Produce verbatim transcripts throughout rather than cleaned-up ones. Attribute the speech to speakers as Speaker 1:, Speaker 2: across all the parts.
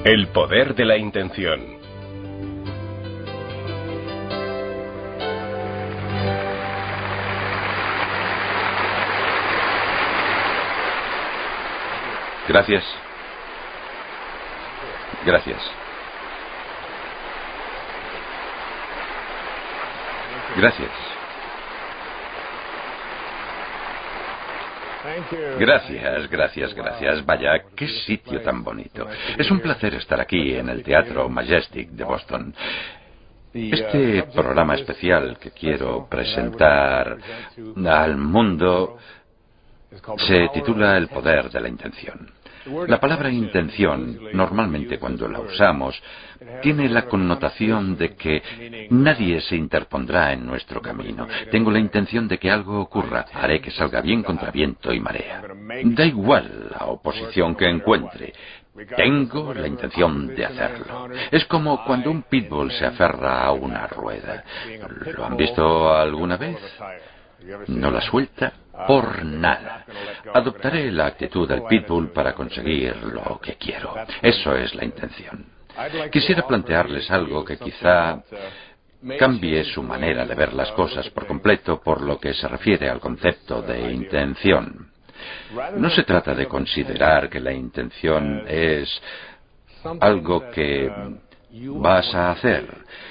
Speaker 1: El poder de la intención.
Speaker 2: Gracias. Gracias. Gracias. Gracias, gracias, gracias. Vaya, qué sitio tan bonito. Es un placer estar aquí en el Teatro Majestic de Boston. Este programa especial que quiero presentar al mundo se titula El poder de la intención. La palabra intención, normalmente cuando la usamos, tiene la connotación de que nadie se interpondrá en nuestro camino. Tengo la intención de que algo ocurra. Haré que salga bien contra viento y marea. Da igual la oposición que encuentre. Tengo la intención de hacerlo. Es como cuando un pitbull se aferra a una rueda. ¿Lo han visto alguna vez? No la suelta por nada. Adoptaré la actitud del pitbull para conseguir lo que quiero. Eso es la intención. Quisiera plantearles algo que quizá cambie su manera de ver las cosas por completo por lo que se refiere al concepto de intención. No se trata de considerar que la intención es algo que vas a hacer,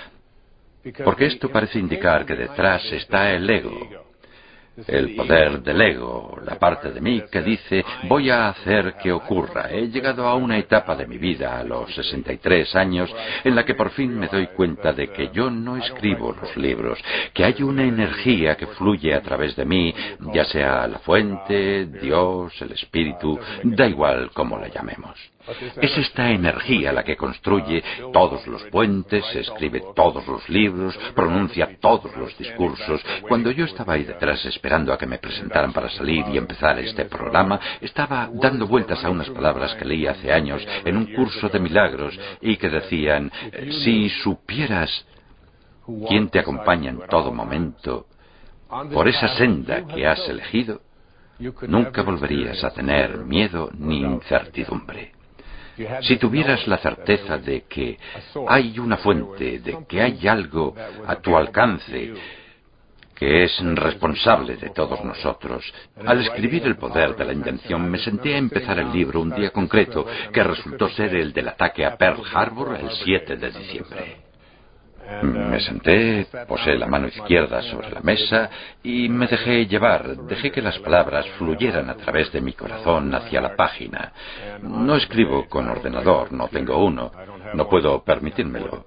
Speaker 2: porque esto parece indicar que detrás está el ego. El poder del ego, la parte de mí que dice, voy a hacer que ocurra. He llegado a una etapa de mi vida, a los sesenta y tres años, en la que por fin me doy cuenta de que yo no escribo los libros, que hay una energía que fluye a través de mí, ya sea la fuente, Dios, el espíritu, da igual cómo la llamemos. Es esta energía la que construye todos los puentes, escribe todos los libros, pronuncia todos los discursos. Cuando yo estaba ahí detrás esperando a que me presentaran para salir y empezar este programa, estaba dando vueltas a unas palabras que leí hace años en un curso de milagros y que decían, si supieras quién te acompaña en todo momento por esa senda que has elegido, nunca volverías a tener miedo ni incertidumbre. Si tuvieras la certeza de que hay una fuente, de que hay algo a tu alcance que es responsable de todos nosotros, al escribir El poder de la intención me senté a empezar el libro un día concreto que resultó ser el del ataque a Pearl Harbor el siete de diciembre. Me senté, posé la mano izquierda sobre la mesa y me dejé llevar, dejé que las palabras fluyeran a través de mi corazón hacia la página. No escribo con ordenador, no tengo uno, no puedo permitírmelo.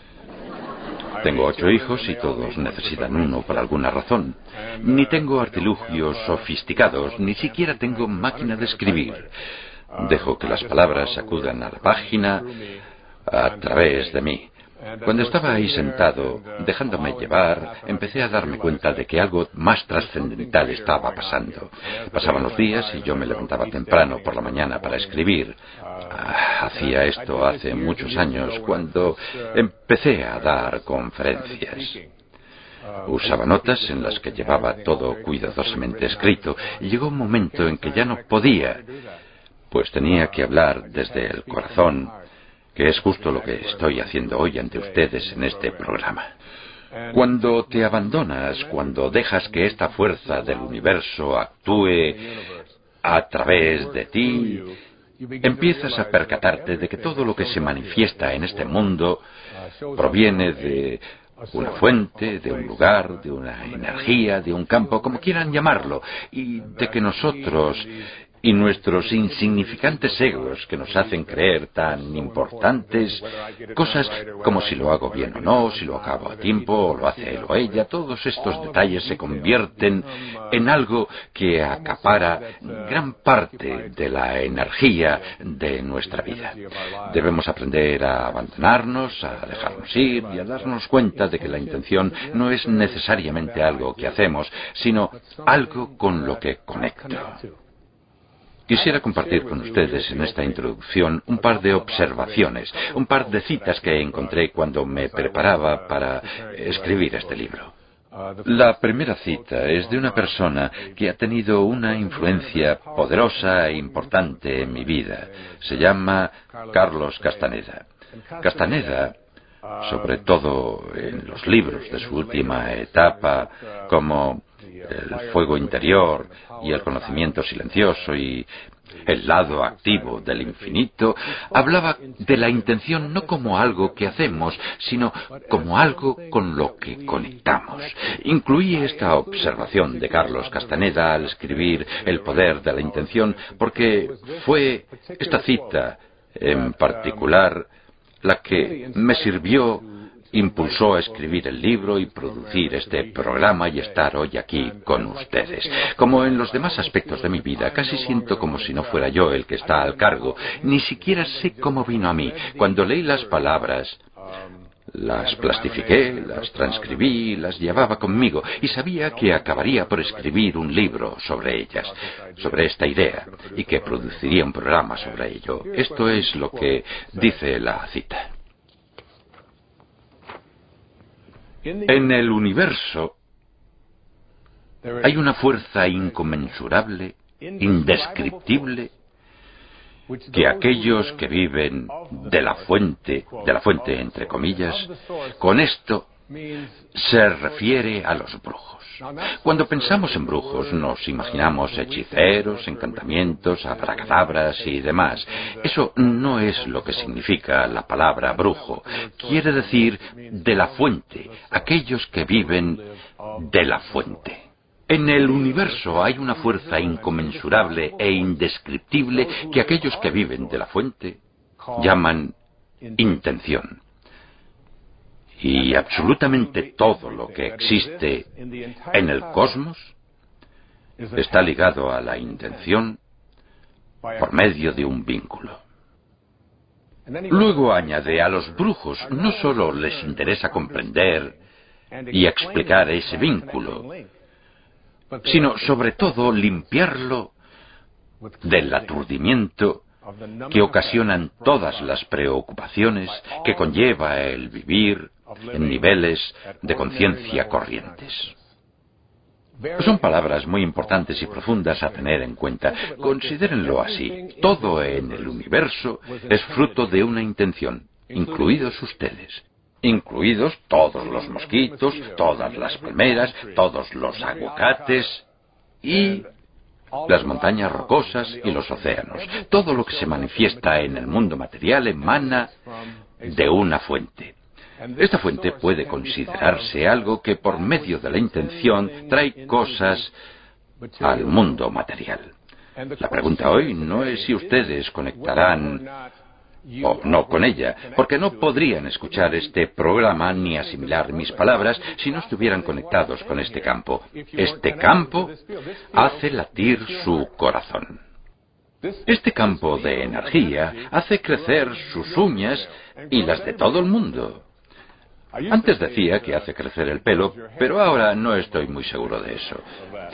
Speaker 2: Tengo ocho hijos y todos necesitan uno por alguna razón. Ni tengo artilugios sofisticados, ni siquiera tengo máquina de escribir. Dejo que las palabras acudan a la página a través de mí. Cuando estaba ahí sentado, dejándome llevar, empecé a darme cuenta de que algo más trascendental estaba pasando. Pasaban los días y yo me levantaba temprano por la mañana para escribir. Ah, hacía esto hace muchos años, cuando empecé a dar conferencias. Usaba notas en las que llevaba todo cuidadosamente escrito, y llegó un momento en que ya no podía, pues tenía que hablar desde el corazón, que es justo lo que estoy haciendo hoy ante ustedes en este programa. Cuando te abandonas, cuando dejas que esta fuerza del universo actúe a través de ti, empiezas a percatarte de que todo lo que se manifiesta en este mundo proviene de una fuente, de un lugar, de una energía, de un campo, como quieran llamarlo, y de que nosotros y nuestros insignificantes egos que nos hacen creer tan importantes, cosas como si lo hago bien o no, si lo acabo a tiempo o lo hace él o ella, todos estos detalles se convierten en algo que acapara gran parte de la energía de nuestra vida. Debemos aprender a abandonarnos, a dejarnos ir y a darnos cuenta de que la intención no es necesariamente algo que hacemos, sino algo con lo que conecto. Quisiera compartir con ustedes en esta introducción un par de observaciones, un par de citas que encontré cuando me preparaba para escribir este libro. La primera cita es de una persona que ha tenido una influencia poderosa e importante en mi vida. Se llama Carlos Castaneda. Castaneda, sobre todo en los libros de su última etapa, como El fuego interior y El conocimiento silencioso y El lado activo del infinito, hablaba de la intención no como algo que hacemos, sino como algo con lo que conectamos. Incluí esta observación de Carlos Castaneda al escribir El poder de la intención, porque fue esta cita en particular la que me sirvió, impulsó a escribir el libro y producir este programa y estar hoy aquí con ustedes. Como en los demás aspectos de mi vida, casi siento como si no fuera yo el que está al cargo. Ni siquiera sé cómo vino a mí. Cuando leí las palabras, las plastifiqué, las transcribí, las llevaba conmigo y sabía que acabaría por escribir un libro sobre ellas, sobre esta idea, y que produciría un programa sobre ello. Esto es lo que dice la cita. En el universo hay una fuerza inconmensurable, indescriptible, que aquellos que viven de la fuente, de la fuente entre comillas, con esto se refiere a los brujos. Cuando pensamos en brujos nos imaginamos hechiceros, encantamientos, abracadabras y demás. Eso no es lo que significa la palabra brujo. Quiere decir de la fuente, aquellos que viven de la fuente. En el universo hay una fuerza inconmensurable e indescriptible que aquellos que viven de la fuente llaman intención. Y absolutamente todo lo que existe en el cosmos está ligado a la intención por medio de un vínculo. Luego añade, a los brujos no solo les interesa comprender y explicar ese vínculo, sino sobre todo limpiarlo del aturdimiento que ocasionan todas las preocupaciones que conlleva el vivir en niveles de conciencia corrientes. Son palabras muy importantes y profundas a tener en cuenta. Considérenlo así. Todo en el universo es fruto de una intención, incluidos ustedes. Incluidos todos los mosquitos, todas las palmeras, todos los aguacates y las montañas rocosas y los océanos. Todo lo que se manifiesta en el mundo material emana de una fuente. Esta fuente puede considerarse algo que por medio de la intención trae cosas al mundo material. La pregunta hoy no es si ustedes conectarán o no con ella, porque no podrían escuchar este programa ni asimilar mis palabras si no estuvieran conectados con este campo. Este campo hace latir su corazón. Este campo de energía hace crecer sus uñas y las de todo el mundo. Antes decía que hace crecer el pelo, pero ahora no estoy muy seguro de eso.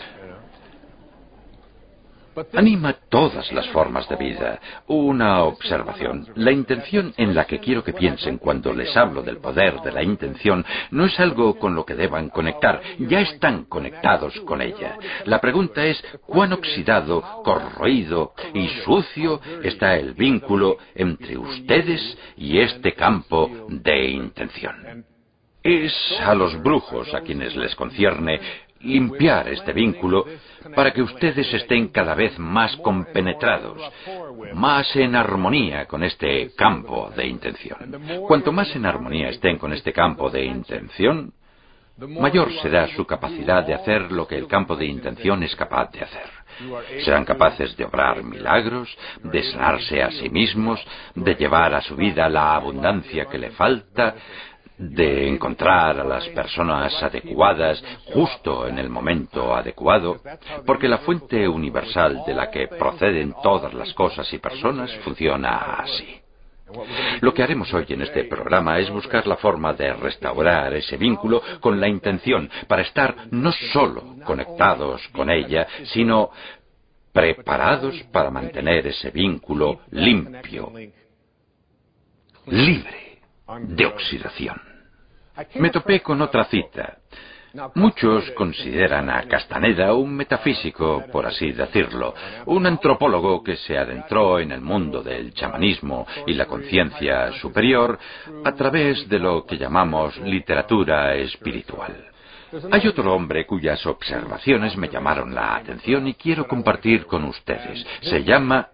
Speaker 2: Anima todas las formas de vida. Una observación. La intención en la que quiero que piensen cuando les hablo del poder de la intención no es algo con lo que deban conectar. Ya están conectados con ella. La pregunta es cuán oxidado, corroído y sucio está el vínculo entre ustedes y este campo de intención. Es a los brujos a quienes les concierne limpiar este vínculo para que ustedes estén cada vez más compenetrados, más en armonía con este campo de intención. Cuanto más en armonía estén con este campo de intención, mayor será su capacidad de hacer lo que el campo de intención es capaz de hacer. Serán capaces de obrar milagros, de sanarse a sí mismos, de llevar a su vida la abundancia que le falta, de encontrar a las personas adecuadas justo en el momento adecuado, porque la fuente universal de la que proceden todas las cosas y personas funciona así. Lo que haremos hoy en este programa es buscar la forma de restaurar ese vínculo con la intención para estar no solo conectados con ella, sino preparados para mantener ese vínculo limpio, libre de oxidación. Me topé con otra cita. Muchos consideran a Castaneda un metafísico, por así decirlo, un antropólogo que se adentró en el mundo del chamanismo y la conciencia superior a través de lo que llamamos literatura espiritual. Hay otro hombre cuyas observaciones me llamaron la atención y quiero compartir con ustedes. Se llama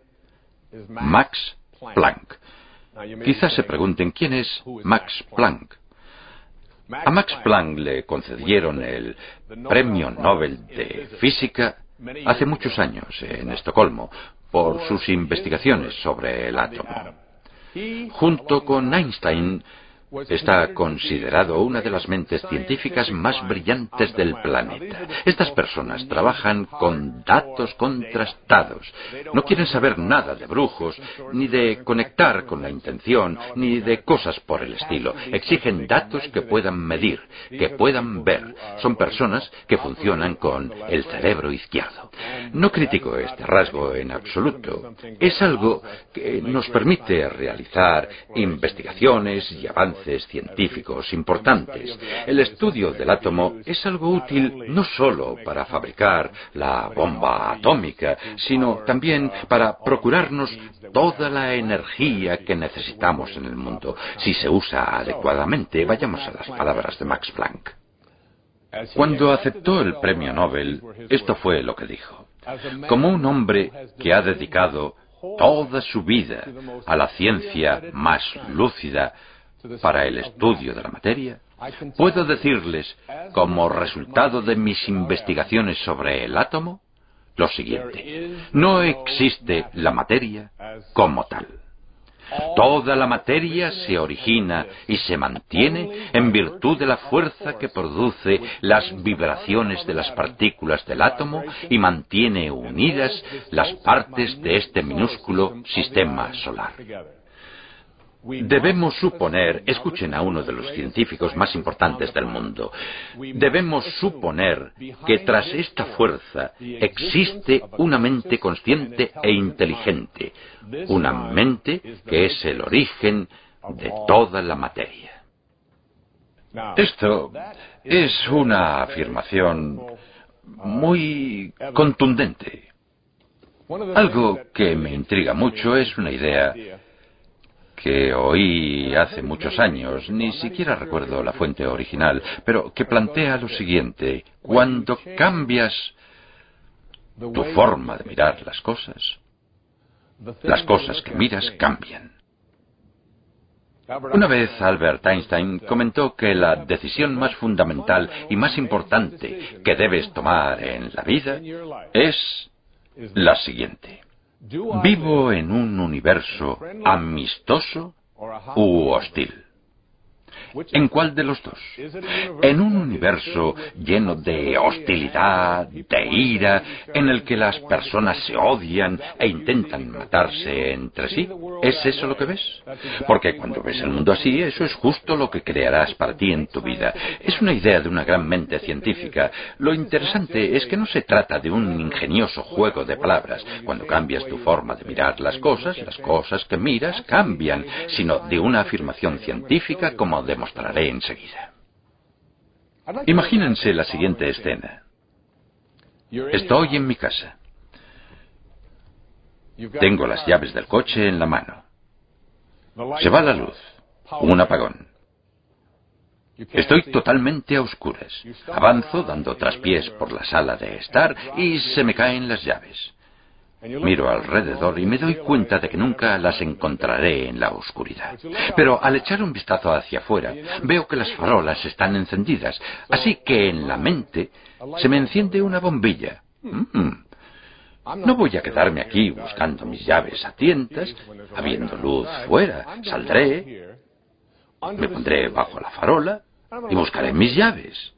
Speaker 2: Max Planck. Quizás se pregunten, ¿quién es Max Planck? A Max Planck le concedieron el Premio Nobel de Física hace muchos años en Estocolmo por sus investigaciones sobre el átomo. Junto con Einstein, está considerado una de las mentes científicas más brillantes del planeta. Estas personas trabajan con datos contrastados. No quieren saber nada de brujos, ni de conectar con la intención, ni de cosas por el estilo. Exigen datos que puedan medir, que puedan ver. Son personas que funcionan con el cerebro izquierdo. No critico este rasgo en absoluto. Es algo que nos permite realizar investigaciones y avances científicos importantes. El estudio del átomo es algo útil no solo para fabricar la bomba atómica, sino también para procurarnos toda la energía que necesitamos en el mundo. Si se usa adecuadamente, vayamos a las palabras de Max Planck. Cuando aceptó el premio Nobel, esto fue lo que dijo. Como un hombre que ha dedicado toda su vida a la ciencia más lúcida para el estudio de la materia, puedo decirles, como resultado de mis investigaciones sobre el átomo, lo siguiente: no existe la materia como tal. Toda la materia se origina y se mantiene en virtud de la fuerza que produce las vibraciones de las partículas del átomo y mantiene unidas las partes de este minúsculo sistema solar. Debemos suponer, escuchen a uno de los científicos más importantes del mundo, debemos suponer que tras esta fuerza existe una mente consciente e inteligente, una mente que es el origen de toda la materia. Esto es una afirmación muy contundente. Algo que me intriga mucho es una idea que oí hace muchos años, ni siquiera recuerdo la fuente original, pero que plantea lo siguiente: cuando cambias tu forma de mirar las cosas, las cosas que miras cambian. Una vez Albert Einstein comentó que la decisión más fundamental y más importante que debes tomar en la vida es la siguiente: ¿vivo en un universo amistoso u hostil? ¿En cuál de los dos? ¿En un universo lleno de hostilidad, de ira, en el que las personas se odian e intentan matarse entre sí? ¿Es eso lo que ves? Porque cuando ves el mundo así, eso es justo lo que crearás para ti en tu vida. Es una idea de una gran mente científica. Lo interesante es que no se trata de un ingenioso juego de palabras. Cuando cambias tu forma de mirar las cosas, las cosas que miras cambian, sino de una afirmación científica, como demostraré enseguida. Imagínense la siguiente escena. Estoy en mi casa. Tengo las llaves del coche en la mano. Se va la luz. Un apagón. Estoy totalmente a oscuras. Avanzo dando traspiés por la sala de estar y se me caen las llaves. Miro alrededor y me doy cuenta de que nunca las encontraré en la oscuridad. Pero al echar un vistazo hacia afuera, veo que las farolas están encendidas, así que en la mente se me enciende una bombilla. Mm-hmm. No voy a quedarme aquí buscando mis llaves a tientas. Habiendo luz fuera, saldré, me pondré bajo la farola y buscaré mis llaves.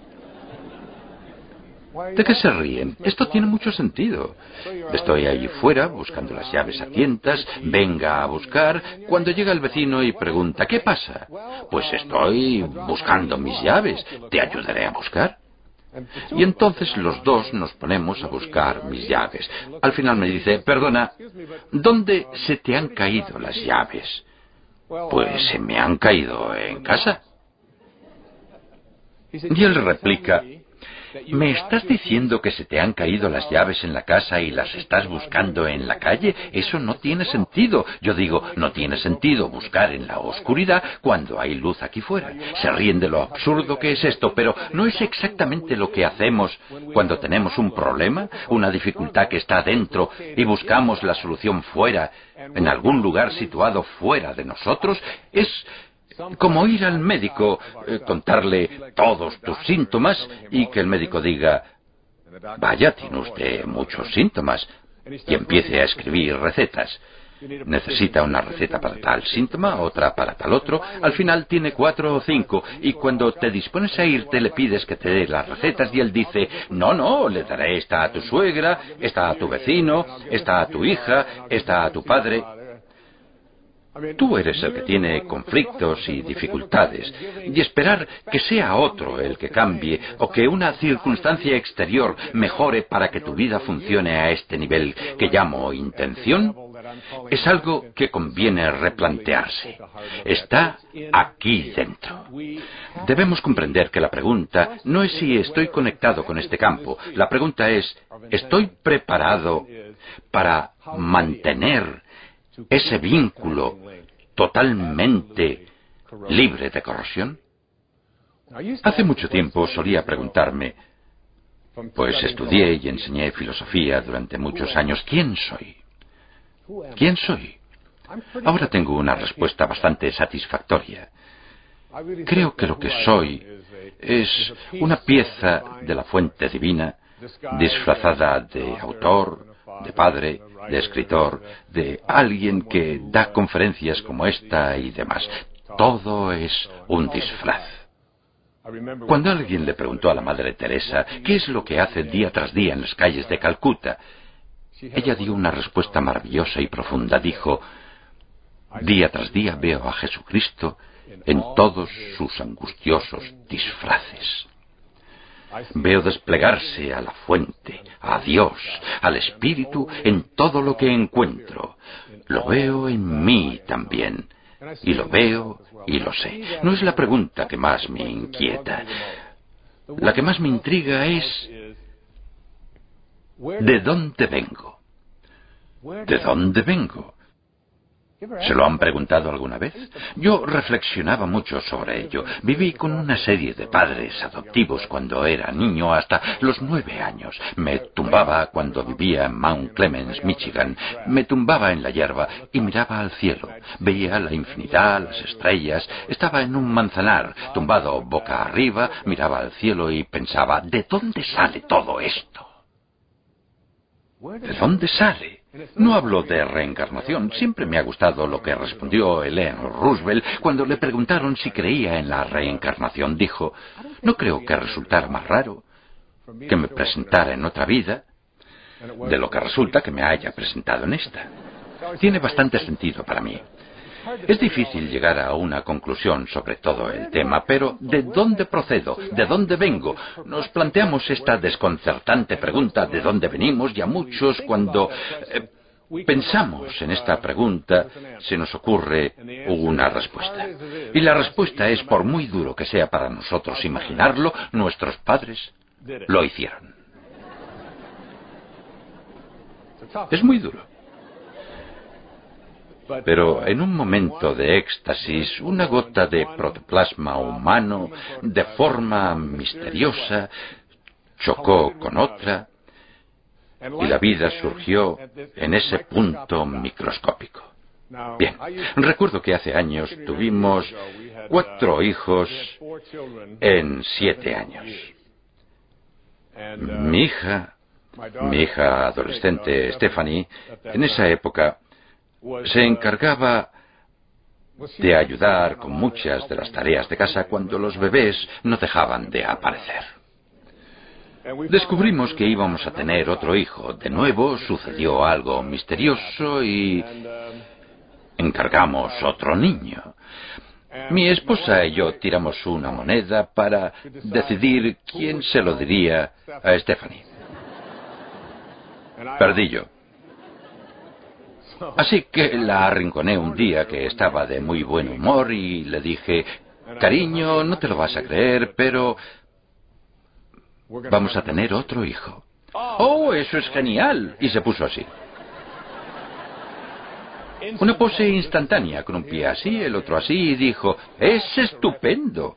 Speaker 2: ¿De qué se ríen? Esto tiene mucho sentido. Estoy allí fuera buscando las llaves a tientas, venga a buscar, cuando llega el vecino y pregunta: ¿qué pasa? Pues estoy buscando mis llaves, ¿te ayudaré a buscar? Y entonces los dos nos ponemos a buscar mis llaves. Al final me dice: perdona, ¿dónde se te han caído las llaves? Pues se me han caído en casa. Y él replica: ¿me estás diciendo que se te han caído las llaves en la casa y las estás buscando en la calle? Eso no tiene sentido. Yo digo, no tiene sentido buscar en la oscuridad cuando hay luz aquí fuera. Se ríen de lo absurdo que es esto, pero ¿no es exactamente lo que hacemos cuando tenemos un problema, una dificultad que está dentro y buscamos la solución fuera, en algún lugar situado fuera de nosotros? Es como ir al médico, eh, contarle todos tus síntomas y que el médico diga: vaya, tiene usted muchos síntomas, y empiece a escribir recetas. Necesita una receta para tal síntoma, otra para tal otro. Al final tiene cuatro o cinco, y cuando te dispones a irte le pides que te dé las recetas y él dice: no, no, le daré esta a tu suegra, esta a tu vecino, esta a tu hija, esta a tu padre. Tú eres el que tiene conflictos y dificultades, y esperar que sea otro el que cambie o que una circunstancia exterior mejore para que tu vida funcione a este nivel que llamo intención, es algo que conviene replantearse. Está aquí dentro. Debemos comprender que la pregunta no es si estoy conectado con este campo. La pregunta es: ¿estoy preparado para mantener ese vínculo totalmente libre de corrosión? Hace mucho tiempo solía preguntarme, pues estudié y enseñé filosofía durante muchos años, ¿quién soy? ¿Quién soy? Ahora tengo una respuesta bastante satisfactoria. Creo que lo que soy es una pieza de la fuente divina, disfrazada de autor, de padre, de escritor, de alguien que da conferencias como esta y demás. Todo es un disfraz. Cuando alguien le preguntó a la Madre Teresa qué es lo que hace día tras día en las calles de Calcuta, ella dio una respuesta maravillosa y profunda. Dijo: día tras día veo a Jesucristo en todos sus angustiosos disfraces. Veo desplegarse a la fuente, a Dios, al Espíritu en todo lo que encuentro. Lo veo en mí también. Y lo veo y lo sé. No es la pregunta que más me inquieta. La que más me intriga es: ¿de dónde vengo? ¿De dónde vengo? ¿Se lo han preguntado alguna vez? Yo reflexionaba mucho sobre ello. Viví con una serie de padres adoptivos cuando era niño hasta los nueve años. Me tumbaba cuando vivía en Mount Clemens, Michigan. Me tumbaba en la hierba y miraba al cielo. Veía la infinidad, las estrellas. Estaba en un manzanar, tumbado boca arriba, miraba al cielo y pensaba: ¿de dónde sale todo esto? ¿De dónde sale? No hablo de reencarnación. Siempre me ha gustado lo que respondió Eleanor Roosevelt cuando le preguntaron si creía en la reencarnación. Dijo: no creo que resultara más raro que me presentara en otra vida de lo que resulta que me haya presentado en esta. Tiene bastante sentido para mí. Es difícil llegar a una conclusión sobre todo el tema, pero ¿de dónde procedo? ¿De dónde vengo? Nos planteamos esta desconcertante pregunta: ¿de dónde venimos? Y a muchos, cuando eh, pensamos en esta pregunta, se nos ocurre una respuesta. Y la respuesta es: por muy duro que sea para nosotros imaginarlo, nuestros padres lo hicieron. Es muy duro. Pero en un momento de éxtasis, una gota de protoplasma humano, de forma misteriosa, chocó con otra, y la vida surgió en ese punto microscópico. Bien, recuerdo que hace años tuvimos cuatro hijos en siete años. Mi hija, mi hija adolescente Stephanie, en esa época se encargaba de ayudar con muchas de las tareas de casa cuando los bebés no dejaban de aparecer. Descubrimos que íbamos a tener otro hijo. De nuevo sucedió algo misterioso y encargamos otro niño. Mi esposa y yo tiramos una moneda para decidir quién se lo diría a Stephanie. Perdí yo. Así que la arrinconé un día que estaba de muy buen humor y le dije: cariño, no te lo vas a creer, pero vamos a tener otro hijo. ¡Oh, eso es genial! Y se puso así. Una pose instantánea, con un pie así, el otro así, y dijo, ¡es estupendo!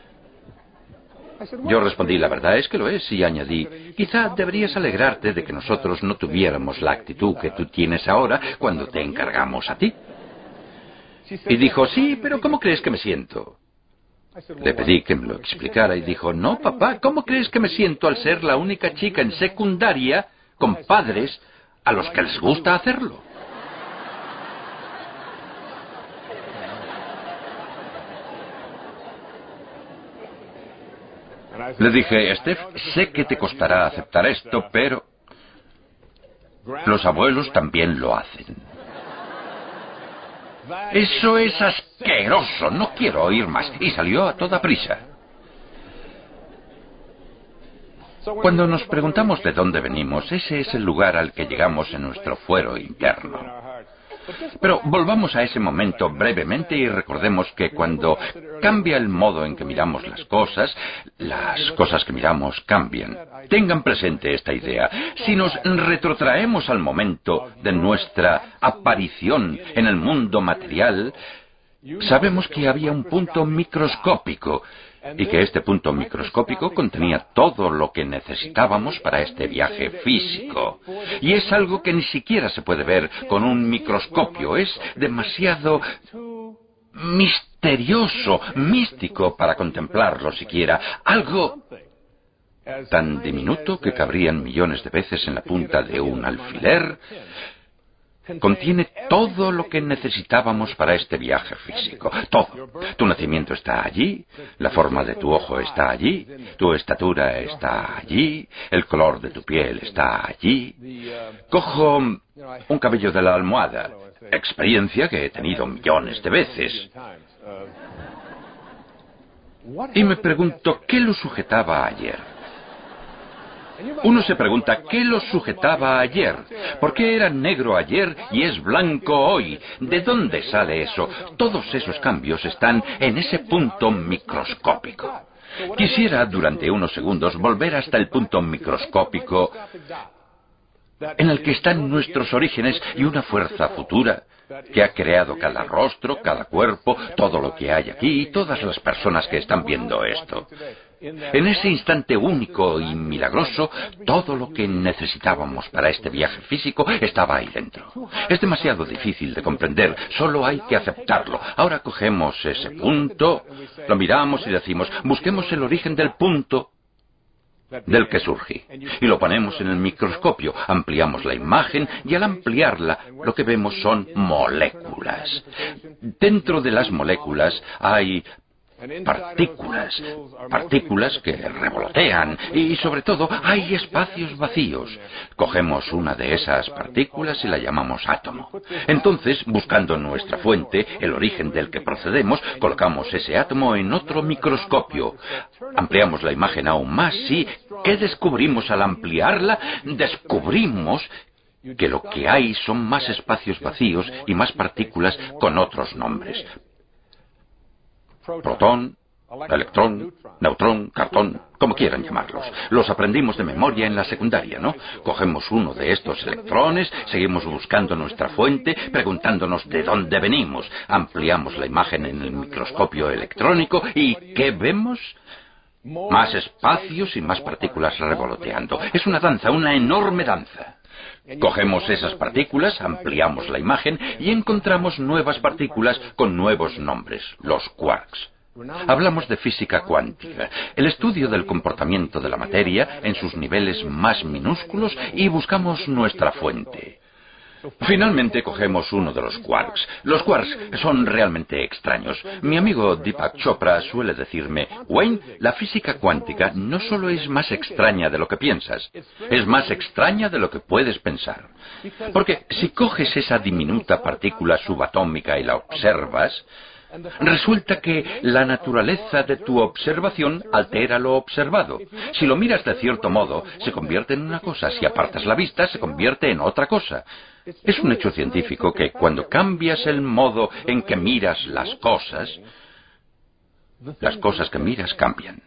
Speaker 2: Yo respondí, la verdad es que lo es, y añadí, quizá deberías alegrarte de que nosotros no tuviéramos la actitud que tú tienes ahora cuando te encargamos a ti. Y dijo, sí, pero ¿cómo crees que me siento? Le pedí que me lo explicara y dijo, no, papá, ¿cómo crees que me siento al ser la única chica en secundaria con padres a los que les gusta hacerlo? Le dije, Steph, sé que te costará aceptar esto, pero los abuelos también lo hacen. Eso es asqueroso, no quiero oír más. Y salió a toda prisa. Cuando nos preguntamos de dónde venimos, ese es el lugar al que llegamos en nuestro fuero interno. Pero volvamos a ese momento brevemente y recordemos que cuando cambia el modo en que miramos las cosas, las cosas que miramos cambian. Tengan presente esta idea. Si nos retrotraemos al momento de nuestra aparición en el mundo material, sabemos que había un punto microscópico y que este punto microscópico contenía todo lo que necesitábamos para este viaje físico. Y es algo que ni siquiera se puede ver con un microscopio. Es demasiado misterioso, místico para contemplarlo siquiera. Algo tan diminuto que cabrían millones de veces en la punta de un alfiler. Contiene todo lo que necesitábamos para este viaje físico. Todo. Tu nacimiento está allí, la forma de tu ojo está allí, tu estatura está allí, el color de tu piel está allí. Cojo un cabello de la almohada, experiencia que he tenido millones de veces. Y me pregunto, ¿qué lo sujetaba ayer? Uno se pregunta, ¿qué lo sujetaba ayer? ¿Por qué era negro ayer y es blanco hoy? ¿De dónde sale eso? Todos esos cambios están en ese punto microscópico. Quisiera, durante unos segundos, volver hasta el punto microscópico en el que están nuestros orígenes y una fuerza futura que ha creado cada rostro, cada cuerpo, todo lo que hay aquí y todas las personas que están viendo esto. En ese instante único y milagroso, todo lo que necesitábamos para este viaje físico estaba ahí dentro. Es demasiado difícil de comprender, solo hay que aceptarlo. Ahora cogemos ese punto, lo miramos y decimos, busquemos el origen del punto del que surge. Y lo ponemos en el microscopio, ampliamos la imagen y al ampliarla lo que vemos son moléculas. Dentro de las moléculas hay partículas, partículas que revolotean y sobre todo hay espacios vacíos. Cogemos una de esas partículas y la llamamos átomo. Entonces, buscando nuestra fuente, el origen del que procedemos, colocamos ese átomo en otro microscopio. Ampliamos la imagen aún más y ¿qué descubrimos al ampliarla? Descubrimos que lo que hay son más espacios vacíos y más partículas con otros nombres. Protón, electrón, neutrón, cartón, como quieran llamarlos. Los aprendimos de memoria en la secundaria, ¿no? Cogemos uno de estos electrones, seguimos buscando nuestra fuente, preguntándonos de dónde venimos. Ampliamos la imagen en el microscopio electrónico y ¿qué vemos? Más espacios y más partículas revoloteando. Es una danza, una enorme danza. Cogemos esas partículas, ampliamos la imagen y encontramos nuevas partículas con nuevos nombres, los quarks. Hablamos de física cuántica, el estudio del comportamiento de la materia en sus niveles más minúsculos y buscamos nuestra fuente. Finalmente cogemos uno de los quarks. Los quarks son realmente extraños. Mi amigo Deepak Chopra suele decirme, Wayne, la física cuántica no solo es más extraña de lo que piensas, es más extraña de lo que puedes pensar. Porque si coges esa diminuta partícula subatómica y la observas, resulta que la naturaleza de tu observación altera lo observado. Si lo miras de cierto modo, se convierte en una cosa. Si apartas la vista, se convierte en otra cosa. Es un hecho científico que cuando cambias el modo en que miras las cosas, Las cosas que miras cambian.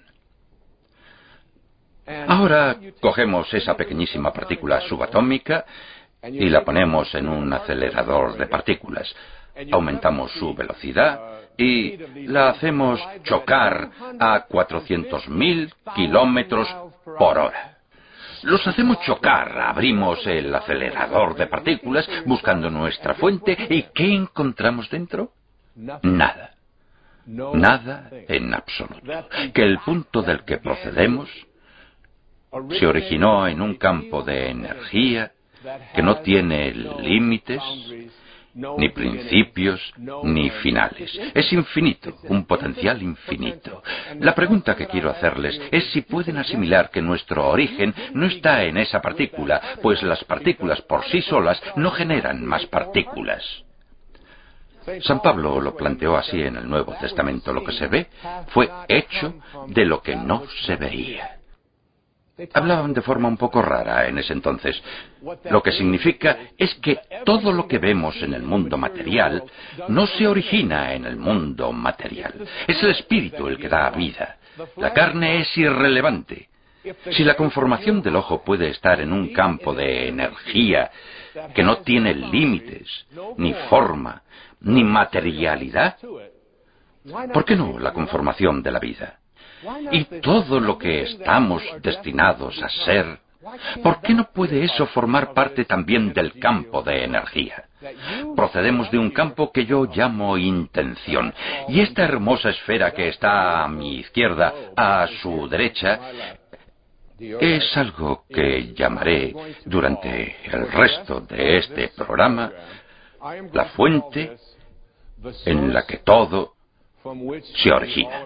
Speaker 2: Ahora cogemos esa pequeñísima partícula subatómica y la ponemos en un acelerador de partículas. Aumentamos su velocidad y la hacemos chocar a cuatrocientos mil kilómetros por hora. Los hacemos chocar, abrimos el acelerador de partículas buscando nuestra fuente y ¿qué encontramos dentro? Nada. Nada en absoluto. Que el punto del que procedemos se originó en un campo de energía que no tiene límites, ni principios, ni finales. Es infinito, un potencial infinito. La pregunta que quiero hacerles es si pueden asimilar que nuestro origen no está en esa partícula, pues las partículas por sí solas no generan más partículas. San Pablo lo planteó así en el Nuevo Testamento. Lo que se ve fue hecho de lo que no se veía. Hablaban de forma un poco rara en ese entonces. Lo que significa es que todo lo que vemos en el mundo material no se origina en el mundo material. Es el espíritu el que da vida. La carne es irrelevante. Si la conformación del ojo puede estar en un campo de energía que no tiene límites, ni forma, ni materialidad, ¿por qué no la conformación de la vida? Y todo lo que estamos destinados a ser, ¿por qué no puede eso formar parte también del campo de energía? Procedemos de un campo que yo llamo intención. Y esta hermosa esfera que está a mi izquierda, a su derecha, es algo que llamaré durante el resto de este programa la fuente en la que todo se origina.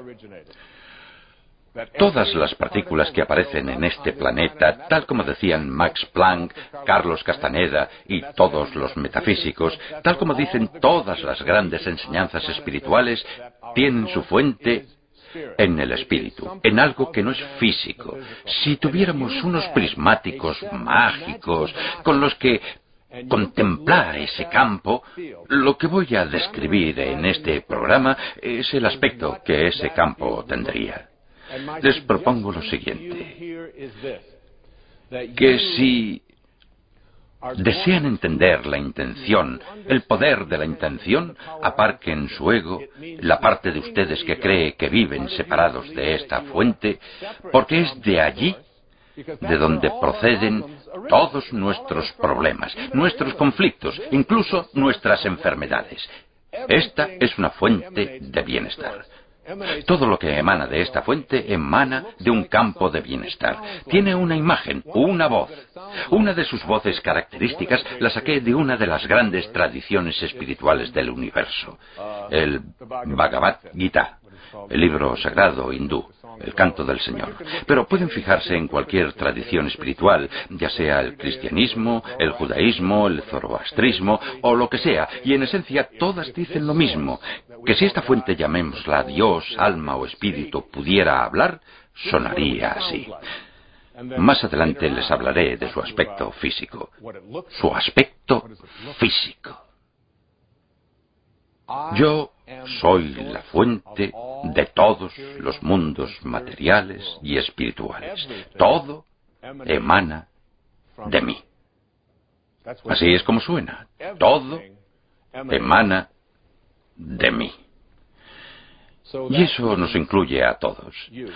Speaker 2: Todas las partículas que aparecen en este planeta, tal como decían Max Planck, Carlos Castaneda y todos los metafísicos, tal como dicen todas las grandes enseñanzas espirituales, tienen su fuente en el espíritu, en algo que no es físico. Si tuviéramos unos prismáticos mágicos con los que contemplar ese campo, lo que voy a describir en este programa es el aspecto que ese campo tendría. Les propongo lo siguiente, que si desean entender la intención, el poder de la intención, aparquen su ego, la parte de ustedes que cree que viven separados de esta fuente, porque es de allí de donde proceden todos nuestros problemas, nuestros conflictos, incluso nuestras enfermedades. Esta es una fuente de bienestar. Todo lo que emana de esta fuente emana de un campo de bienestar. Tiene una imagen, una voz. Una de sus voces características la saqué de una de las grandes tradiciones espirituales del universo, el Bhagavad Gita, el libro sagrado hindú, el canto del Señor. Pero pueden fijarse en cualquier tradición espiritual, ya sea el cristianismo, el judaísmo, el zoroastrismo o lo que sea, y en esencia todas dicen lo mismo, que si esta fuente, llamémosla Dios, alma o espíritu, pudiera hablar, sonaría así. Más adelante les hablaré de su aspecto físico. Su aspecto físico. Yo soy la fuente de todos los mundos materiales y espirituales. Todo emana de mí. Así es como suena. Todo emana de mí. Y eso nos incluye a todos.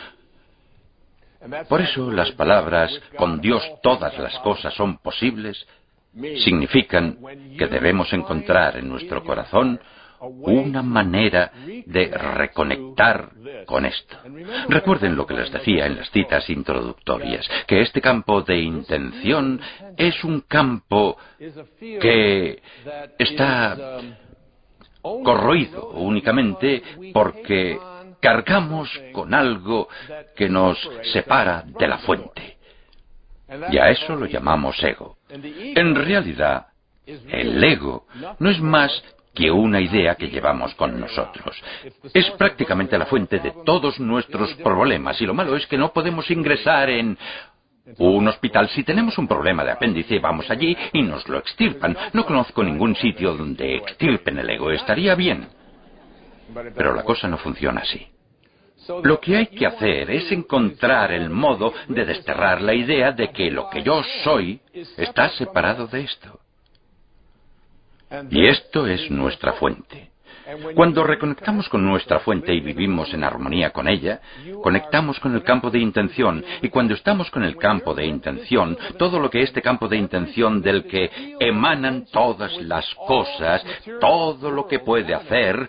Speaker 2: Por eso las palabras "con Dios todas las cosas son posibles" significan que debemos encontrar en nuestro corazón una manera de reconectar con esto. Recuerden lo que les decía en las citas introductorias, que este campo de intención es un campo que está corroído únicamente porque cargamos con algo que nos separa de la fuente. Y a eso lo llamamos ego. En realidad, el ego no es más que una idea que llevamos con nosotros. Es prácticamente la fuente de todos nuestros problemas, y lo malo es que no podemos ingresar en un hospital. Si tenemos un problema de apéndice, vamos allí y nos lo extirpan. No conozco ningún sitio donde extirpen el ego. Estaría bien. Pero la cosa no funciona así. Lo que hay que hacer es encontrar el modo de desterrar la idea de que lo que yo soy está separado de esto. Y esto es nuestra fuente. Cuando reconectamos con nuestra fuente y vivimos en armonía con ella, conectamos con el campo de intención. Y cuando estamos con el campo de intención, todo lo que este campo de intención del que emanan todas las cosas, todo lo que puede hacer,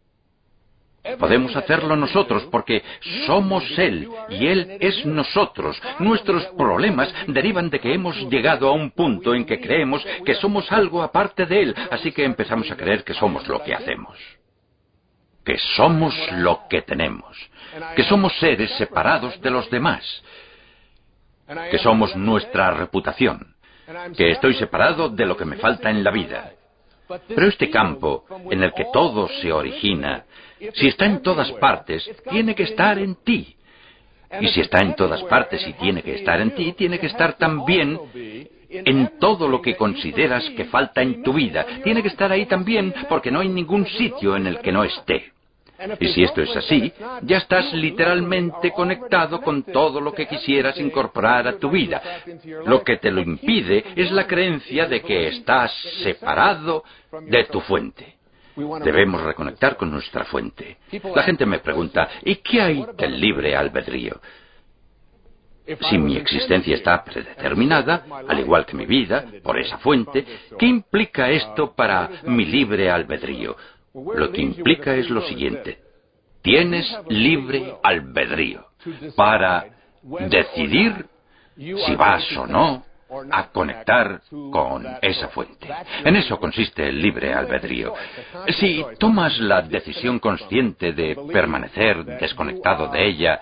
Speaker 2: podemos hacerlo nosotros porque somos Él y Él es nosotros. Nuestros problemas derivan de que hemos llegado a un punto en que creemos que somos algo aparte de Él, así que empezamos a creer que somos lo que hacemos, que somos lo que tenemos, que somos seres separados de los demás, que somos nuestra reputación, que estoy separado de lo que me falta en la vida. Pero este campo en el que todo se origina, si está en todas partes, tiene que estar en ti. Y si está en todas partes y tiene que estar en ti, tiene que estar también en todo lo que consideras que falta en tu vida. Tiene que estar ahí también porque no hay ningún sitio en el que no esté. Y si esto es así, ya estás literalmente conectado con todo lo que quisieras incorporar a tu vida. Lo que te lo impide es la creencia de que estás separado de tu fuente. Debemos reconectar con nuestra fuente. La gente me pregunta, ¿y qué hay del libre albedrío? Si mi existencia está predeterminada, al igual que mi vida, por esa fuente, ¿qué implica esto para mi libre albedrío? Lo que implica es lo siguiente: tienes libre albedrío para decidir si vas o no a conectar con esa fuente. En eso consiste el libre albedrío. Si tomas la decisión consciente de permanecer desconectado de ella,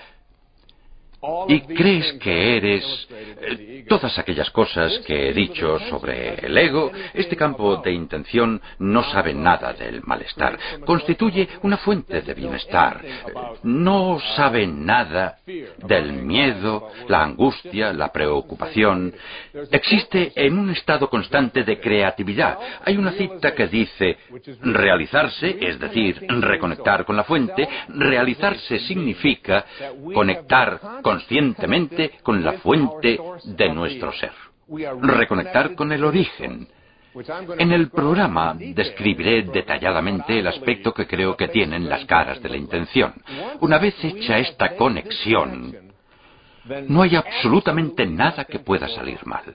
Speaker 2: y crees que eres eh, todas aquellas cosas que he dicho sobre el ego, este campo de intención no sabe nada del malestar. Constituye una fuente de bienestar. No sabe nada del miedo, la angustia, la preocupación. Existe en un estado constante de creatividad. Hay una cita que dice: realizarse, es decir, reconectar con la fuente, realizarse significa conectar con conscientemente con la fuente de nuestro ser. Reconectar con el origen. En el programa describiré detalladamente el aspecto que creo que tienen las caras de la intención. Una vez hecha esta conexión, no hay absolutamente nada que pueda salir mal.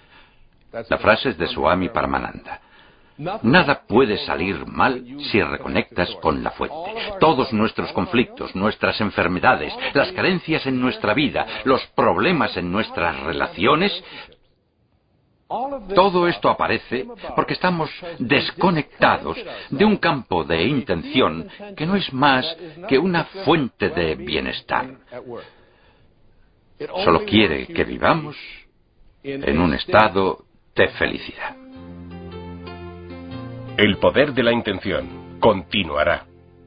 Speaker 2: La frase es de Swami Paramananda. Nada puede salir mal si reconectas con la fuente. Todos nuestros conflictos, nuestras enfermedades, las carencias en nuestra vida, los problemas en nuestras relaciones, todo esto aparece porque estamos desconectados de un campo de intención que no es más que una fuente de bienestar. Solo quiere que vivamos en un estado de felicidad.
Speaker 1: El poder de la intención continuará.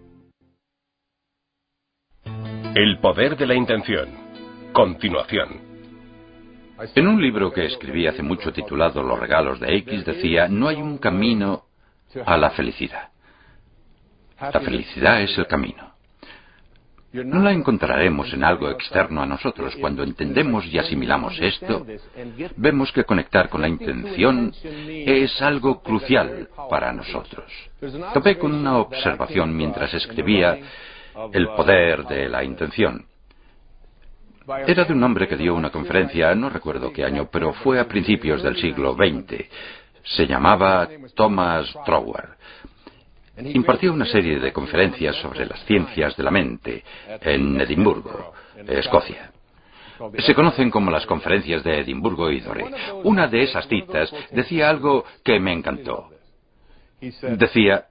Speaker 1: El poder de la intención. Continuación.
Speaker 2: En un libro que escribí hace mucho titulado Los regalos de X decía: no hay un camino a la felicidad. La felicidad es el camino. No la encontraremos en algo externo a nosotros. Cuando entendemos y asimilamos esto, vemos que conectar con la intención es algo crucial para nosotros. Topé con una observación mientras escribía El poder de la intención. Era de un hombre que dio una conferencia, no recuerdo qué año, pero fue a principios del siglo veinte. Se llamaba Thomas Troward. Impartió una serie de conferencias sobre las ciencias de la mente en Edimburgo, Escocia. Se conocen como las conferencias de Edimburgo y Dore. Una de esas citas decía algo que me encantó. Decía: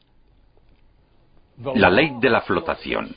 Speaker 2: la ley de la flotación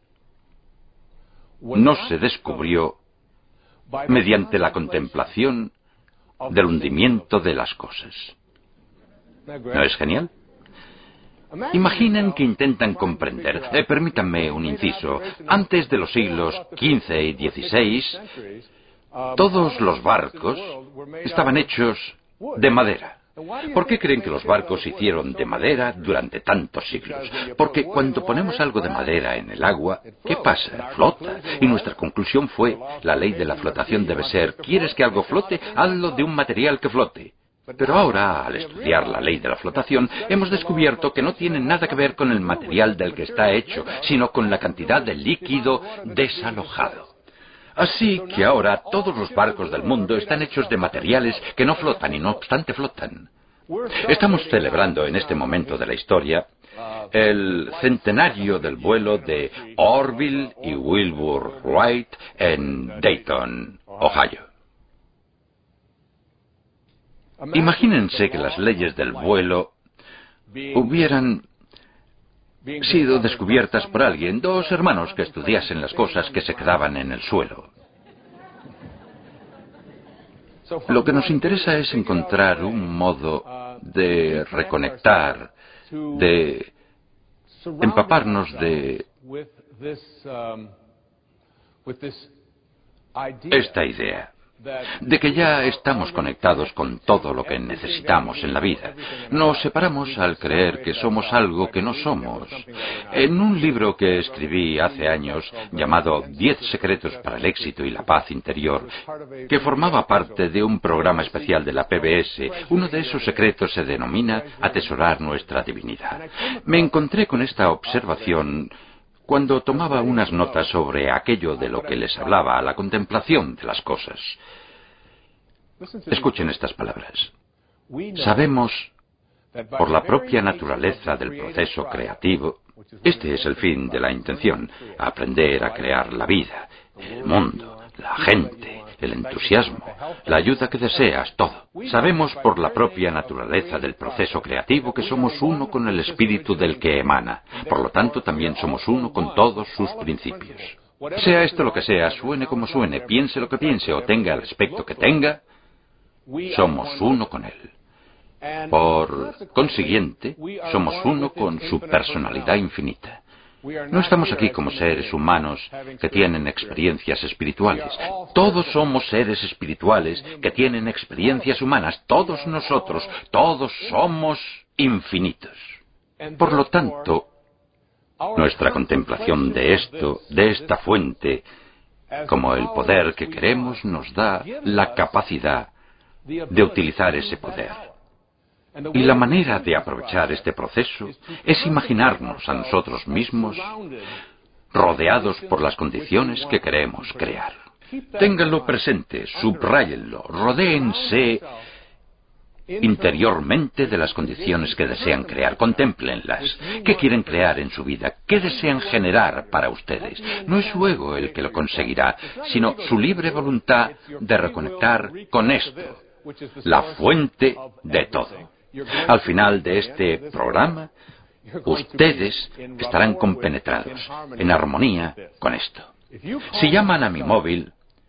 Speaker 2: no se descubrió mediante la contemplación del hundimiento de las cosas. ¿No es genial? Imaginen que intentan comprender. Eh, permítanme un inciso. Antes de los siglos quince y dieciséis, todos los barcos estaban hechos de madera. ¿Por qué creen que los barcos se hicieron de madera durante tantos siglos? Porque cuando ponemos algo de madera en el agua, ¿qué pasa? Flota. Y nuestra conclusión fue, la ley de la flotación debe ser, ¿quieres que algo flote? Hazlo de un material que flote. Pero ahora, al estudiar la ley de la flotación, hemos descubierto que no tiene nada que ver con el material del que está hecho, sino con la cantidad de líquido desalojado. Así que ahora todos los barcos del mundo están hechos de materiales que no flotan y no obstante flotan. Estamos celebrando en este momento de la historia el centenario del vuelo de Orville y Wilbur Wright en Dayton, Ohio. Imagínense que las leyes del vuelo hubieran sido descubiertas por alguien, dos hermanos que estudiasen las cosas que se quedaban en el suelo. Lo que nos interesa es encontrar un modo de reconectar, de empaparnos de esta idea, de que ya estamos conectados con todo lo que necesitamos en la vida. Nos separamos al creer que somos algo que no somos. En un libro que escribí hace años, llamado Diez secretos para el éxito y la paz interior, que formaba parte de un programa especial de la P B S, uno de esos secretos se denomina atesorar nuestra divinidad. Me encontré con esta observación cuando tomaba unas notas sobre aquello de lo que les hablaba, la contemplación de las cosas. Escuchen estas palabras. Sabemos, por la propia naturaleza del proceso creativo, este es el fin de la intención, aprender a crear la vida, el mundo, la gente, el entusiasmo, la ayuda que deseas, todo. Sabemos por la propia naturaleza del proceso creativo que somos uno con el espíritu del que emana. Por lo tanto, también somos uno con todos sus principios. Sea esto lo que sea, suene como suene, piense lo que piense o tenga el aspecto que tenga, somos uno con él. Por consiguiente, somos uno con su personalidad infinita. No estamos aquí como seres humanos que tienen experiencias espirituales. Todos somos seres espirituales que tienen experiencias humanas. Todos nosotros, todos somos infinitos. Por lo tanto, nuestra contemplación de esto, de esta fuente, como el poder que queremos, nos da la capacidad de utilizar ese poder. Y la manera de aprovechar este proceso es imaginarnos a nosotros mismos rodeados por las condiciones que queremos crear. Ténganlo presente, subráyenlo, rodéense interiormente de las condiciones que desean crear, contémplenlas. ¿Qué quieren crear en su vida? ¿Qué desean generar para ustedes? No es su ego el que lo conseguirá, sino su libre voluntad de reconectar con esto, la fuente de todo. Al final de este programa, ustedes estarán compenetrados, en armonía con esto. Si llaman a mi móvil,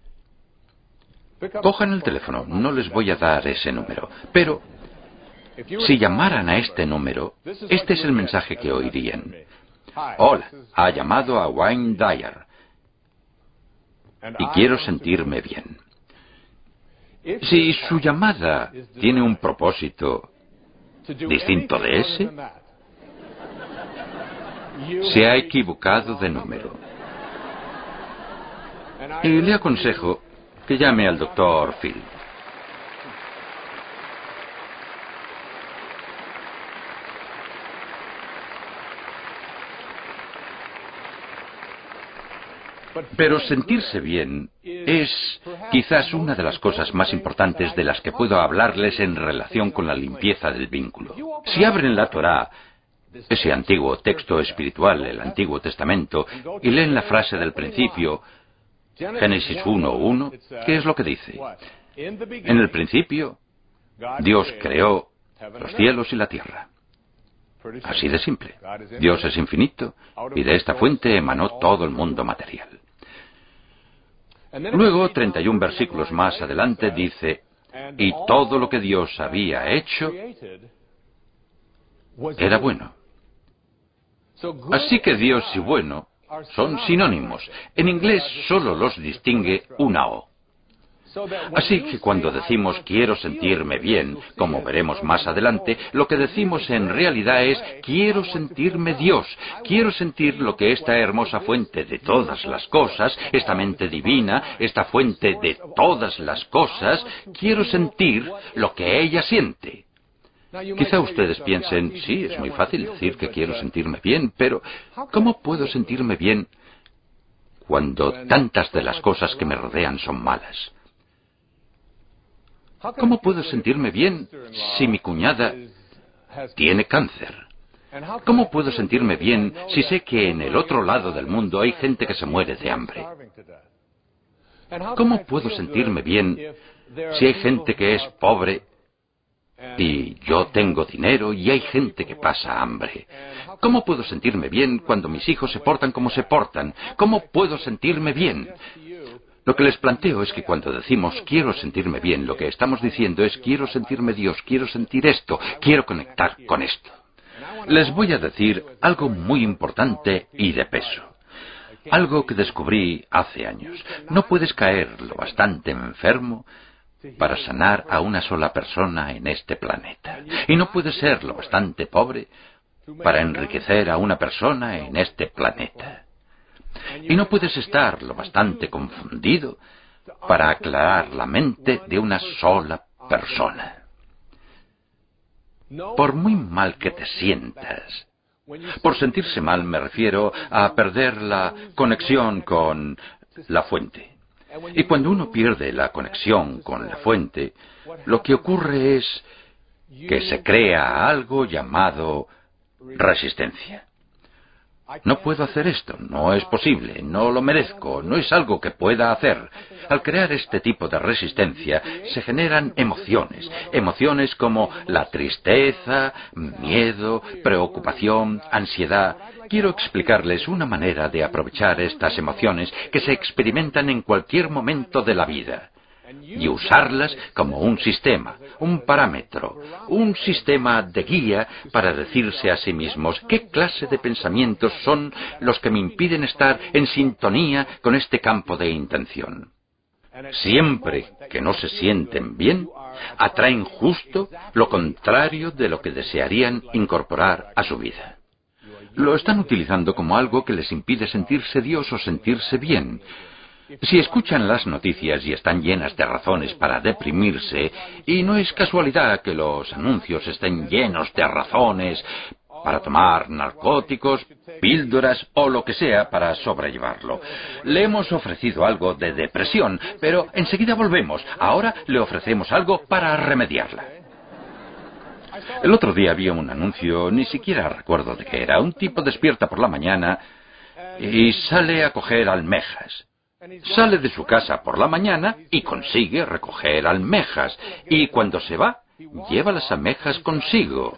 Speaker 2: cojan el teléfono, no les voy a dar ese número, pero si llamaran a este número, este es el mensaje que oirían. Hola, ha llamado a Wayne Dyer y quiero sentirme bien. Si su llamada tiene un propósito distinto de ese, se ha equivocado de número. Y le aconsejo que llame al doctor Phil. Pero sentirse bien es quizás una de las cosas más importantes de las que puedo hablarles en relación con la limpieza del vínculo. Si abren la Torá, ese antiguo texto espiritual, el Antiguo Testamento, y leen la frase del principio, Génesis uno uno, ¿qué es lo que dice? En el principio, Dios creó los cielos y la tierra. Así de simple. Dios es infinito y de esta fuente emanó todo el mundo material. Luego, treinta y un versículos más adelante, dice, y todo lo que Dios había hecho era bueno. Así que Dios y bueno son sinónimos. En inglés solo los distingue una O. Así que cuando decimos quiero sentirme bien, como veremos más adelante, lo que decimos en realidad es quiero sentirme Dios, quiero sentir lo que esta hermosa fuente de todas las cosas, esta mente divina, esta fuente de todas las cosas, quiero sentir lo que ella siente. Quizá ustedes piensen, sí, es muy fácil decir que quiero sentirme bien, pero ¿cómo puedo sentirme bien cuando tantas de las cosas que me rodean son malas? ¿Cómo puedo sentirme bien si mi cuñada tiene cáncer? ¿Cómo puedo sentirme bien si sé que en el otro lado del mundo hay gente que se muere de hambre? ¿Cómo puedo sentirme bien si hay gente que es pobre y yo tengo dinero y hay gente que pasa hambre? ¿Cómo puedo sentirme bien cuando mis hijos se portan como se portan? ¿Cómo puedo sentirme bien? Lo que les planteo es que cuando decimos quiero sentirme bien, lo que estamos diciendo es quiero sentirme Dios, quiero sentir esto, quiero conectar con esto. Les voy a decir algo muy importante y de peso. Algo que descubrí hace años. No puedes caer lo bastante enfermo para sanar a una sola persona en este planeta. Y no puedes ser lo bastante pobre para enriquecer a una persona en este planeta. Y no puedes estar lo bastante confundido para aclarar la mente de una sola persona. Por muy mal que te sientas, por sentirse mal me refiero a perder la conexión con la fuente. Y cuando uno pierde la conexión con la fuente, lo que ocurre es que se crea algo llamado resistencia. No puedo hacer esto, no es posible, no lo merezco, no es algo que pueda hacer. Al crear este tipo de resistencia se generan emociones, emociones como la tristeza, miedo, preocupación, ansiedad. Quiero explicarles una manera de aprovechar estas emociones que se experimentan en cualquier momento de la vida y usarlas como un sistema, un parámetro, un sistema de guía para decirse a sí mismos qué clase de pensamientos son los que me impiden estar en sintonía con este campo de intención. Siempre que no se sienten bien, atraen justo lo contrario de lo que desearían incorporar a su vida. Lo están utilizando como algo que les impide sentirse Dios o sentirse bien. Si escuchan las noticias y están llenas de razones para deprimirse, y no es casualidad que los anuncios estén llenos de razones para tomar narcóticos, píldoras o lo que sea para sobrellevarlo. Le hemos ofrecido algo de depresión, pero enseguida volvemos. Ahora le ofrecemos algo para remediarla. El otro día vi un anuncio, ni siquiera recuerdo de qué era. Un tipo despierta por la mañana y sale a coger almejas. Sale de su casa por la mañana y consigue recoger almejas. Y cuando se va, lleva las almejas consigo.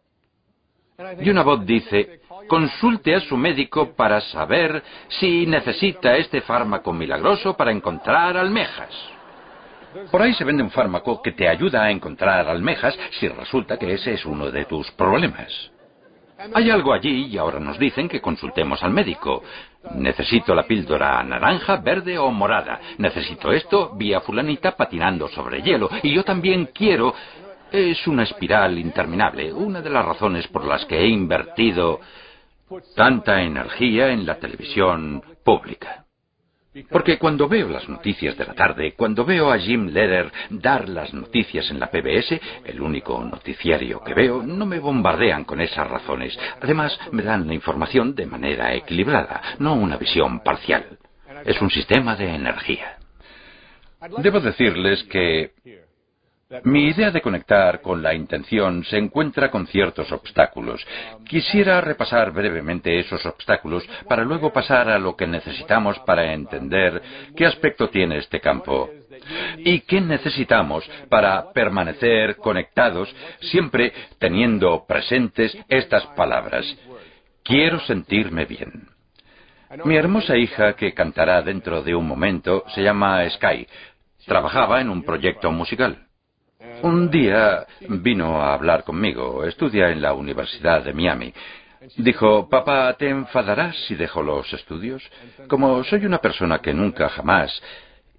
Speaker 2: Y una voz dice, consulte a su médico para saber si necesita este fármaco milagroso para encontrar almejas. Por ahí se vende un fármaco que te ayuda a encontrar almejas si resulta que ese es uno de tus problemas. Hay algo allí y ahora nos dicen que consultemos al médico. Necesito la píldora naranja, verde o morada. Necesito esto vía fulanita patinando sobre hielo. Y yo también quiero... Es una espiral interminable. Una de las razones por las que he invertido tanta energía en la televisión pública. Porque cuando veo las noticias de la tarde, cuando veo a Jim Lehrer dar las noticias en la P B S, el único noticiario que veo, no me bombardean con esas razones. Además, me dan la información de manera equilibrada, no una visión parcial. Es un sistema de energía. Debo decirles que mi idea de conectar con la intención se encuentra con ciertos obstáculos. Quisiera repasar brevemente esos obstáculos para luego pasar a lo que necesitamos para entender qué aspecto tiene este campo y qué necesitamos para permanecer conectados, siempre teniendo presentes estas palabras. Quiero sentirme bien. Mi hermosa hija, que cantará dentro de un momento, se llama Sky. Trabajaba en un proyecto musical. Un día vino a hablar conmigo. Estudia en la Universidad de Miami. Dijo, papá, ¿te enfadarás si dejo los estudios? Como soy una persona que nunca jamás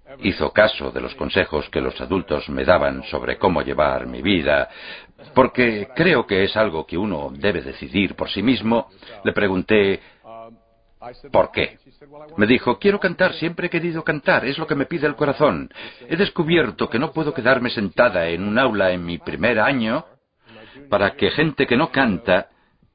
Speaker 2: hizo caso de los consejos que los adultos me daban sobre cómo llevar mi vida, porque creo que es algo que uno debe decidir por sí mismo, le pregunté ¿por qué? Me dijo, quiero cantar, siempre he querido cantar, es lo que me pide el corazón. He descubierto que no puedo quedarme sentada en un aula en mi primer año para que gente que no canta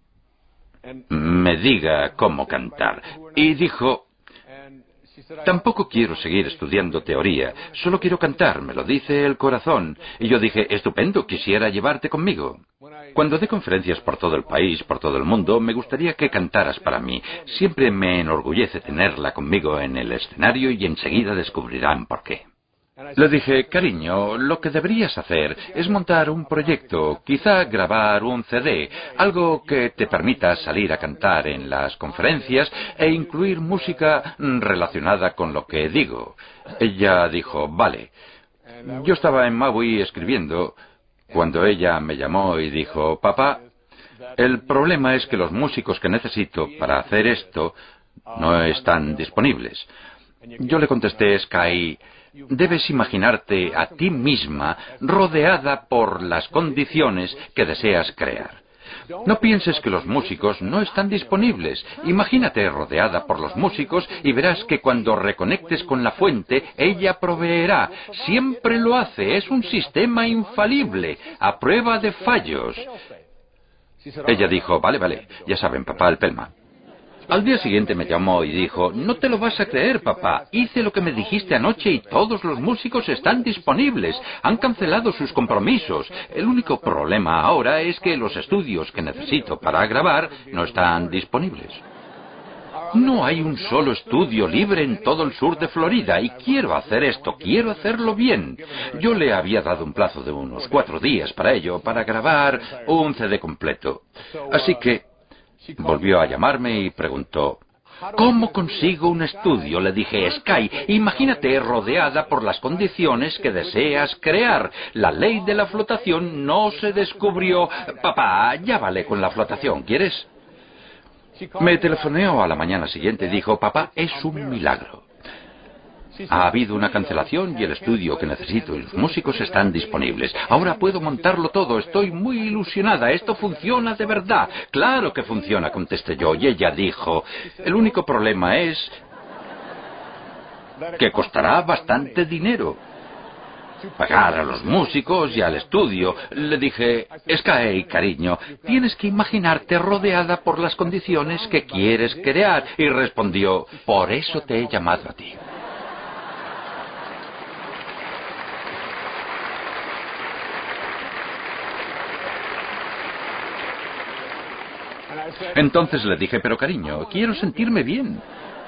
Speaker 2: me diga cómo cantar. Y dijo, tampoco quiero seguir estudiando teoría, solo quiero cantar, me lo dice el corazón. Y yo dije, estupendo, quisiera llevarte conmigo. Cuando dé conferencias por todo el país, por todo el mundo, me gustaría que cantaras para mí. Siempre me enorgullece tenerla conmigo en el escenario y enseguida descubrirán por qué. Le dije, cariño, lo que deberías hacer es montar un proyecto, quizá grabar un C D, algo que te permita salir a cantar en las conferencias e incluir música relacionada con lo que digo. Ella dijo, vale. Yo estaba en Maui escribiendo cuando ella me llamó y dijo, papá, el problema es que los músicos que necesito para hacer esto no están disponibles. Yo le contesté, Sky, debes imaginarte a ti misma rodeada por las condiciones que deseas crear. No pienses que los músicos no están disponibles. Imagínate rodeada por los músicos y verás que cuando reconectes con la fuente, ella proveerá. Siempre lo hace. Es un sistema infalible, a prueba de fallos. Ella dijo, vale, vale, ya saben, papá, el Pelma. Al día siguiente me llamó y dijo, no te lo vas a creer, papá, hice lo que me dijiste anoche y todos los músicos están disponibles, han cancelado sus compromisos. El único problema ahora es que los estudios que necesito para grabar no están disponibles. No hay un solo estudio libre en todo el sur de Florida y quiero hacer esto, quiero hacerlo bien. Yo le había dado un plazo de unos cuatro días para ello, para grabar un C D completo. Así que volvió a llamarme y preguntó, ¿cómo consigo un estudio? Le dije, Sky, imagínate rodeada por las condiciones que deseas crear. La ley de la flotación no se descubrió. Papá, ya vale con la flotación, ¿quieres? Me telefoneó a la mañana siguiente y dijo, papá, es un milagro. Ha habido una cancelación y el estudio que necesito y los músicos están disponibles. Ahora puedo montarlo todo. Estoy muy ilusionada. Esto funciona de verdad. Claro que funciona, contesté yo. Y ella dijo, el único problema es que costará bastante dinero. Pagar a los músicos y al estudio. Le dije, Sky, cariño, tienes que imaginarte rodeada por las condiciones que quieres crear. Y respondió, por eso te he llamado a ti. Entonces le dije, pero cariño, quiero sentirme bien.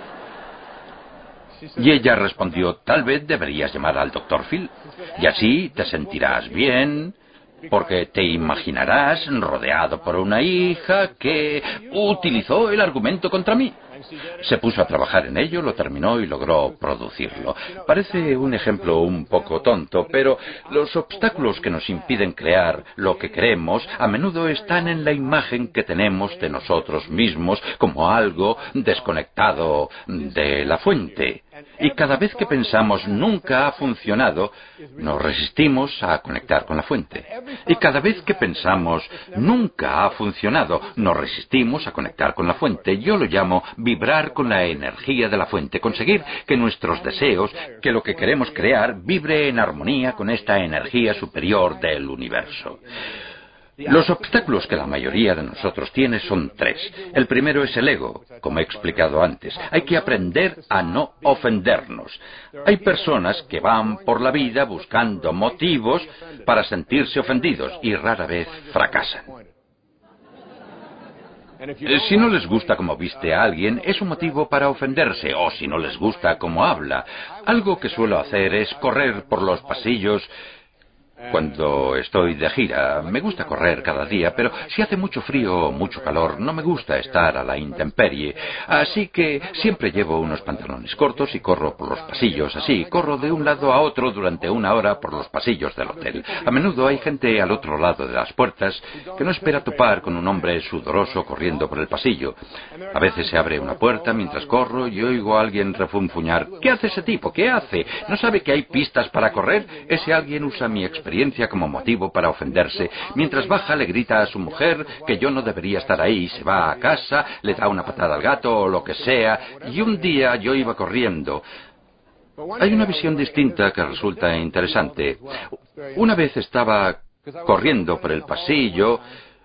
Speaker 2: Y ella respondió, tal vez deberías llamar al doctor Phil. Y así te sentirás bien, porque te imaginarás rodeado por una hija que utilizó el argumento contra mí. Se puso a trabajar en ello, lo terminó y logró producirlo. Parece un ejemplo un poco tonto, pero los obstáculos que nos impiden crear lo que queremos a menudo están en la imagen que tenemos de nosotros mismos como algo desconectado de la fuente. Y cada vez que pensamos nunca ha funcionado, nos resistimos a conectar con la fuente. Y cada vez que pensamos nunca ha funcionado, nos resistimos a conectar con la fuente. Yo lo llamo vibrar con la energía de la fuente, conseguir que nuestros deseos, que lo que queremos crear, vibre en armonía con esta energía superior del universo. Los obstáculos que la mayoría de nosotros tiene son tres. El primero es el ego, como he explicado antes. Hay que aprender a no ofendernos. Hay personas que van por la vida buscando motivos para sentirse ofendidos y rara vez fracasan. Si no les gusta cómo viste a alguien, es un motivo para ofenderse, o si no les gusta cómo habla. Algo que suelo hacer es correr por los pasillos Cuando estoy de gira, me gusta correr cada día, pero si hace mucho frío o mucho calor, no me gusta estar a la intemperie. Así que siempre llevo unos pantalones cortos y corro por los pasillos así. Corro de un lado a otro durante una hora por los pasillos del hotel. A menudo hay gente al otro lado de las puertas que no espera topar con un hombre sudoroso corriendo por el pasillo. A veces se abre una puerta mientras corro y oigo a alguien refunfuñar. ¿Qué hace ese tipo? ¿Qué hace? ¿No sabe que hay pistas para correr? Ese alguien usa mi experiencia como motivo para ofenderse. Mientras baja le grita a su mujer que yo no debería estar ahí, se va a casa, le da una patada al gato o lo que sea, y un día yo iba corriendo. Hay una visión distinta que resulta interesante. Una vez estaba corriendo por el pasillo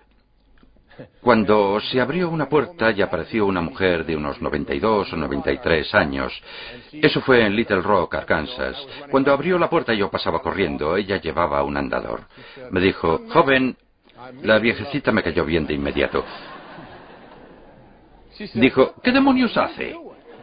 Speaker 2: cuando se abrió una puerta y apareció una mujer de unos noventa y dos o noventa y tres años. Eso fue en Little Rock, Arkansas. Cuando abrió la puerta yo pasaba corriendo. Ella llevaba un andador. Me dijo, joven, la viejecita me cayó bien de inmediato. Dijo, ¿qué demonios hace?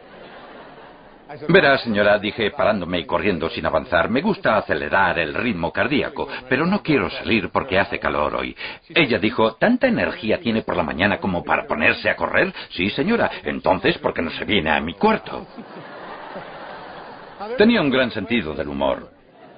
Speaker 2: Verá, señora, dije parándome y corriendo sin avanzar, me gusta acelerar el ritmo cardíaco, pero no quiero salir porque hace calor hoy. Ella dijo, ¿tanta energía tiene por la mañana como para ponerse a correr? Sí, señora, entonces, ¿por qué no se viene a mi cuarto? Tenía un gran sentido del humor.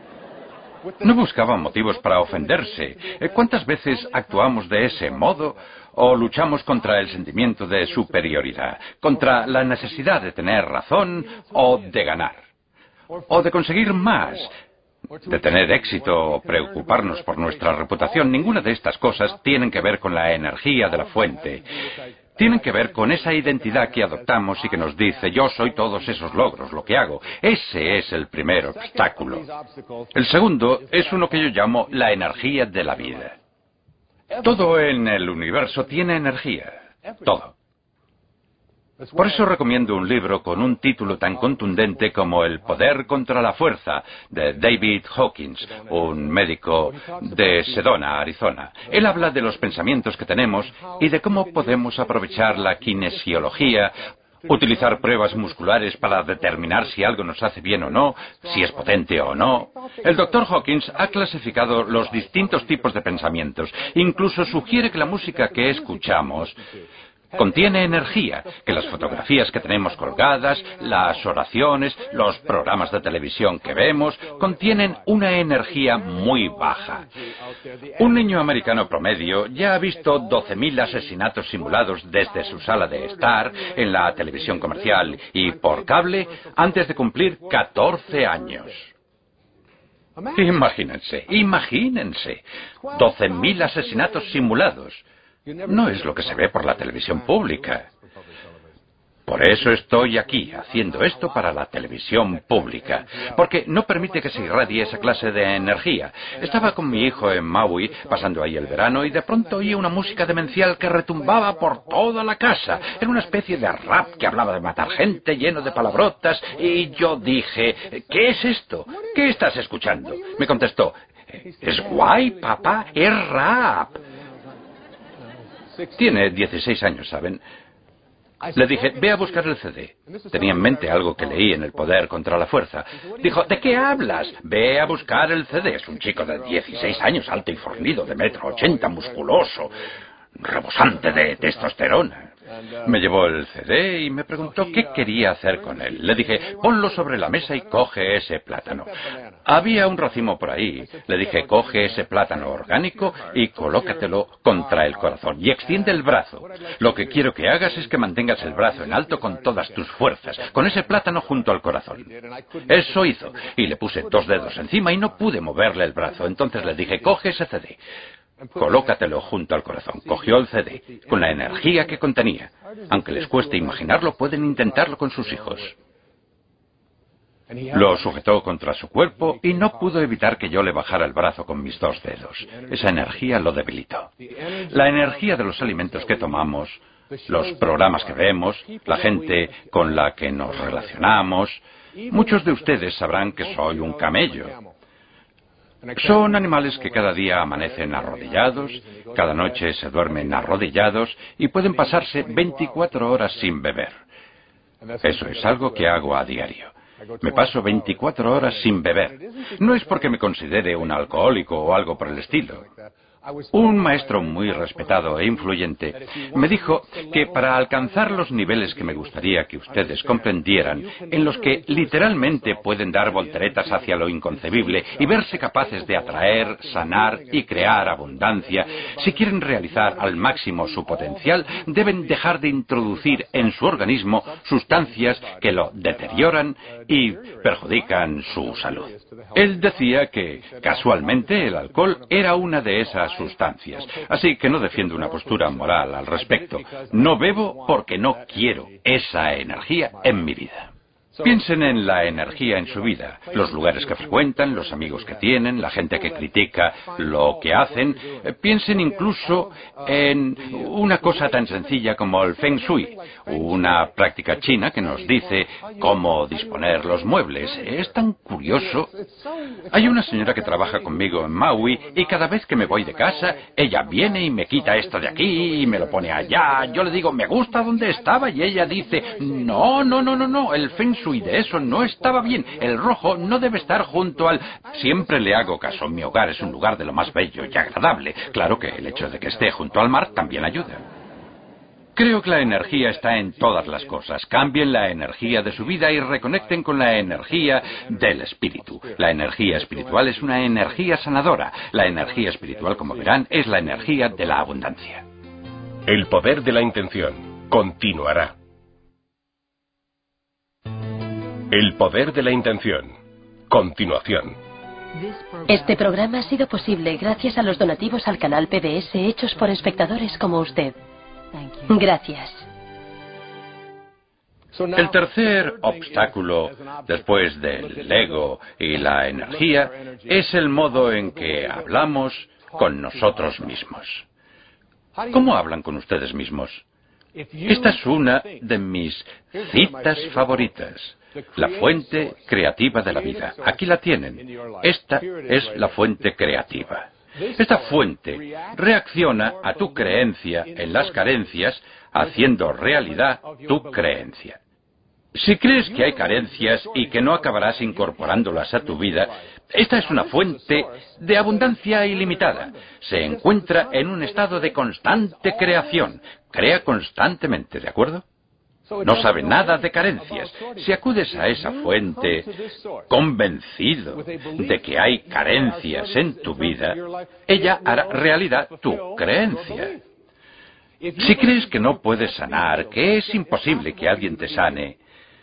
Speaker 2: No buscaba motivos para ofenderse. ¿Cuántas veces actuamos de ese modo o luchamos contra el sentimiento de superioridad, contra la necesidad de tener razón o de ganar, o de conseguir más, de tener éxito o preocuparnos por nuestra reputación? Ninguna de estas cosas tienen que ver con la energía de la fuente. Tienen que ver con esa identidad que adoptamos y que nos dice, yo soy todos esos logros, lo que hago. Ese es el primer obstáculo. El segundo es uno que yo llamo la energía de la vida. Todo en el universo tiene energía. Todo. Por eso recomiendo un libro con un título tan contundente como El poder contra la fuerza, de David Hawkins, un médico de Sedona, Arizona. Él habla de los pensamientos que tenemos y de cómo podemos aprovechar la kinesiología, utilizar pruebas musculares para determinar si algo nos hace bien o no, si es potente o no. El doctor Hawkins ha clasificado los distintos tipos de pensamientos. Incluso sugiere que la música que escuchamos contiene energía, que las fotografías que tenemos colgadas, las oraciones, los programas de televisión que vemos, contienen una energía muy baja. Un niño americano promedio ya ha visto doce mil asesinatos simulados desde su sala de estar, en la televisión comercial y por cable, antes de cumplir catorce años. Imagínense, imagínense, doce mil asesinatos simulados. No es lo que se ve por la televisión pública. Por eso estoy aquí, haciendo esto para la televisión pública, porque no permite que se irradie esa clase de energía. Estaba con mi hijo en Maui, pasando ahí el verano, y de pronto oí una música demencial que retumbaba por toda la casa. Era una especie de rap que hablaba de matar gente, lleno de palabrotas, y yo dije, ¿qué es esto? ¿Qué estás escuchando? Me contestó, es guay, papá, es rap. Tiene dieciséis años, ¿saben? Le dije, ve a buscar el C D. Tenía en mente algo que leí en El poder contra la fuerza. Dijo, ¿de qué hablas? Ve a buscar el C D. Es un chico de dieciséis años, alto y fornido, de metro ochenta, musculoso, rebosante de testosterona. Me llevó el C D y me preguntó qué quería hacer con él. Le dije, ponlo sobre la mesa y coge ese plátano. Había un racimo por ahí. Le dije, coge ese plátano orgánico y colócatelo contra el corazón y extiende el brazo. Lo que quiero que hagas es que mantengas el brazo en alto con todas tus fuerzas, con ese plátano junto al corazón. Eso hizo. Y le puse dos dedos encima y no pude moverle el brazo. Entonces le dije, coge ese C D. Colócatelo junto al corazón. Cogió el C D, con la energía que contenía. Aunque les cueste imaginarlo, pueden intentarlo con sus hijos. Lo sujetó contra su cuerpo y no pudo evitar que yo le bajara el brazo con mis dos dedos. Esa energía lo debilitó. La energía de los alimentos que tomamos, los programas que vemos, la gente con la que nos relacionamos. Muchos de ustedes sabrán que soy un camello. Son animales que cada día amanecen arrodillados, cada noche se duermen arrodillados y pueden pasarse veinticuatro horas sin beber. Eso es algo que hago a diario. Me paso veinticuatro horas sin beber. No es porque me considere un alcohólico o algo por el estilo. Un maestro muy respetado e influyente me dijo que para alcanzar los niveles que me gustaría que ustedes comprendieran, en los que literalmente pueden dar volteretas hacia lo inconcebible y verse capaces de atraer, sanar y crear abundancia, si quieren realizar al máximo su potencial, deben dejar de introducir en su organismo sustancias que lo deterioran y perjudican su salud. Él decía que, casualmente, el alcohol era una de esas sustancias, así que no defiendo una postura moral al respecto. No bebo porque no quiero esa energía en mi vida. Piensen en la energía en su vida, los lugares que frecuentan, los amigos que tienen, la gente que critica lo que hacen. Piensen incluso en una cosa tan sencilla como el Feng Shui, una práctica china que nos dice cómo disponer los muebles. Es tan curioso. Hay una señora que trabaja conmigo en Maui y cada vez que me voy de casa, ella viene y me quita esto de aquí y me lo pone allá. Yo le digo, me gusta donde estaba, y ella dice, no, no, no, no, no, el Feng Shui y de eso no estaba bien. El rojo no debe estar junto al... Siempre le hago caso. Mi hogar es un lugar de lo más bello y agradable. Claro que el hecho de que esté junto al mar también ayuda. Creo que la energía está en todas las cosas. Cambien la energía de su vida y reconecten con la energía del espíritu. La energía espiritual es una energía sanadora. La energía espiritual, como verán, es la energía de la abundancia.
Speaker 1: El poder de la intención continuará. El poder de la intención. Continuación.
Speaker 3: Este programa ha sido posible gracias a los donativos al canal P B S hechos por espectadores como usted. Gracias.
Speaker 2: El tercer obstáculo, después del ego y la energía, es el modo en que hablamos con nosotros mismos. ¿Cómo hablan con ustedes mismos? Esta es una de mis citas favoritas. La fuente creativa de la vida. Aquí la tienen. Esta es la fuente creativa. Esta fuente reacciona a tu creencia en las carencias, haciendo realidad tu creencia. Si crees que hay carencias y que no acabarás incorporándolas a tu vida, esta es una fuente de abundancia ilimitada. Se encuentra en un estado de constante creación. Crea constantemente, ¿de acuerdo? No sabe nada de carencias. Si acudes a esa fuente convencido de que hay carencias en tu vida, ella hará realidad tu creencia. Si crees que no puedes sanar, que es imposible que alguien te sane,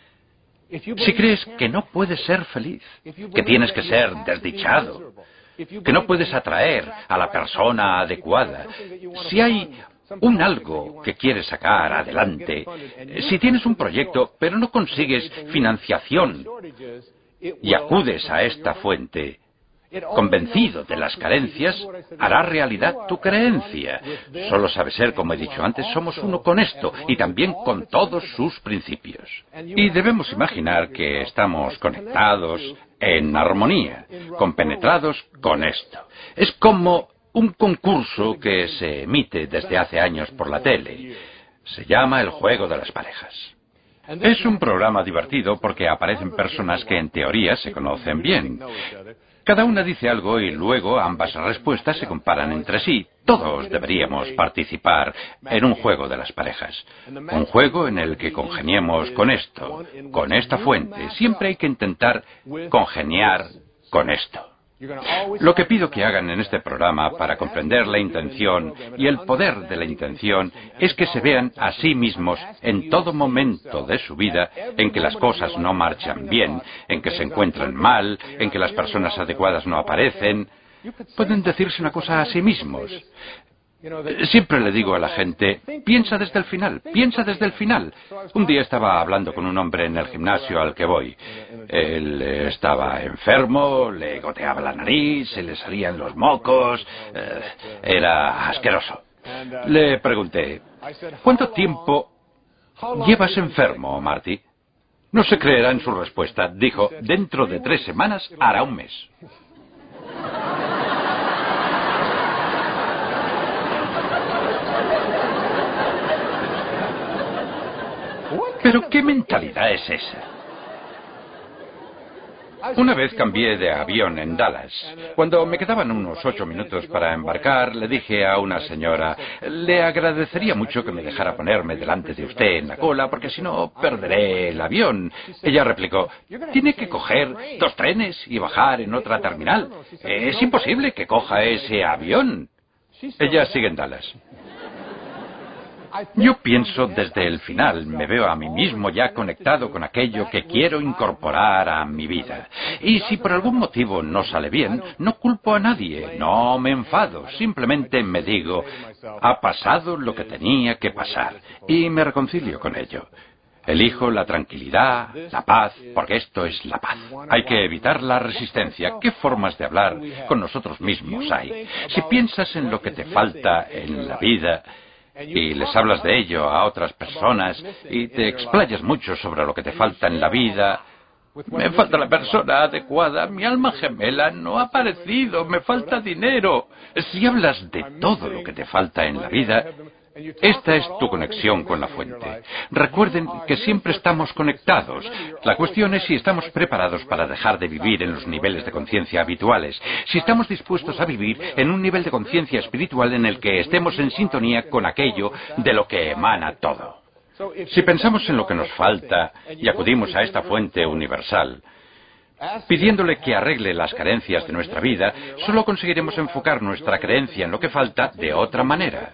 Speaker 2: si crees que no puedes ser feliz, que tienes que ser desdichado, que no puedes atraer a la persona adecuada, si hay un algo que quieres sacar adelante, si tienes un proyecto pero no consigues financiación y acudes a esta fuente, convencido de las carencias, hará realidad tu creencia. Solo sabe ser, como he dicho antes, somos uno con esto y también con todos sus principios. Y debemos imaginar que estamos conectados en armonía, compenetrados con esto. Es como un concurso que se emite desde hace años por la tele. Se llama El Juego de las Parejas. Es un programa divertido porque aparecen personas que en teoría se conocen bien. Cada una dice algo y luego ambas respuestas se comparan entre sí. Todos deberíamos participar en un juego de las parejas. Un juego en el que congeniemos con esto, con esta fuente. Siempre hay que intentar congeniar con esto. Lo que pido que hagan en este programa para comprender la intención y el poder de la intención es que se vean a sí mismos en todo momento de su vida en que las cosas no marchan bien, en que se encuentran mal, en que las personas adecuadas no aparecen. Pueden decirse una cosa a sí mismos. Siempre le digo a la gente, piensa desde el final, piensa desde el final. Un día estaba hablando con un hombre en el gimnasio al que voy. Él estaba enfermo, le goteaba la nariz, se le salían los mocos, eh, era asqueroso. Le pregunté, ¿cuánto tiempo llevas enfermo, Marty? No se creerá en su respuesta. Dijo, dentro de tres semanas hará un mes. ¿Pero qué mentalidad es esa? Una vez cambié de avión en Dallas. Cuando me quedaban unos ocho minutos para embarcar, le dije a una señora, le agradecería mucho que me dejara ponerme delante de usted en la cola, porque si no, perderé el avión. Ella replicó, tiene que coger dos trenes y bajar en otra terminal. Es imposible que coja ese avión. Ella sigue en Dallas. Yo pienso desde el final, me veo a mí mismo ya conectado con aquello que quiero incorporar a mi vida. Y si por algún motivo no sale bien, no culpo a nadie, no me enfado, simplemente me digo, ha pasado lo que tenía que pasar, y me reconcilio con ello. Elijo la tranquilidad, la paz, porque esto es la paz. Hay que evitar la resistencia. ¿Qué formas de hablar con nosotros mismos hay? Si piensas en lo que te falta en la vida y les hablas de ello a otras personas y te explayas mucho sobre lo que te falta en la vida, me falta la persona adecuada, mi alma gemela no ha aparecido, me falta dinero. Si hablas de todo lo que te falta en la vida, esta es tu conexión con la fuente. Recuerden que siempre estamos conectados. La cuestión es si estamos preparados para dejar de vivir en los niveles de conciencia habituales, si estamos dispuestos a vivir en un nivel de conciencia espiritual en el que estemos en sintonía con aquello de lo que emana todo. Si pensamos en lo que nos falta y acudimos a esta fuente universal, pidiéndole que arregle las carencias de nuestra vida, solo conseguiremos enfocar nuestra creencia en lo que falta de otra manera.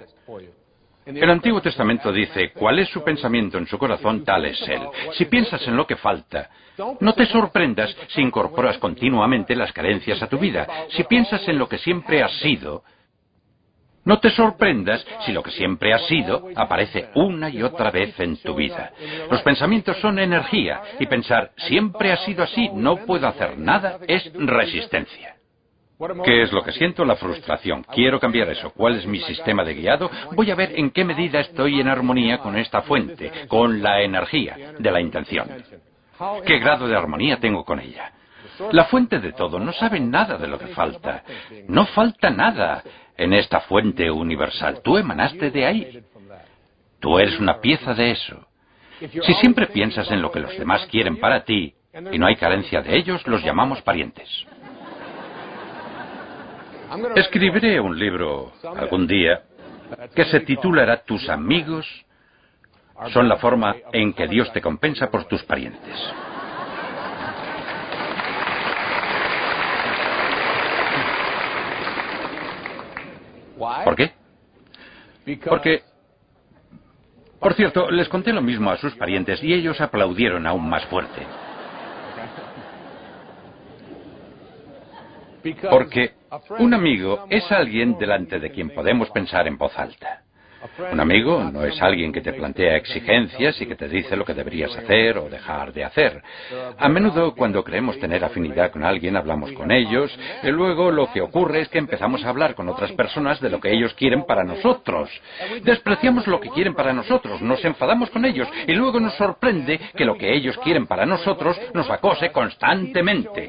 Speaker 2: El Antiguo Testamento dice, ¿cuál es su pensamiento en su corazón? Tal es él. Si piensas en lo que falta, no te sorprendas si incorporas continuamente las carencias a tu vida. Si piensas en lo que siempre has sido, no te sorprendas si lo que siempre has sido aparece una y otra vez en tu vida. Los pensamientos son energía, y pensar, siempre ha sido así, no puedo hacer nada, es resistencia. ¿Qué es lo que siento? La frustración. Quiero cambiar eso. ¿Cuál es mi sistema de guiado? Voy a ver en qué medida estoy en armonía con esta fuente, con la energía de la intención. ¿Qué grado de armonía tengo con ella? La fuente de todo no sabe nada de lo que falta. No falta nada en esta fuente universal. Tú emanaste de ahí. Tú eres una pieza de eso. Si siempre piensas en lo que los demás quieren para ti y no hay carencia de ellos, los llamamos parientes. Escribiré un libro algún día que se titulará Tus amigos son la forma en que Dios te compensa por tus parientes. ¿Por qué? Porque, por cierto, les conté lo mismo a sus parientes y ellos aplaudieron aún más fuerte. Porque un amigo es alguien delante de quien podemos pensar en voz alta. Un amigo no es alguien que te plantea exigencias y que te dice lo que deberías hacer o dejar de hacer. A menudo, cuando creemos tener afinidad con alguien, hablamos con ellos, y luego lo que ocurre es que empezamos a hablar con otras personas de lo que ellos quieren para nosotros. Despreciamos lo que quieren para nosotros, nos enfadamos con ellos, y luego nos sorprende que lo que ellos quieren para nosotros nos acose constantemente.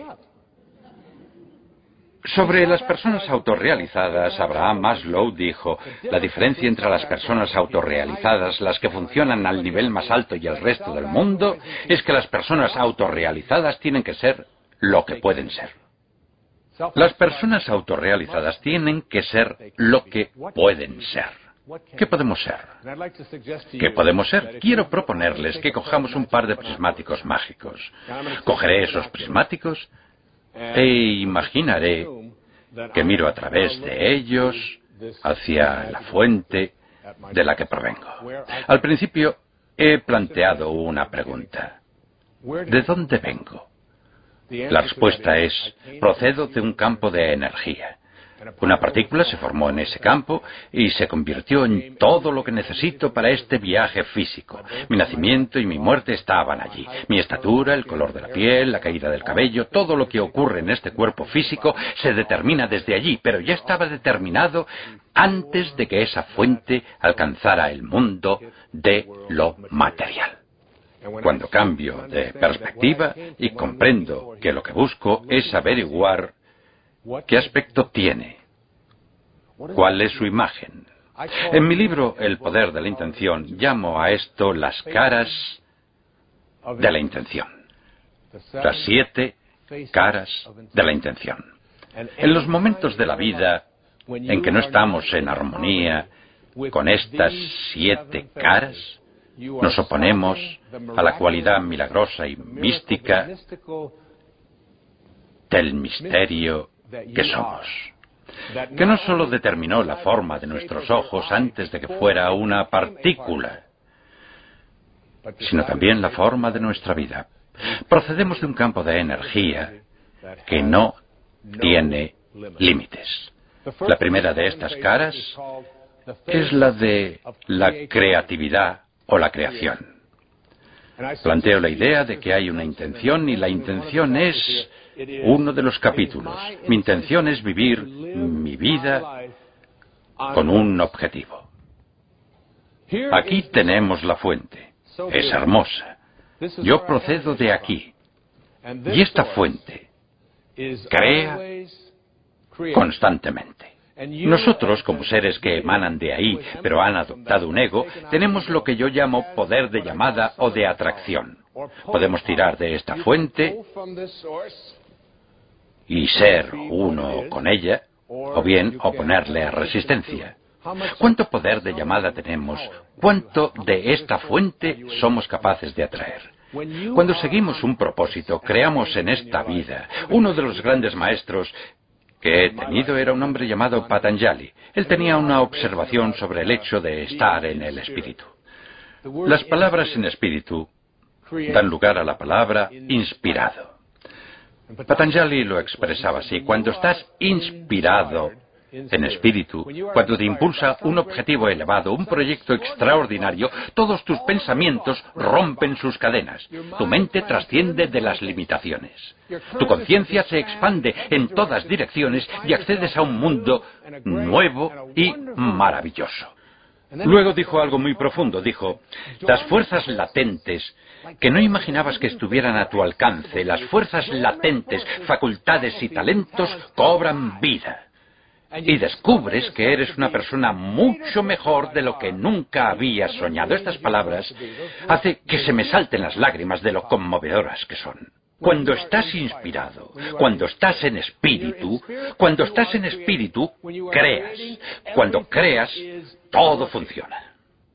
Speaker 2: Sobre las personas autorrealizadas, Abraham Maslow dijo, la diferencia entre las personas autorrealizadas, las que funcionan al nivel más alto y el resto del mundo, es que las personas autorrealizadas tienen que ser lo que pueden ser. Las personas autorrealizadas tienen que ser lo que pueden ser. ¿Qué podemos ser? ¿Qué podemos ser? Quiero proponerles que cojamos un par de prismáticos mágicos. Cogeré esos prismáticos e imaginaré que miro a través de ellos hacia la fuente de la que provengo. Al principio he planteado una pregunta. ¿De dónde vengo? La respuesta es, procedo de un campo de energía. Una partícula se formó en ese campo y se convirtió en todo lo que necesito para este viaje físico. Mi nacimiento y mi muerte estaban allí. Mi estatura, el color de la piel, la caída del cabello, todo lo que ocurre en este cuerpo físico se determina desde allí, pero ya estaba determinado antes de que esa fuente alcanzara el mundo de lo material. Cuando cambio de perspectiva y comprendo que lo que busco es averiguar ¿qué aspecto tiene? ¿Cuál es su imagen? En mi libro El poder de la intención llamo a esto las caras de la intención. Las siete caras de la intención. En los momentos de la vida en que no estamos en armonía con estas siete caras, nos oponemos a la cualidad milagrosa y mística del misterio que somos, que no solo determinó la forma de nuestros ojos antes de que fuera una partícula, sino también la forma de nuestra vida. Procedemos de un campo de energía que no tiene límites. La primera de estas caras es la de la creatividad o la creación. Planteo la idea de que hay una intención y la intención es uno de los capítulos. Mi intención es vivir mi vida con un objetivo. Aquí tenemos la fuente. Es hermosa. Yo procedo de aquí. Y esta fuente crea constantemente. Nosotros, como seres que emanan de ahí, pero han adoptado un ego, tenemos lo que yo llamo poder de llamada o de atracción. Podemos tirar de esta fuente y ser uno con ella, o bien oponerle a resistencia. ¿Cuánto poder de llamada tenemos? ¿Cuánto de esta fuente somos capaces de atraer? Cuando seguimos un propósito, creamos en esta vida. Uno de los grandes maestros que he tenido era un hombre llamado Patanjali. Él tenía una observación sobre el hecho de estar en el espíritu. Las palabras en espíritu dan lugar a la palabra inspirado. Patanjali lo expresaba así: cuando estás inspirado en espíritu, cuando te impulsa un objetivo elevado, un proyecto extraordinario, todos tus pensamientos rompen sus cadenas. Tu mente trasciende de las limitaciones. Tu conciencia se expande en todas direcciones y accedes a un mundo nuevo y maravilloso. Luego dijo algo muy profundo. Dijo: las fuerzas latentes que no imaginabas que estuvieran a tu alcance, las fuerzas latentes, facultades y talentos cobran vida. Y descubres que eres una persona mucho mejor de lo que nunca habías soñado. Estas palabras hacen que se me salten las lágrimas de lo conmovedoras que son. Cuando estás inspirado, cuando estás en espíritu, cuando estás en espíritu, creas. Cuando creas, todo funciona.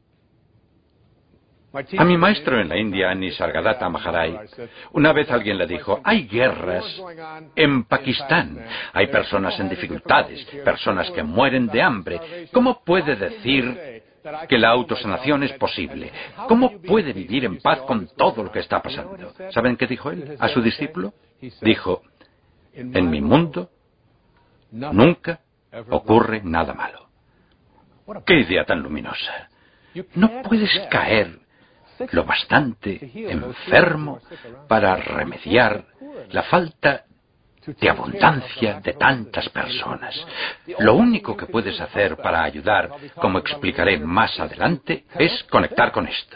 Speaker 2: A mi maestro en la India, Nisargadatta Maharaj, una vez alguien le dijo: hay guerras en Pakistán, hay personas en dificultades, personas que mueren de hambre. ¿Cómo puede decir que la autosanación es posible? ¿Cómo puede vivir en paz con todo lo que está pasando? ¿Saben qué dijo él a su discípulo? Dijo: en mi mundo nunca ocurre nada malo. ¡Qué idea tan luminosa! No puedes caer lo bastante enfermo para remediar la falta de abundancia de tantas personas. Lo único que puedes hacer para ayudar, como explicaré más adelante, es conectar con esto.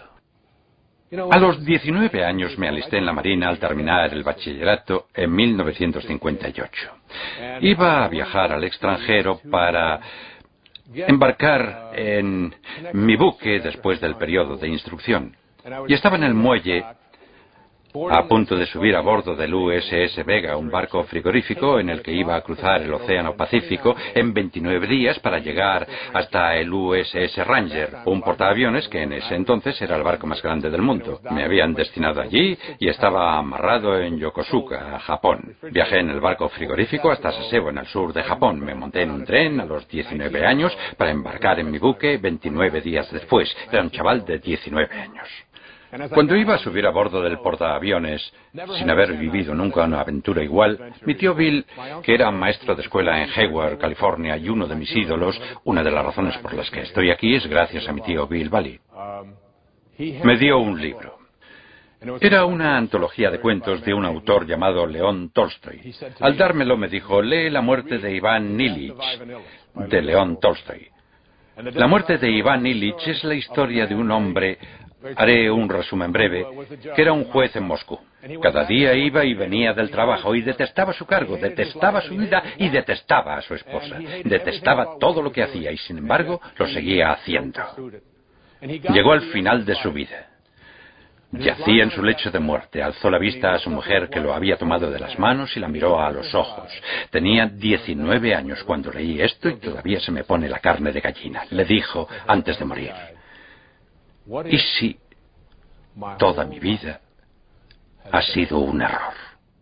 Speaker 2: A los diecinueve años me alisté en la Marina al terminar el bachillerato en mil novecientos cincuenta y ocho. Iba a viajar al extranjero para embarcar en mi buque después del periodo de instrucción. Y estaba en el muelle a punto de subir a bordo del U S S Vega, un barco frigorífico en el que iba a cruzar el Océano Pacífico en veintinueve días para llegar hasta el U S S Ranger, un portaaviones que en ese entonces era el barco más grande del mundo. Me habían destinado allí y estaba amarrado en Yokosuka, Japón. Viajé en el barco frigorífico hasta Sasebo, en el sur de Japón. Me monté en un tren a los diecinueve años para embarcar en mi buque veintinueve días después. Era un chaval de diecinueve años. Cuando iba a subir a bordo del portaaviones, sin haber vivido nunca una aventura igual, mi tío Bill, que era maestro de escuela en Hayward, California, y uno de mis ídolos, una de las razones por las que estoy aquí es gracias a mi tío Bill Bally, me dio un libro. Era una antología de cuentos de un autor llamado León Tolstoy. Al dármelo me dijo: lee La muerte de Iván Ilich, de León Tolstoy. La muerte de Iván Ilich es la historia de un hombre, haré un resumen breve, que era un juez en Moscú. Cada día iba y venía del trabajo y detestaba su cargo, detestaba su vida y detestaba a su esposa. Detestaba todo lo que hacía y, sin embargo, lo seguía haciendo. Llegó al final de su vida. Yacía en su lecho de muerte, alzó la vista a su mujer que lo había tomado de las manos y la miró a los ojos. Tenía diecinueve años cuando leí esto y todavía se me pone la carne de gallina. Le dijo antes de morir: ¿y si toda mi vida ha sido un error?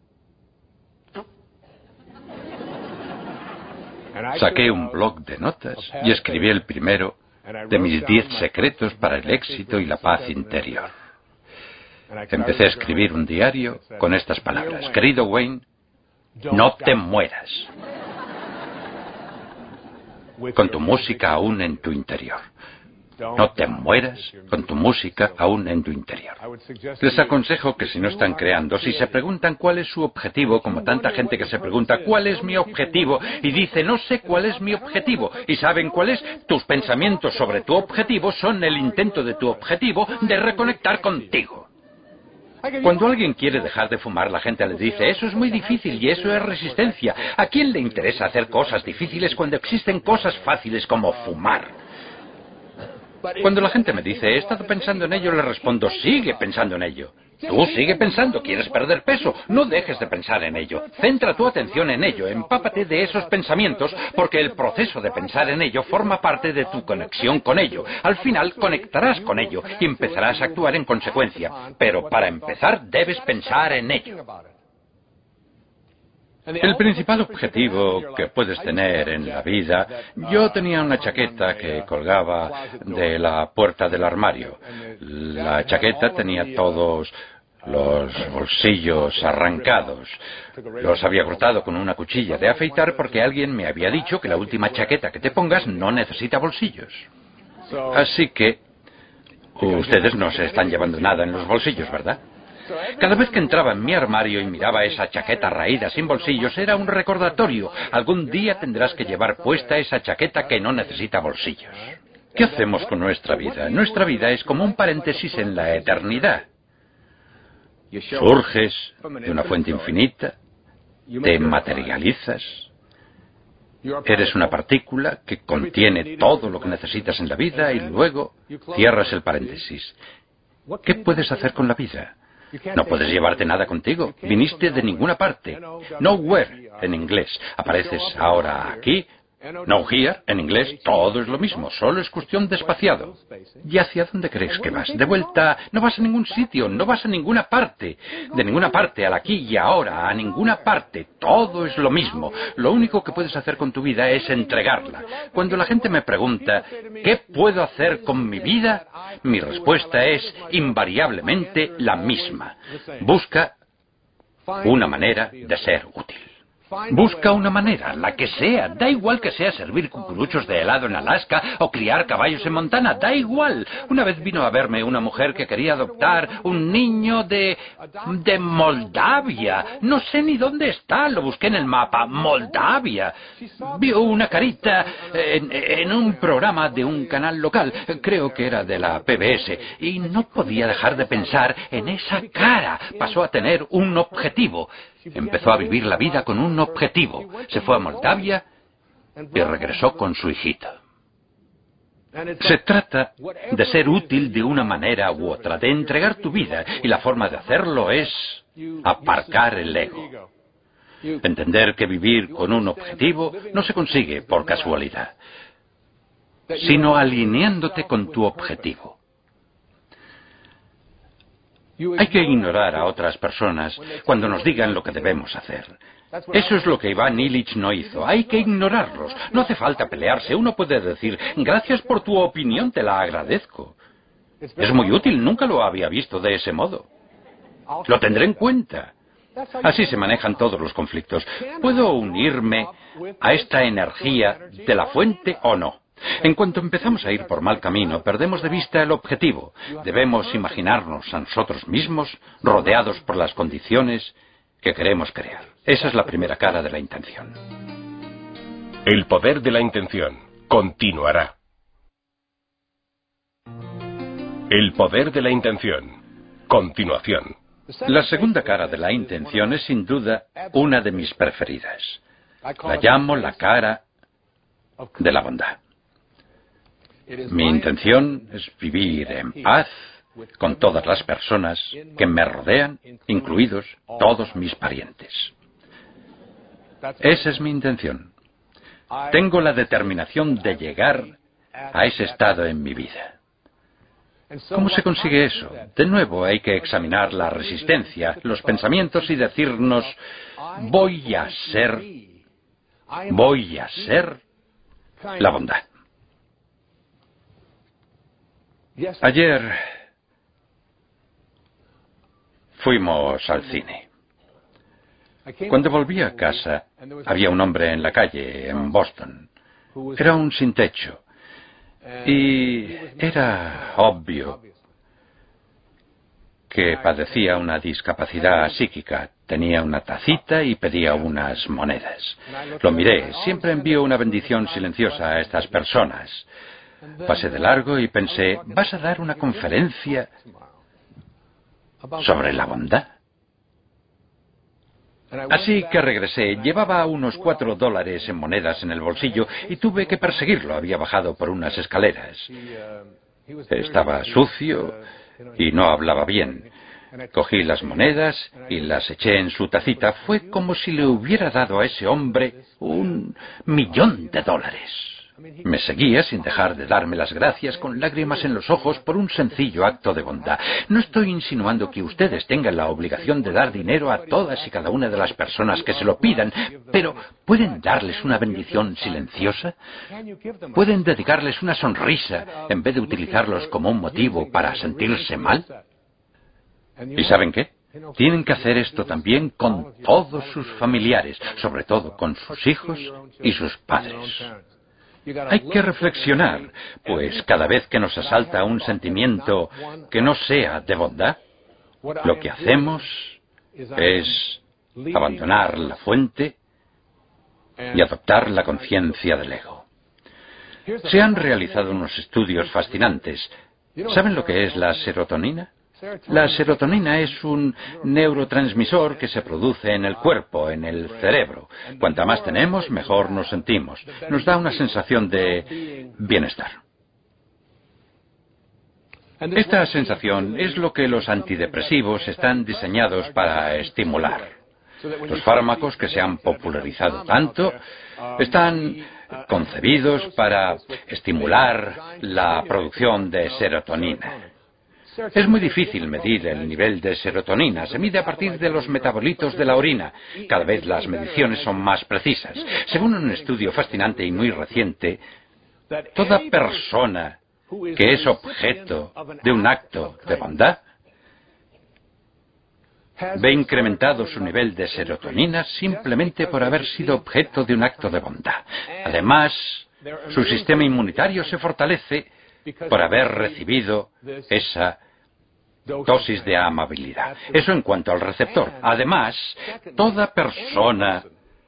Speaker 2: Saqué un bloc de notas y escribí el primero de mis diez secretos para el éxito y la paz interior. Empecé a escribir un diario con estas palabras: querido Wayne, no te mueras, con tu música aún en tu interior. No te mueras con tu música aún en tu interior. Les aconsejo que si no están creando, si se preguntan cuál es su objetivo, como tanta gente que se pregunta cuál es mi objetivo y dice no sé cuál es mi objetivo, y saben cuál es, tus pensamientos sobre tu objetivo son el intento de tu objetivo de reconectar contigo. Cuando alguien quiere dejar de fumar, la gente le dice eso es muy difícil y eso es resistencia. ¿A quién le interesa hacer cosas difíciles cuando existen cosas fáciles como fumar? Cuando la gente me dice, he estado pensando en ello, le respondo, sigue pensando en ello. Tú sigue pensando, ¿quieres perder peso? No dejes de pensar en ello. Centra tu atención en ello, empápate de esos pensamientos, porque el proceso de pensar en ello forma parte de tu conexión con ello. Al final conectarás con ello y empezarás a actuar en consecuencia. Pero para empezar, debes pensar en ello. El principal objetivo que puedes tener en la vida... Yo tenía una chaqueta que colgaba de la puerta del armario. La chaqueta tenía todos los bolsillos arrancados. Los había cortado con una cuchilla de afeitar porque alguien me había dicho que la última chaqueta que te pongas no necesita bolsillos. Así que ustedes no se están llevando nada en los bolsillos, ¿verdad? Cada vez que entraba en mi armario y miraba esa chaqueta raída sin bolsillos, era un recordatorio. Algún día tendrás que llevar puesta esa chaqueta que no necesita bolsillos. ¿Qué hacemos con nuestra vida? Nuestra vida es como un paréntesis en la eternidad. Surges de una fuente infinita, te materializas, eres una partícula que contiene todo lo que necesitas en la vida y luego cierras el paréntesis. ¿Qué puedes hacer con la vida? No puedes llevarte nada contigo. Viniste de ninguna parte. Nowhere, en inglés. Apareces ahora aquí. No here, en inglés. Todo es lo mismo. Solo es cuestión de espaciado. ¿Y hacia dónde crees que vas? De vuelta. No vas a ningún sitio. No vas a ninguna parte. De ninguna parte al aquí y ahora. A ninguna parte. Todo es lo mismo. Lo único que puedes hacer con tu vida es entregarla. Cuando la gente me pregunta, ¿qué puedo hacer con mi vida? Mi respuesta es invariablemente la misma. Busca una manera de ser útil. Busca una manera, la que sea. Da igual que sea servir cucuruchos de helado en Alaska o criar caballos en Montana. Da igual. Una vez vino a verme una mujer que quería adoptar un niño de... de Moldavia. No sé ni dónde está. Lo busqué en el mapa. Moldavia. Vio una carita en, en un programa de un canal local. Creo que era de la P B S. Y no podía dejar de pensar en esa cara. Pasó a tener un objetivo. Empezó a vivir la vida con un objetivo. Se fue a Moldavia y regresó con su hijita. Se trata de ser útil de una manera u otra, de entregar tu vida, y la forma de hacerlo es aparcar el ego. Entender que vivir con un objetivo no se consigue por casualidad, sino alineándote con tu objetivo. Hay que ignorar a otras personas cuando nos digan lo que debemos hacer. Eso es lo que Iván Illich no hizo. Hay que ignorarlos. No hace falta pelearse. Uno puede decir, gracias por tu opinión, te la agradezco. Es muy útil, nunca lo había visto de ese modo. Lo tendré en cuenta. Así se manejan todos los conflictos. ¿Puedo unirme a esta energía de la fuente o no? En cuanto empezamos a ir por mal camino, perdemos de vista el objetivo. Debemos imaginarnos a nosotros mismos rodeados por las condiciones que queremos crear. Esa es la primera cara de la intención.
Speaker 1: El poder de la intención continuará. El poder de la intención. Continuación.
Speaker 2: La segunda cara de la intención es sin duda una de mis preferidas. La llamo la cara de la bondad. Mi intención es vivir en paz con todas las personas que me rodean, incluidos todos mis parientes. Esa es mi intención. Tengo la determinación de llegar a ese estado en mi vida. ¿Cómo se consigue eso? De nuevo hay que examinar la resistencia, los pensamientos y decirnos, voy a ser, voy a ser la bondad. Ayer fuimos al cine. Cuando volví a casa, había un hombre en la calle, en Boston. Era un sin techo. Y era obvio que padecía una discapacidad psíquica. Tenía una tacita y pedía unas monedas. Lo miré. Siempre envío una bendición silenciosa a estas personas. Pasé de largo y pensé, ¿vas a dar una conferencia sobre la bondad? Así que regresé. Llevaba unos cuatro dólares en monedas en el bolsillo y tuve que perseguirlo. Había bajado por unas escaleras. Estaba sucio y no hablaba bien. Cogí las monedas y las eché en su tacita. Fue como si le hubiera dado a ese hombre un millón de dólares. Me seguía sin dejar de darme las gracias con lágrimas en los ojos por un sencillo acto de bondad. No estoy insinuando que ustedes tengan la obligación de dar dinero a todas y cada una de las personas que se lo pidan, pero ¿pueden darles una bendición silenciosa? ¿Pueden dedicarles una sonrisa en vez de utilizarlos como un motivo para sentirse mal? ¿Y saben qué? Tienen que hacer esto también con todos sus familiares, sobre todo con sus hijos y sus padres. Hay que reflexionar, pues cada vez que nos asalta un sentimiento que no sea de bondad, lo que hacemos es abandonar la fuente y adoptar la conciencia del ego. Se han realizado unos estudios fascinantes. ¿Saben lo que es la serotonina? La serotonina es un neurotransmisor que se produce en el cuerpo, en el cerebro. Cuanta más tenemos, mejor nos sentimos. Nos da una sensación de bienestar. Esta sensación es lo que los antidepresivos están diseñados para estimular. Los fármacos que se han popularizado tanto están concebidos para estimular la producción de serotonina. Es muy difícil medir el nivel de serotonina. Se mide a partir de los metabolitos de la orina. Cada vez las mediciones son más precisas. Según un estudio fascinante y muy reciente, toda persona que es objeto de un acto de bondad ve incrementado su nivel de serotonina simplemente por haber sido objeto de un acto de bondad. Además, su sistema inmunitario se fortalece por haber recibido esa dosis de amabilidad. Eso en cuanto al receptor. Además, toda persona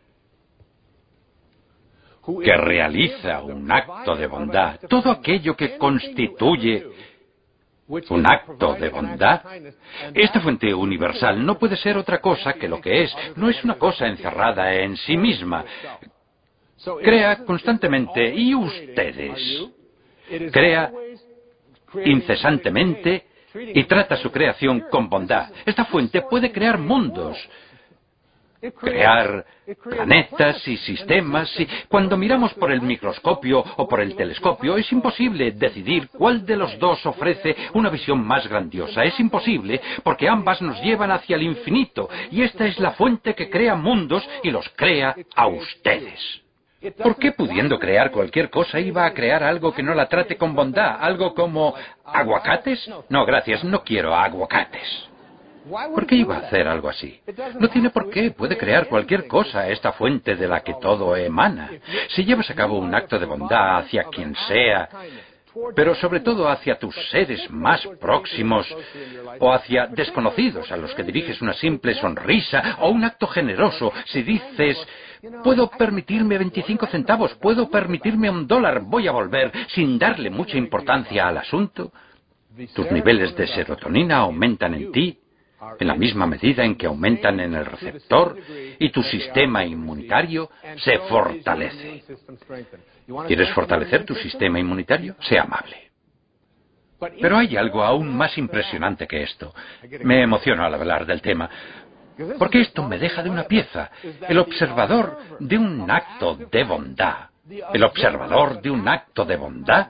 Speaker 2: que realiza un acto de bondad, todo aquello que constituye un acto de bondad, esta fuente universal no puede ser otra cosa que lo que es. No es una cosa encerrada en sí misma. Crea constantemente, y ustedes crea incesantemente y trata su creación con bondad. Esta fuente puede crear mundos, crear planetas y sistemas. Y cuando miramos por el microscopio o por el telescopio, es imposible decidir cuál de los dos ofrece una visión más grandiosa. Es imposible porque ambas nos llevan hacia el infinito. Y esta es la fuente que crea mundos y los crea a ustedes. ¿Por qué, pudiendo crear cualquier cosa, iba a crear algo que no la trate con bondad? ¿Algo como aguacates? No, gracias, no quiero aguacates. ¿Por qué iba a hacer algo así? No tiene por qué. Puede crear cualquier cosa, esta fuente de la que todo emana. Si llevas a cabo un acto de bondad hacia quien sea, pero sobre todo hacia tus seres más próximos o hacia desconocidos a los que diriges una simple sonrisa o un acto generoso, si dices, puedo permitirme veinticinco centavos, puedo permitirme un dólar, voy a volver sin darle mucha importancia al asunto, tus niveles de serotonina aumentan en ti en la misma medida en que aumentan en el receptor y tu sistema inmunitario se fortalece. ¿Quieres fortalecer tu sistema inmunitario? Sea amable. Pero hay algo aún más impresionante que esto. Me emociono al hablar del tema, porque esto me deja de una pieza. El observador de un acto de bondad, el observador de un acto de bondad,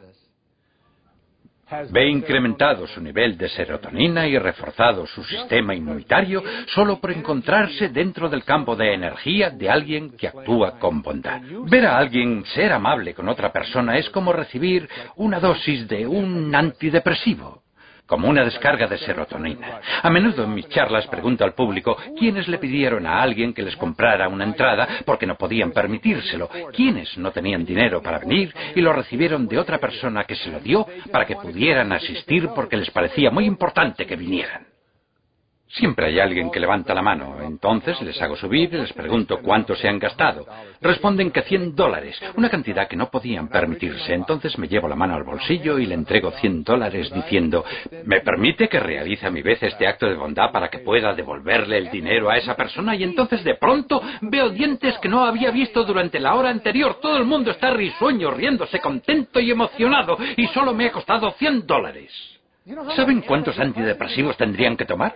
Speaker 2: ve incrementado su nivel de serotonina y reforzado su sistema inmunitario solo por encontrarse dentro del campo de energía de alguien que actúa con bondad. Ver a alguien ser amable con otra persona es como recibir una dosis de un antidepresivo, como una descarga de serotonina. A menudo en mis charlas pregunto al público quiénes le pidieron a alguien que les comprara una entrada porque no podían permitírselo, quiénes no tenían dinero para venir y lo recibieron de otra persona que se lo dio para que pudieran asistir porque les parecía muy importante que vinieran. Siempre hay alguien que levanta la mano. Entonces les hago subir y les pregunto cuánto se han gastado. Responden que cien dólares, una cantidad que no podían permitirse. Entonces me llevo la mano al bolsillo y le entrego cien dólares diciendo, ¿me permite que realice a mi vez este acto de bondad para que pueda devolverle el dinero a esa persona? Y entonces de pronto veo dientes que no había visto durante la hora anterior. Todo el mundo está risueño, riéndose, contento y emocionado. Y solo me ha costado cien dólares. ¿Saben cuántos antidepresivos tendrían que tomar?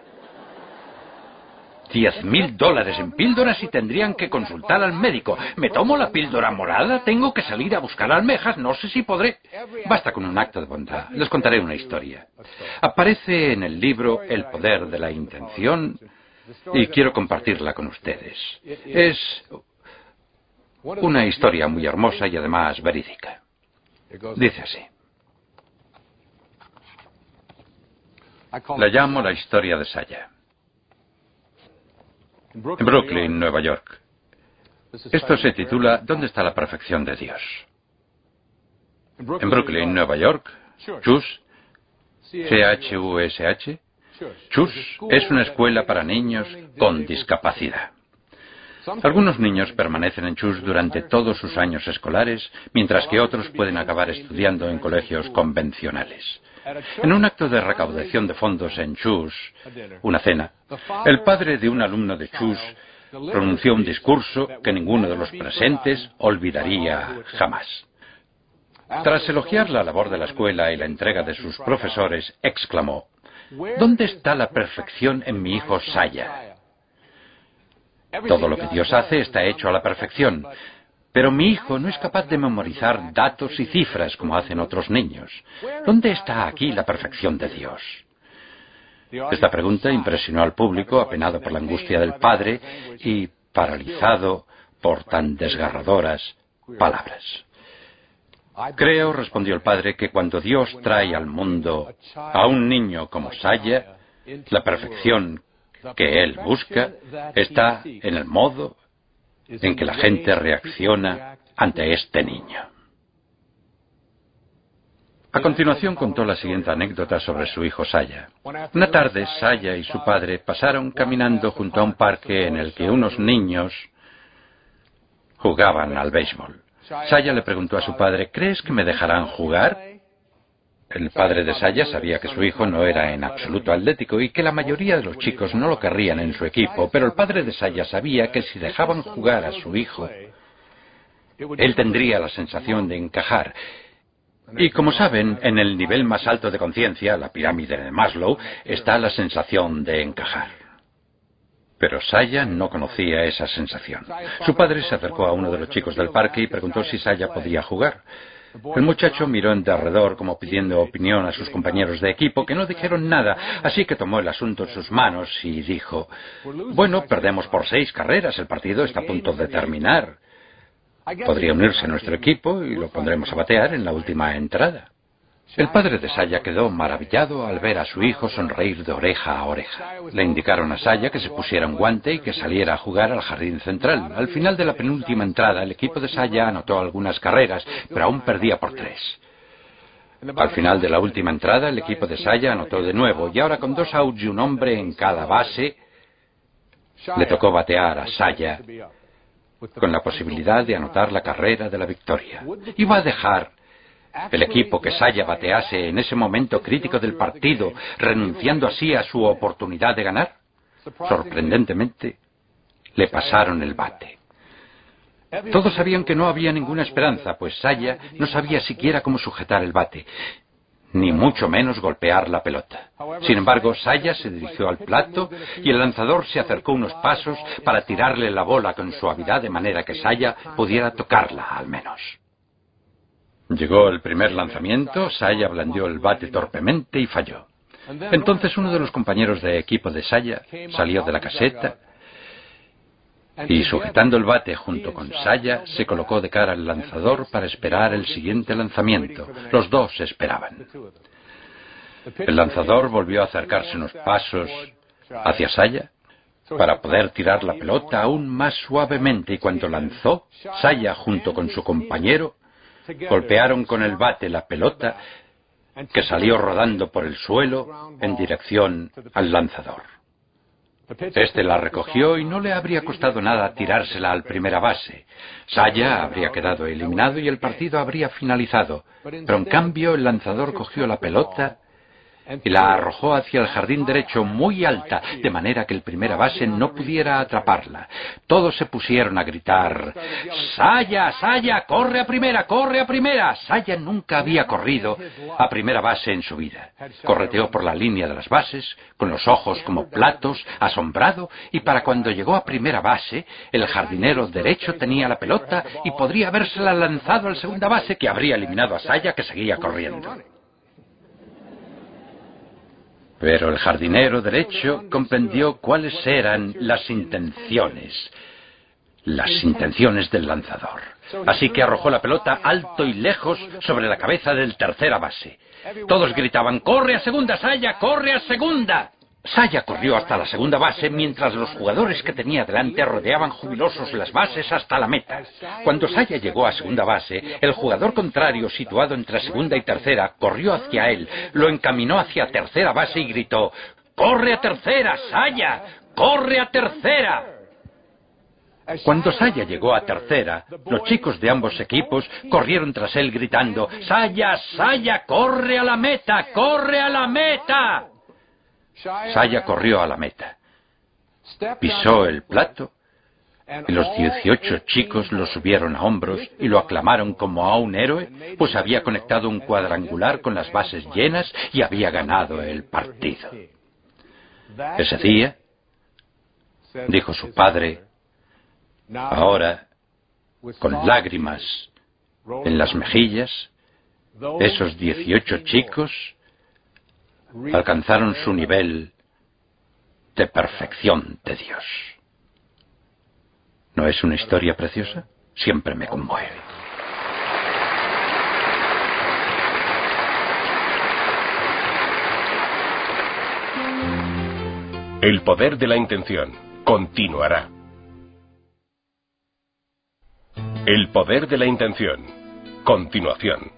Speaker 2: Diez mil dólares en píldoras y tendrían que consultar al médico. ¿Me tomo la píldora morada? Tengo que salir a buscar almejas. No sé si podré. Basta con un acto de bondad. Les contaré una historia. Aparece en el libro El poder de la intención y quiero compartirla con ustedes. Es una historia muy hermosa y además verídica. Dice así. La llamo la historia de Saya. En Brooklyn, Nueva York. Esto se titula ¿Dónde está la perfección de Dios? En Brooklyn, Nueva York, Chus, C H U S H, Chus es una escuela para niños con discapacidad. Algunos niños permanecen en Chus durante todos sus años escolares, mientras que otros pueden acabar estudiando en colegios convencionales. En un acto de recaudación de fondos en Chus, una cena, el padre de un alumno de Chus pronunció un discurso que ninguno de los presentes olvidaría jamás. Tras elogiar la labor de la escuela y la entrega de sus profesores, exclamó, ¿dónde está la perfección en mi hijo Saya? Todo lo que Dios hace está hecho a la perfección. Pero mi hijo no es capaz de memorizar datos y cifras como hacen otros niños. ¿Dónde está aquí la perfección de Dios? Esta pregunta impresionó al público, apenado por la angustia del padre y paralizado por tan desgarradoras palabras. Creo, respondió el padre, que cuando Dios trae al mundo a un niño como Saya, la perfección que él busca está en el modo en que la gente reacciona ante este niño. A continuación contó la siguiente anécdota sobre su hijo Saya. Una tarde, Saya y su padre pasaron caminando junto a un parque en el que unos niños jugaban al béisbol. Saya le preguntó a su padre, ¿crees que me dejarán jugar? El padre de Saya sabía que su hijo no era en absoluto atlético y que la mayoría de los chicos no lo querrían en su equipo, pero el padre de Saya sabía que si dejaban jugar a su hijo, él tendría la sensación de encajar. Y como saben, en el nivel más alto de conciencia, la pirámide de Maslow, está la sensación de encajar. Pero Saya no conocía esa sensación. Su padre se acercó a uno de los chicos del parque y preguntó si Saya podía jugar. El muchacho miró en derredor como pidiendo opinión a sus compañeros de equipo, que no dijeron nada, así que tomó el asunto en sus manos y dijo, bueno, perdemos por seis carreras, el partido está a punto de terminar. Podría unirse a nuestro equipo y lo pondremos a batear en la última entrada. El padre de Saya quedó maravillado al ver a su hijo sonreír de oreja a oreja. Le indicaron a Saya que se pusiera un guante y que saliera a jugar al jardín central. Al final de la penúltima entrada, el equipo de Saya anotó algunas carreras, pero aún perdía por tres. Al final de la última entrada, el equipo de Saya anotó de nuevo, y ahora con dos outs y un hombre en cada base, le tocó batear a Saya con la posibilidad de anotar la carrera de la victoria. Iba a dejar el equipo que Saya batease en ese momento crítico del partido, renunciando así a su oportunidad de ganar. Sorprendentemente, le pasaron el bate. Todos sabían que no había ninguna esperanza, pues Saya no sabía siquiera cómo sujetar el bate. ni mucho menos golpear la pelota. Sin embargo, Saya se dirigió al plato y el lanzador se acercó unos pasos para tirarle la bola con suavidad de manera que Saya pudiera tocarla al menos. Llegó el primer lanzamiento, Saya blandió el bate torpemente y falló. Entonces uno de los compañeros de equipo de Saya salió de la caseta y, sujetando el bate junto con Saya, se colocó de cara al lanzador para esperar el siguiente lanzamiento. Los dos esperaban. El lanzador volvió a acercarse unos pasos hacia Saya para poder tirar la pelota aún más suavemente, y cuando lanzó, Saya junto con su compañero golpearon con el bate la pelota, que salió rodando por el suelo en dirección al lanzador. Este la recogió y no le habría costado nada tirársela al primera base. Saya habría quedado eliminado y el partido habría finalizado. Pero en cambio el lanzador cogió la pelota y la arrojó hacia el jardín derecho muy alta, de manera que el primera base no pudiera atraparla. Todos se pusieron a gritar: ¡Saya, Saya, corre a primera, corre a primera! Saya nunca había corrido a primera base en su vida. Correteó por la línea de las bases, con los ojos como platos, asombrado, y para cuando llegó a primera base, el jardinero derecho tenía la pelota y podría habérsela lanzado al segunda base, que habría eliminado a Saya, que seguía corriendo. Pero el jardinero derecho comprendió cuáles eran las intenciones, las intenciones del lanzador. Así que arrojó la pelota alto y lejos sobre la cabeza del tercera base. Todos gritaban: ¡corre a segunda, Saya, corre a segunda! Saya corrió hasta la segunda base, mientras los jugadores que tenía delante rodeaban jubilosos las bases hasta la meta. Cuando Saya llegó a segunda base, el jugador contrario, situado entre segunda y tercera, corrió hacia él, lo encaminó hacia tercera base y gritó: ¡corre a tercera, Saya! ¡corre a tercera! Cuando Saya llegó a tercera, los chicos de ambos equipos corrieron tras él gritando: ¡Saya, Saya, corre a la meta, corre a la meta! Saya corrió a la meta, pisó el plato y los dieciocho chicos lo subieron a hombros y lo aclamaron como a un héroe, pues había conectado un cuadrangular con las bases llenas y había ganado el partido. Ese día, dijo su padre, ahora, con lágrimas en las mejillas, esos dieciocho chicos alcanzaron su nivel de perfección de Dios. ¿No es una historia preciosa? Siempre me conmueve.
Speaker 1: El poder de la intención continuará. El poder de la intención. Continuación.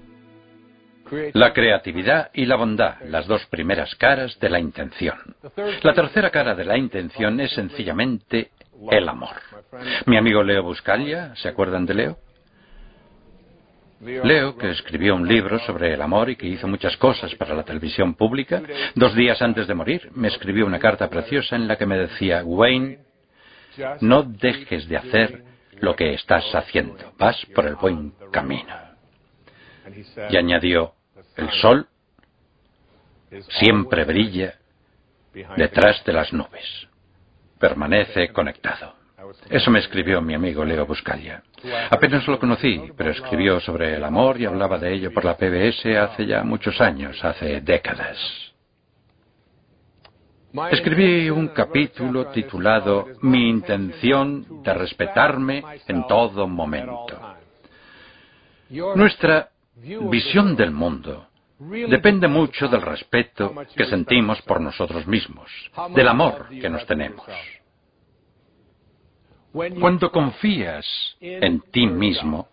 Speaker 2: La creatividad y la bondad, las dos primeras caras de la intención. La tercera cara de la intención es sencillamente el amor. Mi amigo Leo Buscaglia, ¿se acuerdan de Leo? Leo, que escribió un libro sobre el amor y que hizo muchas cosas para la televisión pública, dos días antes de morir me escribió una carta preciosa en la que me decía: Wayne, no dejes de hacer lo que estás haciendo, vas por el buen camino. Y añadió: el sol siempre brilla detrás de las nubes. Permanece conectado. Eso me escribió mi amigo Leo Buscaglia. Apenas lo conocí, pero escribió sobre el amor y hablaba de ello por la P B S hace ya muchos años, hace décadas. Escribí un capítulo titulado Mi intención de respetarme en todo momento. Nuestra visión del mundo depende mucho del respeto que sentimos por nosotros mismos, del amor que nos tenemos. Cuando confías en ti mismo,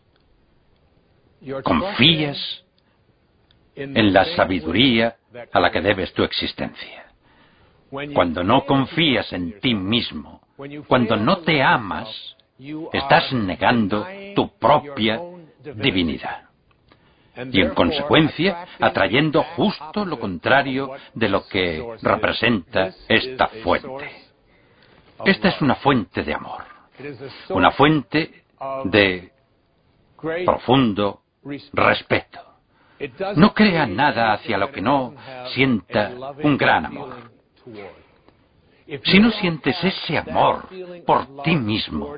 Speaker 2: confías en la sabiduría a la que debes tu existencia. Cuando no confías en ti mismo, cuando no te amas, estás negando tu propia divinidad. Y en consecuencia, atrayendo justo lo contrario de lo que representa esta fuente. Esta es una fuente de amor, una fuente de profundo respeto. No crea nada hacia lo que no sienta un gran amor. Si no sientes ese amor por ti mismo,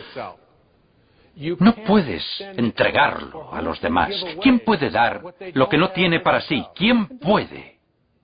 Speaker 2: no puedes entregarlo a los demás. ¿Quién puede dar lo que no tiene para sí? ¿Quién puede?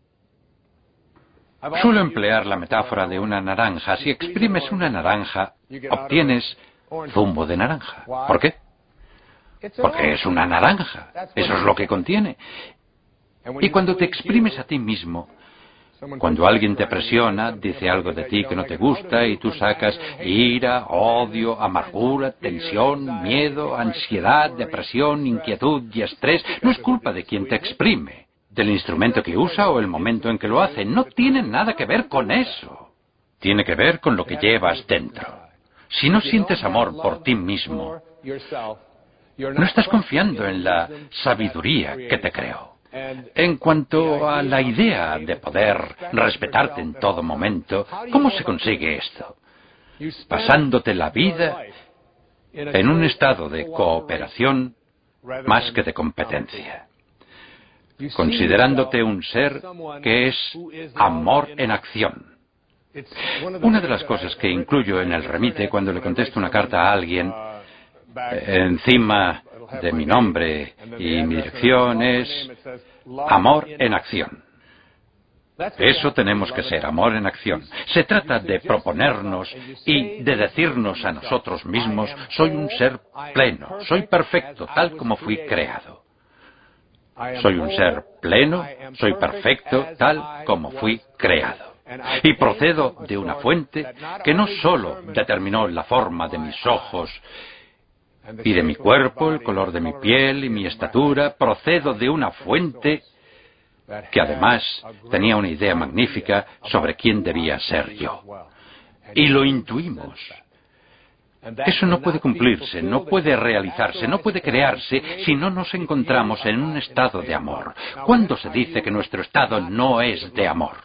Speaker 2: Suelo emplear la metáfora de una naranja. Si exprimes una naranja, obtienes zumo de naranja. ¿Por qué? Porque es una naranja. Eso es lo que contiene. Y cuando te exprimes a ti mismo, cuando alguien te presiona, dice algo de ti que no te gusta y tú sacas ira, odio, amargura, tensión, miedo, ansiedad, depresión, inquietud y estrés, no es culpa de quien te exprime, del instrumento que usa o el momento en que lo hace. No tiene nada que ver con eso. Tiene que ver con lo que llevas dentro. Si no sientes amor por ti mismo, no estás confiando en la sabiduría que te creó. En cuanto a la idea de poder respetarte en todo momento, ¿cómo se consigue esto? Pasándote la vida en un estado de cooperación más que de competencia, considerándote un ser que es amor en acción. Una de las cosas que incluyo en el remite cuando le contesto una carta a alguien, encima de mi nombre y mi dirección, es amor en acción. Eso tenemos que ser, amor en acción. Se trata de proponernos y de decirnos a nosotros mismos: soy un ser pleno, soy perfecto, tal como fui creado. Soy un ser pleno, soy perfecto, tal como fui creado. Y procedo de una fuente que no solo determinó la forma de mis ojos y de mi cuerpo, el color de mi piel y mi estatura, procedo de una fuente que además tenía una idea magnífica sobre quién debía ser yo. Y lo intuimos. Eso no puede cumplirse, no puede realizarse, no puede crearse si no nos encontramos en un estado de amor. ¿Cuándo se dice que nuestro estado no es de amor?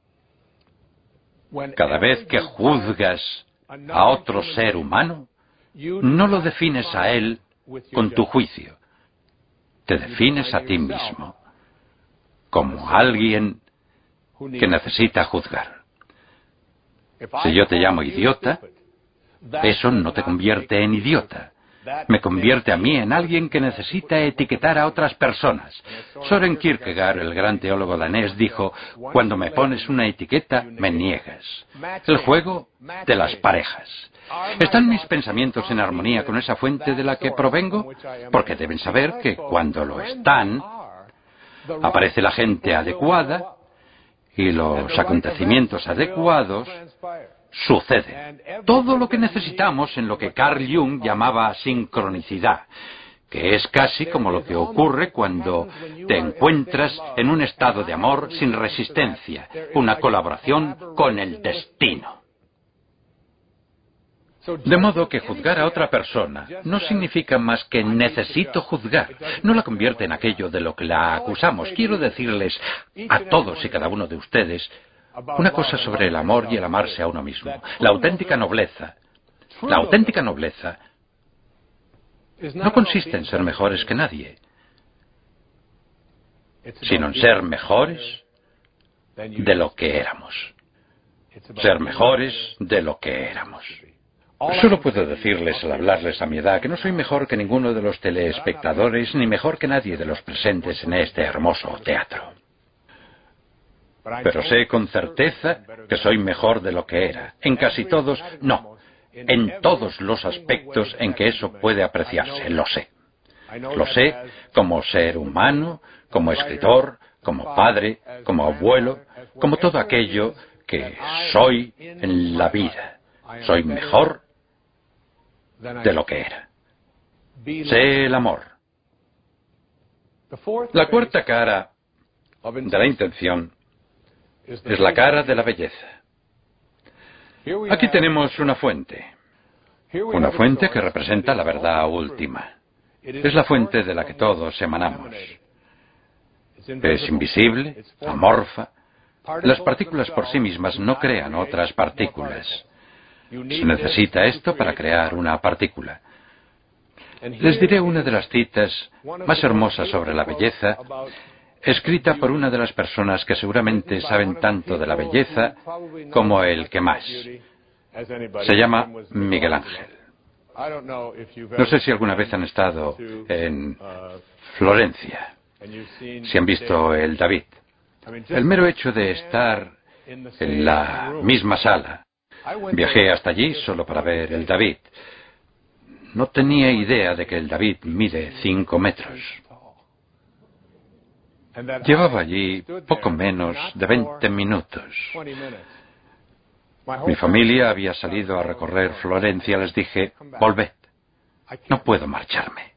Speaker 2: Cada vez que juzgas a otro ser humano, no lo defines a él con tu juicio. Te defines a ti mismo como alguien que necesita juzgar. Si yo te llamo idiota, eso no te convierte en idiota. Me convierte a mí en alguien que necesita etiquetar a otras personas. Søren Kierkegaard, el gran teólogo danés, dijo: cuando me pones una etiqueta, me niegas. El juego de las parejas. ¿Están mis pensamientos en armonía con esa fuente de la que provengo? Porque deben saber que cuando lo están, aparece la gente adecuada y los acontecimientos adecuados suceden. Todo lo que necesitamos en lo que Carl Jung llamaba sincronicidad, que es casi como lo que ocurre cuando te encuentras en un estado de amor sin resistencia, una colaboración con el destino. De modo que juzgar a otra persona no significa más que necesito juzgar. No la convierte en aquello de lo que la acusamos. Quiero decirles a todos y cada uno de ustedes una cosa sobre el amor y el amarse a uno mismo. La auténtica nobleza, la auténtica nobleza no consiste en ser mejores que nadie, sino en ser mejores de lo que éramos. Ser mejores de lo que éramos. Solo puedo decirles al hablarles a mi edad que no soy mejor que ninguno de los telespectadores ni mejor que nadie de los presentes en este hermoso teatro. Pero sé con certeza que soy mejor de lo que era. En casi todos, no. En todos los aspectos en que eso puede apreciarse, lo sé. Lo sé como ser humano, como escritor, como padre, como abuelo, como todo aquello que soy en la vida. Soy mejor de lo que era. Sé el amor. La cuarta cara de la intención es la cara de la belleza. Aquí tenemos una fuente. Una fuente que representa la verdad última. Es la fuente de la que todos emanamos. Es invisible, amorfa. Las partículas por sí mismas no crean otras partículas. Se necesita esto para crear una partícula. Les diré una de las citas más hermosas sobre la belleza, escrita por una de las personas que seguramente saben tanto de la belleza como el que más. Se llama Miguel Ángel. No sé si alguna vez han estado en Florencia, si han visto el David. El mero hecho de estar en la misma sala. Viajé hasta allí solo para ver el David. No tenía idea de que el David mide cinco metros. Llevaba allí poco menos de veinte minutos. Mi familia había salido a recorrer Florencia. Les dije, volved, no puedo marcharme.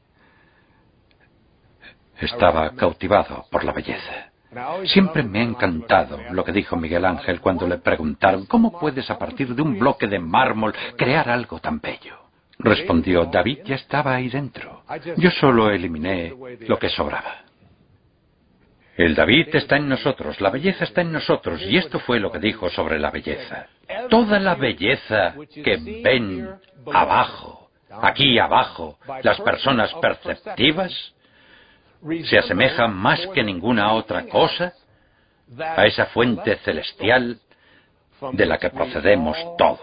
Speaker 2: Estaba cautivado por la belleza. Siempre me ha encantado lo que dijo Miguel Ángel cuando le preguntaron, ¿cómo puedes a partir de un bloque de mármol crear algo tan bello? Respondió, David ya estaba ahí dentro. Yo solo eliminé lo que sobraba. El David está en nosotros, la belleza está en nosotros, y esto fue lo que dijo sobre la belleza. Toda la belleza que ven abajo, aquí abajo, las personas perceptivas, se asemeja más que ninguna otra cosa a esa fuente celestial de la que procedemos todos.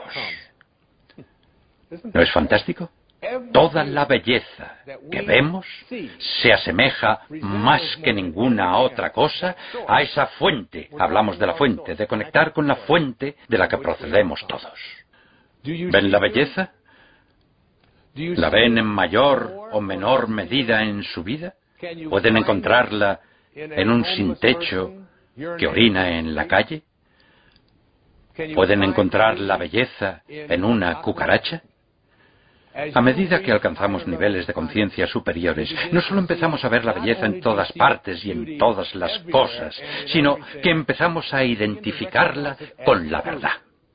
Speaker 2: ¿No es fantástico? Toda la belleza que vemos se asemeja más que ninguna otra cosa a esa fuente. Hablamos de la fuente, de conectar con la fuente de la que procedemos todos. ¿Ven la belleza? ¿La ven en mayor o menor medida en su vida? ¿Pueden encontrarla en un sin techo que orina en la calle? ¿Pueden encontrar la belleza en una cucaracha? A medida que alcanzamos niveles de conciencia superiores, no solo empezamos a ver la belleza en todas partes y en todas las cosas, sino que empezamos a identificarla con la verdad.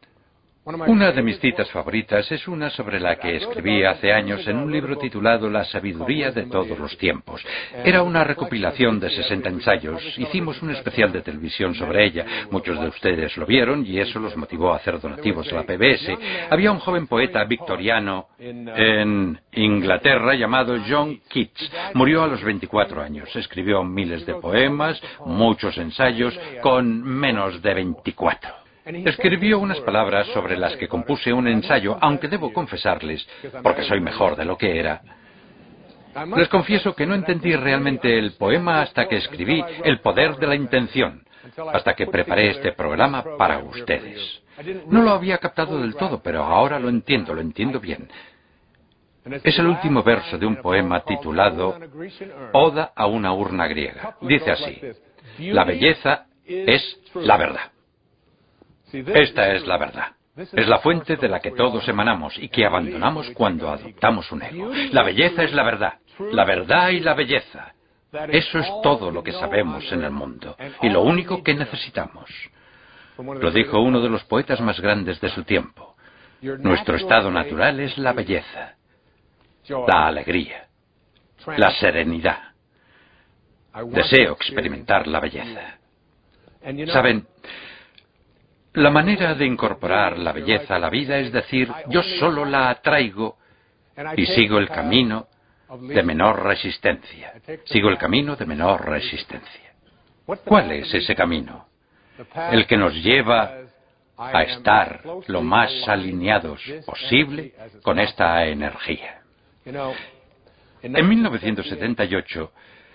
Speaker 2: Una de mis citas favoritas es una sobre la que escribí hace años en un libro titulado La sabiduría de todos los tiempos. Era una recopilación de sesenta ensayos. Hicimos un especial de televisión sobre ella. Muchos de ustedes lo vieron y eso los motivó a hacer donativos a la P B S. Había un joven poeta victoriano en Inglaterra llamado John Keats. Murió a los veinticuatro años. Escribió miles de poemas, muchos ensayos, con menos de veinticuatro. Escribió unas palabras sobre las que compuse un ensayo, aunque debo confesarles, porque soy mejor de lo que era. Les confieso que no entendí realmente el poema hasta que escribí El poder de la intención, hasta que preparé este programa para ustedes. No lo había captado del todo, pero ahora lo entiendo, lo entiendo bien. Es el último verso de un poema titulado Oda a una urna griega. Dice así: la belleza es la verdad. Esta es la verdad. Es la fuente de la que todos emanamos y que abandonamos cuando adoptamos un ego. La belleza es la verdad. La verdad y la belleza. Eso es todo lo que sabemos en el mundo y lo único que necesitamos. Lo dijo uno de los poetas más grandes de su tiempo. Nuestro estado natural es la belleza, la alegría, la serenidad. Deseo experimentar la belleza. ¿Saben? La manera de incorporar la belleza a la vida es decir, yo solo la atraigo y sigo el camino de menor resistencia. Sigo el camino de menor resistencia. ¿Cuál es ese camino? El que nos lleva a estar lo más alineados posible con esta energía. En mil novecientos setenta y ocho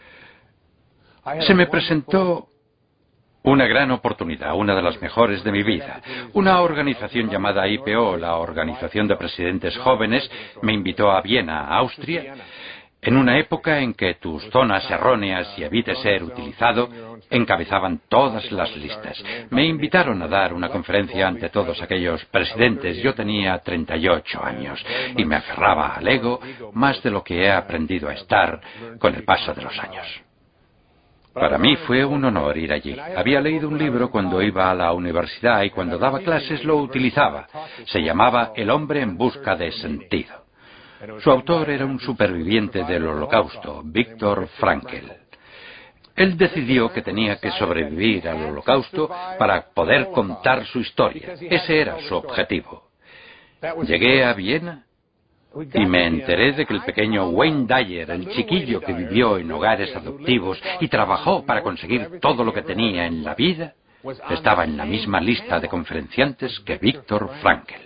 Speaker 2: se me presentó una gran oportunidad, una de las mejores de mi vida. Una organización llamada I P O, la Organización de Presidentes Jóvenes, me invitó a Viena, Austria, en una época en que tus zonas erróneas y evite ser utilizado encabezaban todas las listas. Me invitaron a dar una conferencia ante todos aquellos presidentes. Yo tenía treinta y ocho años y me aferraba al ego más de lo que he aprendido a estar con el paso de los años. Para mí fue un honor ir allí. Había leído un libro cuando iba a la universidad y cuando daba clases lo utilizaba. Se llamaba El hombre en busca de sentido. Su autor era un superviviente del Holocausto, Viktor Frankl. Él decidió que tenía que sobrevivir al Holocausto para poder contar su historia. Ese era su objetivo. Llegué a Viena y me enteré de que el pequeño Wayne Dyer, el chiquillo que vivió en hogares adoptivos y trabajó para conseguir todo lo que tenía en la vida, estaba en la misma lista de conferenciantes que Viktor Frankl.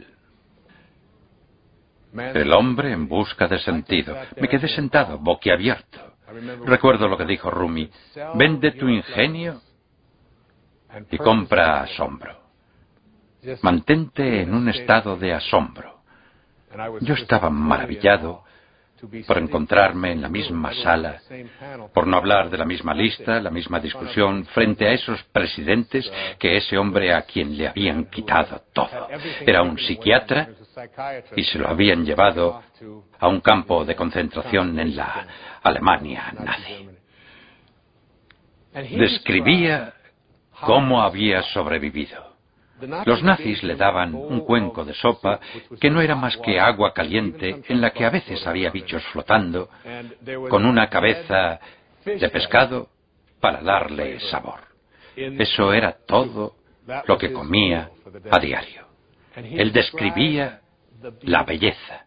Speaker 2: El hombre en busca de sentido. Me quedé sentado, boquiabierto. Recuerdo lo que dijo Rumi: vende tu ingenio y compra asombro. Mantente en un estado de asombro. Yo estaba maravillado por encontrarme en la misma sala, por no hablar de la misma lista, la misma discusión, frente a esos presidentes, que ese hombre a quien le habían quitado todo. Era un psiquiatra y se lo habían llevado a un campo de concentración en la Alemania nazi. Describía cómo había sobrevivido. Los nazis le daban un cuenco de sopa que no era más que agua caliente en la que a veces había bichos flotando, con una cabeza de pescado para darle sabor. Eso era todo lo que comía a diario. Él describía la belleza,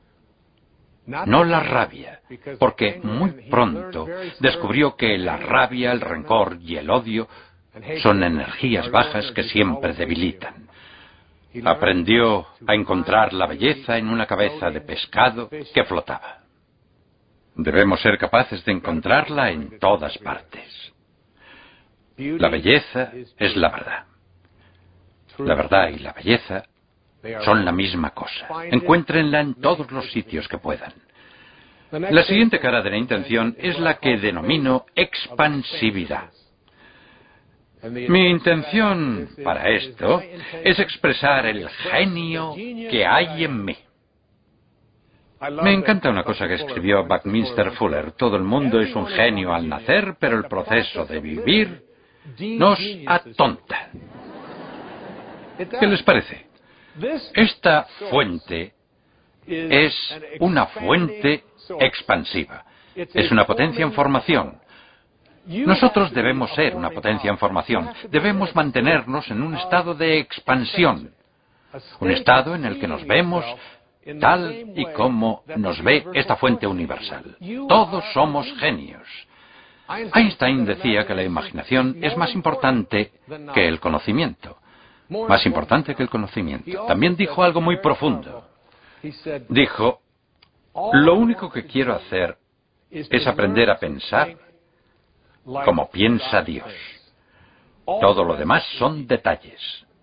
Speaker 2: no la rabia, porque muy pronto descubrió que la rabia, el rencor y el odio son energías bajas que siempre debilitan. Aprendió a encontrar la belleza en una cabeza de pescado que flotaba. Debemos ser capaces de encontrarla en todas partes. La belleza es la verdad. La verdad y la belleza son la misma cosa. Encuéntrenla en todos los sitios que puedan. La siguiente cara de la intención es la que denomino expansividad. Mi intención para esto es expresar el genio que hay en mí. Me encanta una cosa que escribió Buckminster Fuller: todo el mundo es un genio al nacer, pero el proceso de vivir nos atonta. ¿Qué les parece? Esta fuente es una fuente expansiva. Es una potencia en formación. Nosotros debemos ser una potencia en formación. Debemos mantenernos en un estado de expansión. Un estado en el que nos vemos tal y como nos ve esta fuente universal. Todos somos genios. Einstein decía que la imaginación es más importante que el conocimiento. Más importante que el conocimiento. También dijo algo muy profundo. Dijo: lo único que quiero hacer es aprender a pensar como piensa Dios. Todo lo demás son detalles.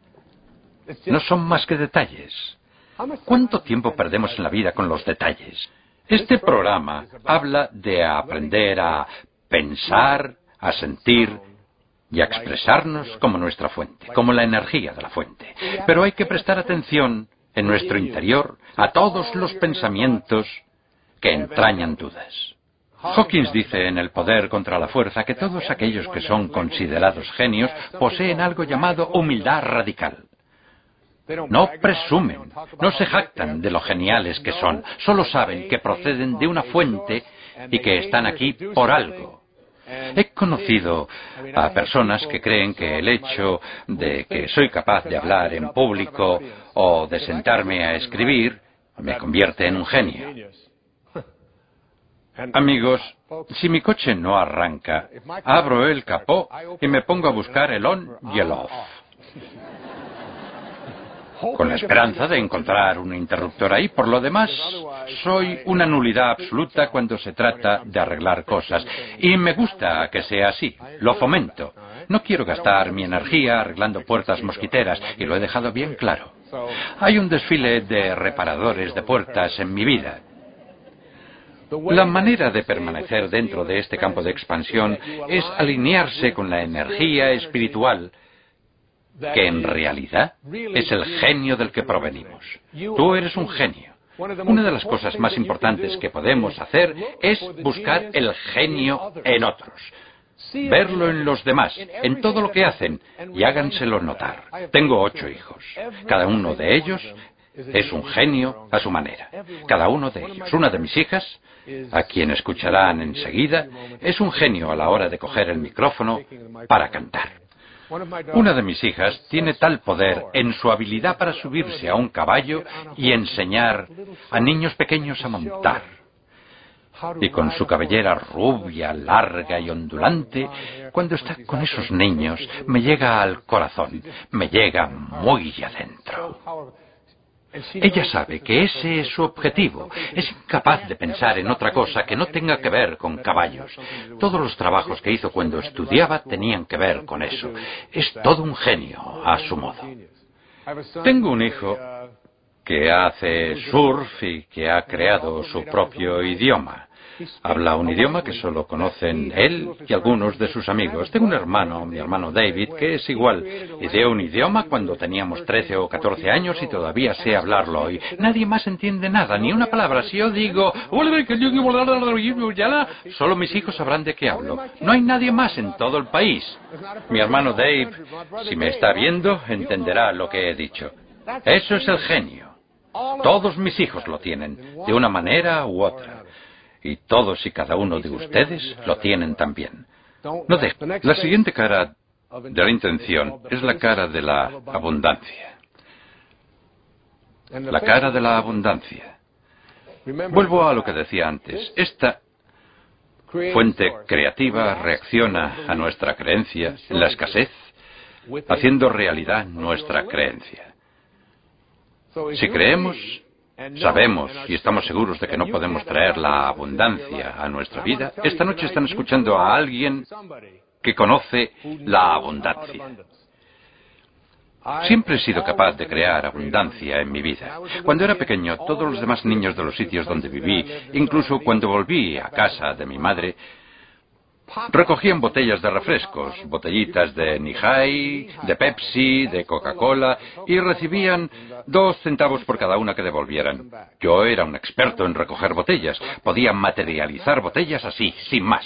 Speaker 2: No son más que detalles. ¿Cuánto tiempo perdemos en la vida con los detalles? Este programa habla de aprender a pensar, a sentir y a expresarnos como nuestra fuente, como la energía de la fuente. Pero hay que prestar atención en nuestro interior a todos los pensamientos que entrañan dudas. Hawkins dice en El poder contra la fuerza que todos aquellos que son considerados genios poseen algo llamado humildad radical. No presumen, no se jactan de lo geniales que son, solo saben que proceden de una fuente y que están aquí por algo. He conocido a personas que creen que el hecho de que soy capaz de hablar en público o de sentarme a escribir me convierte en un genio. Amigos, si mi coche no arranca, abro el capó y me pongo a buscar el on y el off, con la esperanza de encontrar un interruptor ahí. Por lo demás, soy una nulidad absoluta cuando se trata de arreglar cosas. Y me gusta que sea así. Lo fomento. No quiero gastar mi energía arreglando puertas mosquiteras, y lo he dejado bien claro. Hay un desfile de reparadores de puertas en mi vida. La manera de permanecer dentro de este campo de expansión es alinearse con la energía espiritual, que en realidad es el genio del que provenimos. Tú eres un genio. Una de las cosas más importantes que podemos hacer es buscar el genio en otros. Verlo en los demás, en todo lo que hacen, y háganselo notar. Tengo ocho hijos. Cada uno de ellos es un genio a su manera. Cada uno de ellos. Una de mis hijas, a quien escucharán enseguida, es un genio a la hora de coger el micrófono para cantar. Una de mis hijas tiene tal poder en su habilidad para subirse a un caballo y enseñar a niños pequeños a montar. Y con su cabellera rubia, larga y ondulante, cuando está con esos niños, me llega al corazón, me llega muy adentro. Ella sabe que ese es su objetivo. Es incapaz de pensar en otra cosa que no tenga que ver con caballos. Todos los trabajos que hizo cuando estudiaba tenían que ver con eso. Es todo un genio, a su modo. Tengo un hijo que hace surf y que ha creado su propio idioma. Habla un idioma que solo conocen él y algunos de sus amigos. Tengo un hermano, mi hermano David, que es igual. Ideó un idioma cuando teníamos trece o catorce años y todavía sé hablarlo hoy. Nadie más entiende nada, ni una palabra. Si yo digo, solo mis hijos sabrán de qué hablo. No hay nadie más en todo el país. Mi hermano Dave, si me está viendo, entenderá lo que he dicho. Eso es el genio. Todos mis hijos lo tienen, de una manera u otra. Y todos y cada uno de ustedes lo tienen también. No de... La siguiente cara de la intención es la cara de la abundancia. La cara de la abundancia. Vuelvo a lo que decía antes. Esta fuente creativa reacciona a nuestra creencia en la escasez, haciendo realidad nuestra creencia. Si creemos, sabemos y estamos seguros de que no podemos traer la abundancia a nuestra vida, esta noche están escuchando a alguien que conoce la abundancia. Siempre he sido capaz de crear abundancia en mi vida. Cuando era pequeño, todos los demás niños de los sitios donde viví, incluso cuando volví a casa de mi madre, recogían botellas de refrescos, botellitas de Nihai, de Pepsi, de Coca-Cola, y recibían dos centavos por cada una que devolvieran. Yo era un experto en recoger botellas. Podía materializar botellas así, sin más.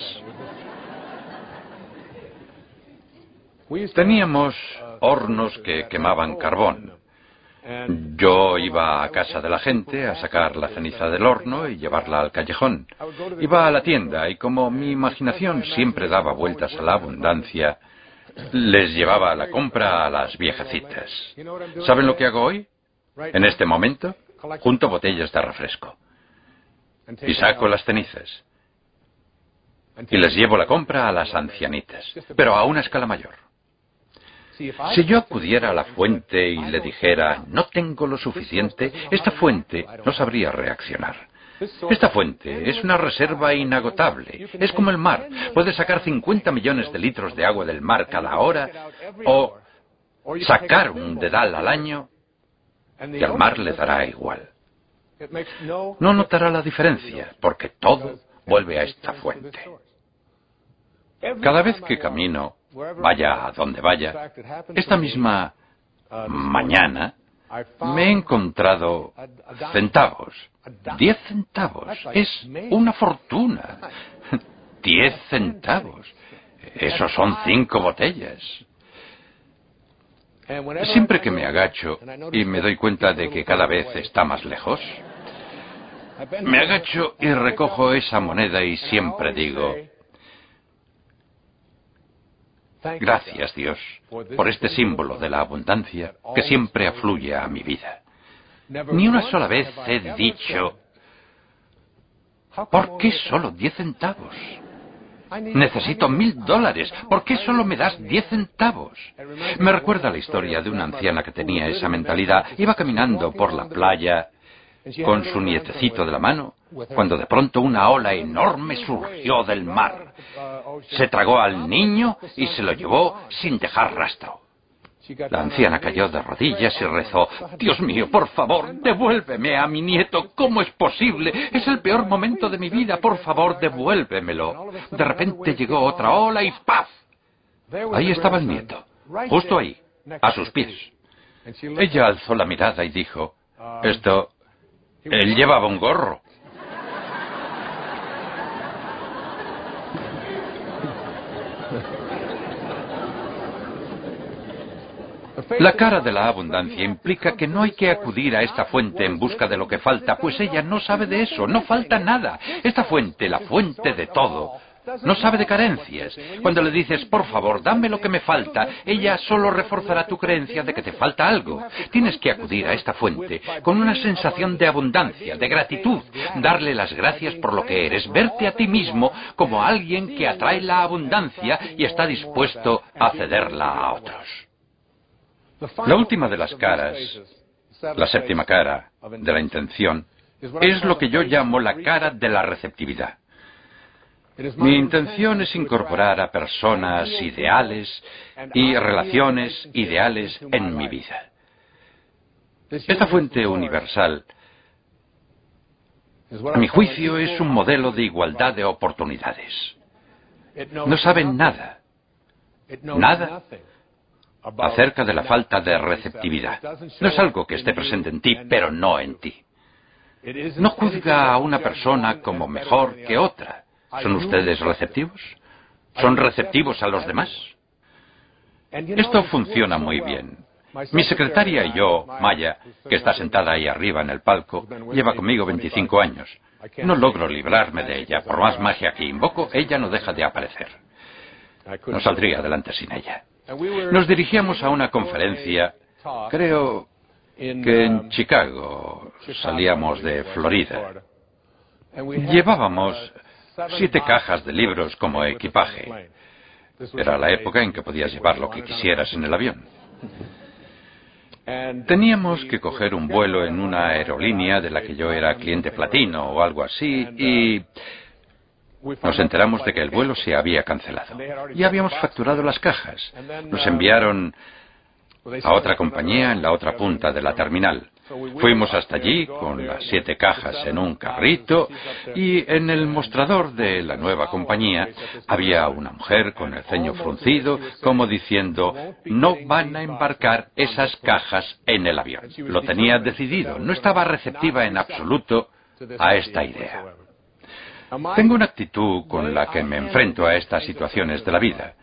Speaker 2: Teníamos hornos que quemaban carbón. Yo iba a casa de la gente a sacar la ceniza del horno y llevarla al callejón. Iba a la tienda y como mi imaginación siempre daba vueltas a la abundancia, les llevaba la compra a las viejecitas. ¿Saben lo que hago hoy? En este momento, junto botellas de refresco. Y saco las cenizas. Y les llevo la compra a las ancianitas, pero a una escala mayor. Si yo acudiera a la fuente y le dijera, no tengo lo suficiente, esta fuente no sabría reaccionar. Esta fuente es una reserva inagotable. Es como el mar. Puede sacar cincuenta millones de litros de agua del mar cada hora o sacar un dedal al año y al mar le dará igual. No notará la diferencia porque todo vuelve a esta fuente. Cada vez que camino, vaya a donde vaya, esta misma mañana me he encontrado centavos. Diez centavos. Es una fortuna. Diez centavos. Esos son cinco botellas. Siempre que me agacho y me doy cuenta de que cada vez está más lejos, me agacho y recojo esa moneda y siempre digo, gracias, Dios, por este símbolo de la abundancia que siempre afluye a mi vida. Ni una sola vez he dicho, ¿por qué solo diez centavos? Necesito mil dólares. ¿Por qué solo me das diez centavos? Me recuerda la historia de una anciana que tenía esa mentalidad. Iba caminando por la playa con su nietecito de la mano, cuando de pronto una ola enorme surgió del mar. Se tragó al niño y se lo llevó sin dejar rastro. La anciana cayó de rodillas y rezó, Dios mío, por favor, devuélveme a mi nieto. ¿Cómo es posible? Es el peor momento de mi vida. Por favor, devuélvemelo. De repente llegó otra ola y ¡paf! Ahí estaba el nieto, justo ahí, a sus pies. Ella alzó la mirada y dijo, esto... él llevaba un gorro. La cara de la abundancia implica que no hay que acudir a esta fuente en busca de lo que falta, pues ella no sabe de eso, no falta nada. Esta fuente, la fuente de todo, No sabe de carencias. Cuando le dices, por favor, dame lo que me falta, ella solo reforzará tu creencia de que te falta algo. Tienes que acudir a esta fuente con una sensación de abundancia, de gratitud, darle las gracias por lo que eres, verte a ti mismo como alguien que atrae la abundancia y está dispuesto a cederla a otros. La última de las caras, la séptima cara de la intención, es lo que yo llamo la cara de la receptividad. Mi intención es incorporar a personas ideales y relaciones ideales en mi vida. Esta fuente universal, a mi juicio, es un modelo de igualdad de oportunidades. No saben nada, nada acerca de la falta de receptividad. No es algo que esté presente en ti, pero no en ti. No juzga a una persona como mejor que otra. ¿Son ustedes receptivos? ¿Son receptivos a los demás? Esto funciona muy bien. Mi secretaria y yo, Maya, que está sentada ahí arriba en el palco, lleva conmigo veinticinco años. No logro librarme de ella. Por más magia que invoco, ella no deja de aparecer. No saldría adelante sin ella. Nos dirigíamos a una conferencia, creo que en Chicago, salíamos de Florida. Llevábamos siete cajas de libros como equipaje. Era la época en que podías llevar lo que quisieras en el avión. Teníamos que coger un vuelo en una aerolínea de la que yo era cliente platino o algo así y nos enteramos de que el vuelo se había cancelado. Ya habíamos facturado las cajas. Nos enviaron a otra compañía en la otra punta de la terminal. Fuimos hasta allí con las siete cajas en un carrito y en el mostrador de la nueva compañía había una mujer con el ceño fruncido como diciendo, no van a embarcar esas cajas en el avión. Lo tenía decidido, no estaba receptiva en absoluto a esta idea. Tengo una actitud con la que me enfrento a estas situaciones de la vida.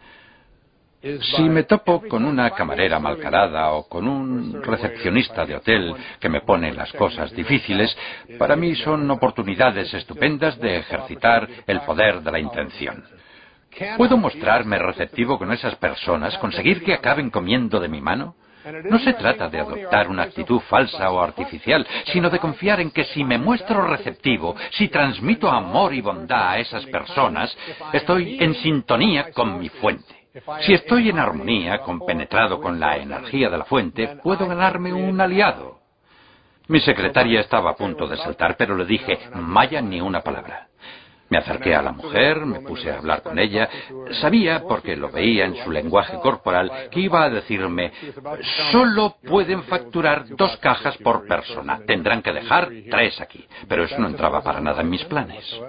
Speaker 2: Si me topo con una camarera malcarada o con un recepcionista de hotel que me pone las cosas difíciles, para mí son oportunidades estupendas de ejercitar el poder de la intención. ¿Puedo mostrarme receptivo con esas personas, conseguir que acaben comiendo de mi mano? No se trata de adoptar una actitud falsa o artificial, sino de confiar en que si me muestro receptivo, si transmito amor y bondad a esas personas, estoy en sintonía con mi fuente. Si estoy en armonía, compenetrado con la energía de la fuente, puedo ganarme un aliado. Mi secretaria estaba a punto de saltar, pero le dije, Maya, ni una palabra. Me acerqué a la mujer, me puse a hablar con ella. Sabía, porque lo veía en su lenguaje corporal, que iba a decirme, solo pueden facturar dos cajas por persona. Tendrán que dejar tres aquí. Pero eso no entraba para nada en mis planes.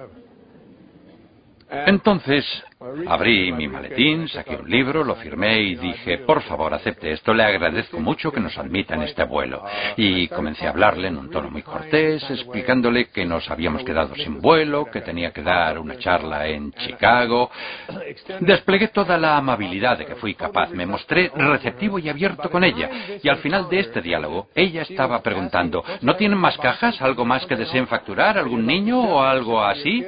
Speaker 2: Entonces, abrí mi maletín, saqué un libro, lo firmé y dije, por favor, acepte esto, le agradezco mucho que nos admita en este vuelo. Y comencé a hablarle en un tono muy cortés, explicándole que nos habíamos quedado sin vuelo, que tenía que dar una charla en Chicago. Desplegué toda la amabilidad de que fui capaz, me mostré receptivo y abierto con ella. Y al final de este diálogo, ella estaba preguntando, ¿no tienen más cajas? ¿Algo más que deseen facturar? ¿Algún niño o algo así?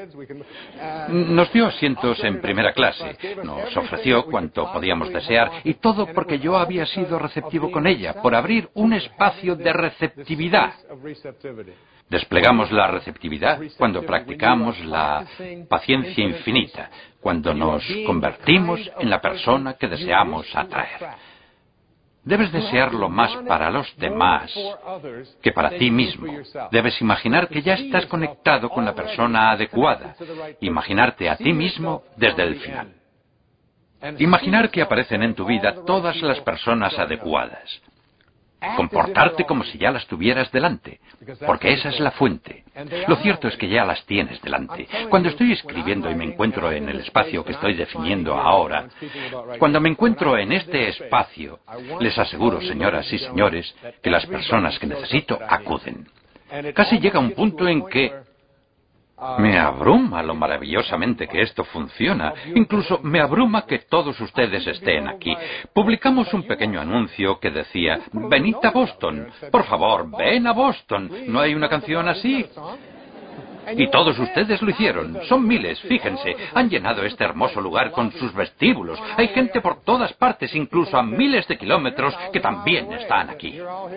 Speaker 2: Nos dio asientos en primera clase, nos ofreció cuanto podíamos desear, y todo porque yo había sido receptivo con ella, por abrir un espacio de receptividad. Desplegamos la receptividad cuando practicamos la paciencia infinita, cuando nos convertimos en la persona que deseamos atraer. Debes desearlo más para los demás que para ti mismo. Debes imaginar que ya estás conectado con la persona adecuada. Imaginarte a ti mismo desde el final. Imaginar que aparecen en tu vida todas las personas adecuadas. Comportarte como si ya las tuvieras delante, porque esa es la fuente. Lo cierto es que ya las tienes delante. Cuando estoy escribiendo y me encuentro en el espacio que estoy definiendo ahora, cuando me encuentro en este espacio, les aseguro, señoras y señores, que las personas que necesito acuden. Casi llega un punto en que me abruma lo maravillosamente que esto funciona. Incluso me abruma que todos ustedes estén aquí. Publicamos un pequeño anuncio que decía, venid a Boston. Por favor, ven a Boston. ¿No hay una canción así? Y todos ustedes lo hicieron. Son miles, fíjense. Han llenado este hermoso lugar con sus vestíbulos. Hay gente por todas partes, incluso a miles de kilómetros, que también están aquí.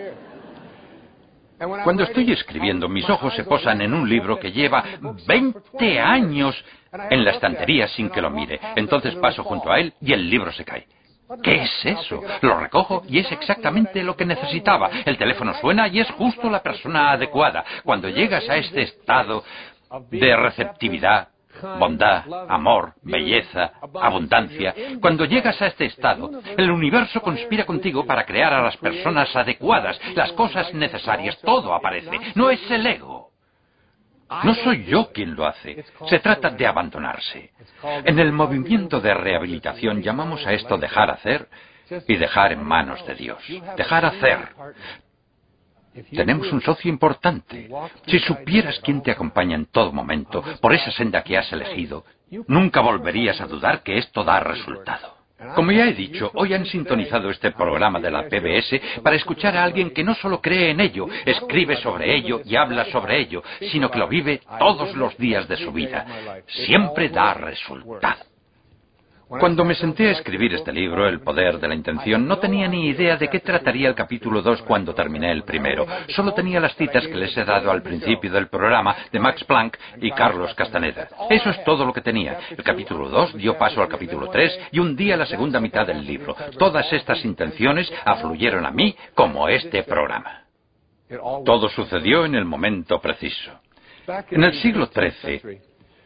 Speaker 2: Cuando estoy escribiendo, mis ojos se posan en un libro que lleva veinte años en la estantería sin que lo mire. Entonces paso junto a él y el libro se cae. ¿Qué es eso? Lo recojo y es exactamente lo que necesitaba. El teléfono suena y es justo la persona adecuada. Cuando llegas a este estado de receptividad, bondad, amor, belleza, abundancia, cuando llegas a este estado, el universo conspira contigo para crear a las personas adecuadas, las cosas necesarias, todo aparece. No es el ego. No soy yo quien lo hace. Se trata de abandonarse. En el movimiento de rehabilitación llamamos a esto dejar hacer y dejar en manos de Dios. Dejar hacer. Tenemos un socio importante. Si supieras quién te acompaña en todo momento, por esa senda que has elegido, nunca volverías a dudar que esto da resultado. Como ya he dicho, hoy han sintonizado este programa de la P B S para escuchar a alguien que no solo cree en ello, escribe sobre ello y habla sobre ello, sino que lo vive todos los días de su vida. Siempre da resultado. Cuando me senté a escribir este libro, El poder de la intención, no tenía ni idea de qué trataría el capítulo dos cuando terminé el primero. Solo tenía las citas que les he dado al principio del programa de Max Planck y Carlos Castaneda. Eso es todo lo que tenía. El capítulo dos dio paso al capítulo tres y un día la segunda mitad del libro. Todas estas intenciones afluyeron a mí como este programa. Todo sucedió en el momento preciso. En el siglo trece...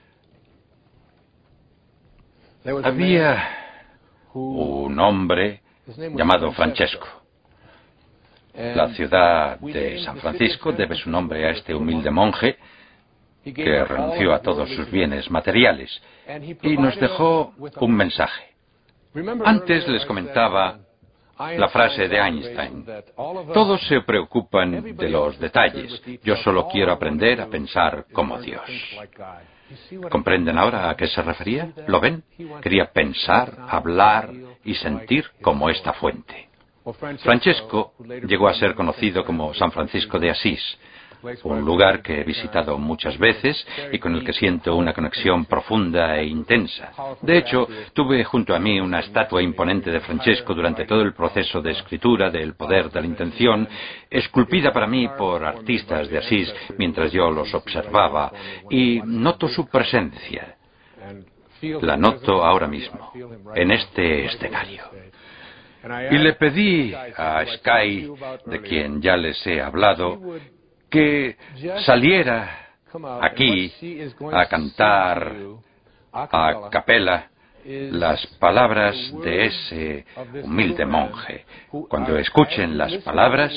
Speaker 2: había un hombre llamado Francesco. La ciudad de San Francisco debe su nombre a este humilde monje que renunció a todos sus bienes materiales y nos dejó un mensaje. Antes les comentaba la frase de Einstein: todos se preocupan de los detalles, yo solo quiero aprender a pensar como Dios. ¿Comprenden ahora a qué se refería? ¿Lo ven? Quería pensar, hablar y sentir como esta fuente. Francesco llegó a ser conocido como San Francisco de Asís, un lugar que he visitado muchas veces y con el que siento una conexión profunda e intensa. De hecho, tuve junto a mí una estatua imponente de Francesco durante todo el proceso de escritura de El poder de la intención, esculpida para mí por artistas de Asís mientras yo los observaba, y noto su presencia. La noto ahora mismo, en este escenario. Y le pedí a Sky, de quien ya les he hablado, que saliera aquí a cantar a capela las palabras de ese humilde monje. Cuando escuchen las palabras,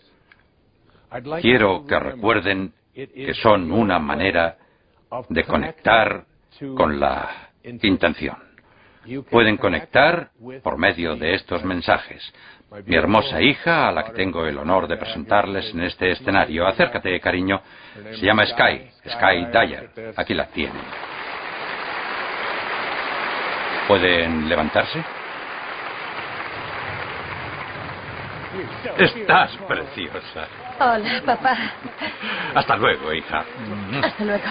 Speaker 2: quiero que recuerden que son una manera de conectar con la intención. Pueden conectar por medio de estos mensajes. Mi hermosa hija, a la que tengo el honor de presentarles en este escenario. Acércate, cariño. Se llama Sky, Sky Dyer. Aquí la tienen. ¿Pueden levantarse? Estás preciosa.
Speaker 3: Hola, papá.
Speaker 2: Hasta luego, hija.
Speaker 3: Hasta luego.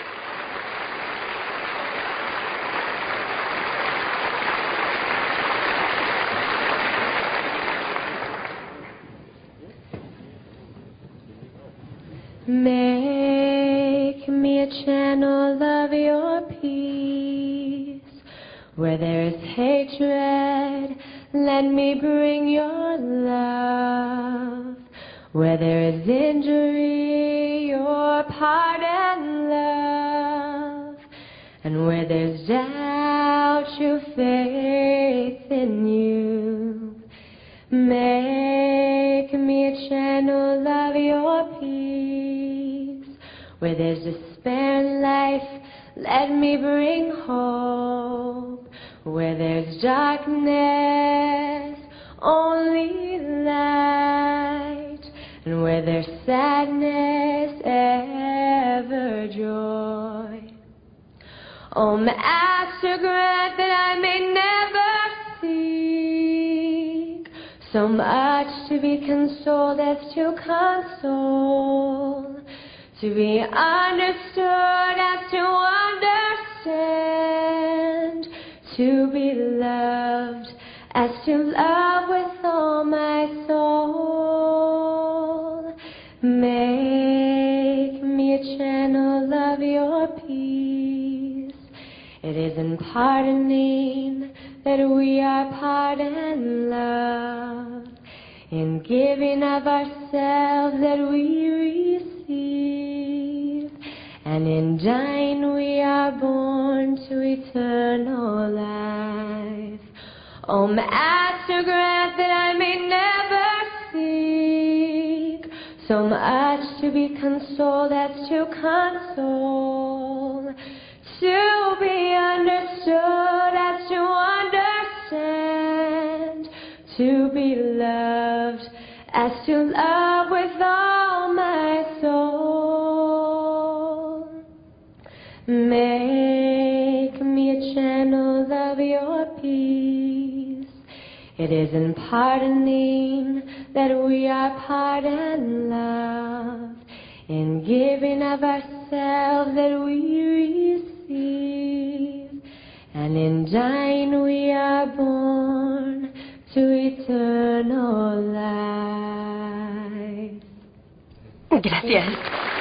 Speaker 3: Make me a channel of your peace. Where there is hatred, let me bring your love. Where there is injury, your pardon, love. And where there's doubt, your faith in you. Make me a channel of your peace. Where there's despair in life, let me bring hope. Where there's darkness, only light. And where there's sadness, ever joy. Oh, Master, grant that I may never seek so much to be consoled as to console,
Speaker 4: to be understood as to understand, to be loved as to love with all my soul. Make me a channel of your peace. It is in pardoning that we are pardoned, love, in giving of ourselves that we receive, and in dying we are born to eternal life. O Master, grant that I may never seek so much to be consoled as to console, to be understood as to understand, to be loved as to love with all my soul. Make me a channel of your peace. It is in pardoning that we are pardoned, love, in giving of ourselves that we receive, and in dying we are born to eternal life.
Speaker 3: Gracias.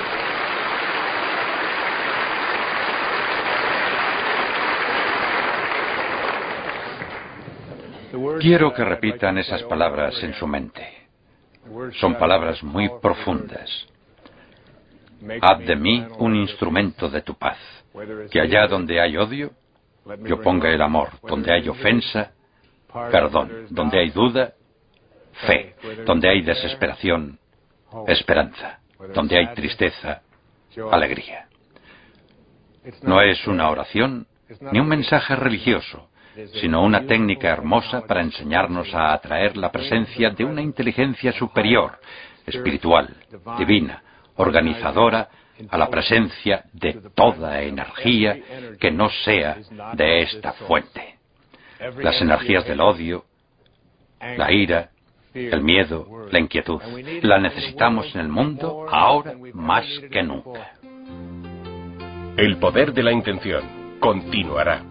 Speaker 2: Quiero que repitan esas palabras en su mente. Son palabras muy profundas. Haz de mí un instrumento de tu paz. Que allá donde hay odio, yo ponga el amor. Donde hay ofensa, perdón. Donde hay duda, fe. Donde hay desesperación, esperanza. Donde hay tristeza, alegría. No es una oración ni un mensaje religioso, sino una técnica hermosa para enseñarnos a atraer la presencia de una inteligencia superior, espiritual, divina, organizadora, a la presencia de toda energía que no sea de esta fuente. Las energías del odio, la ira, el miedo, la inquietud, la necesitamos en el mundo ahora más que nunca.
Speaker 1: El poder de la intención continuará.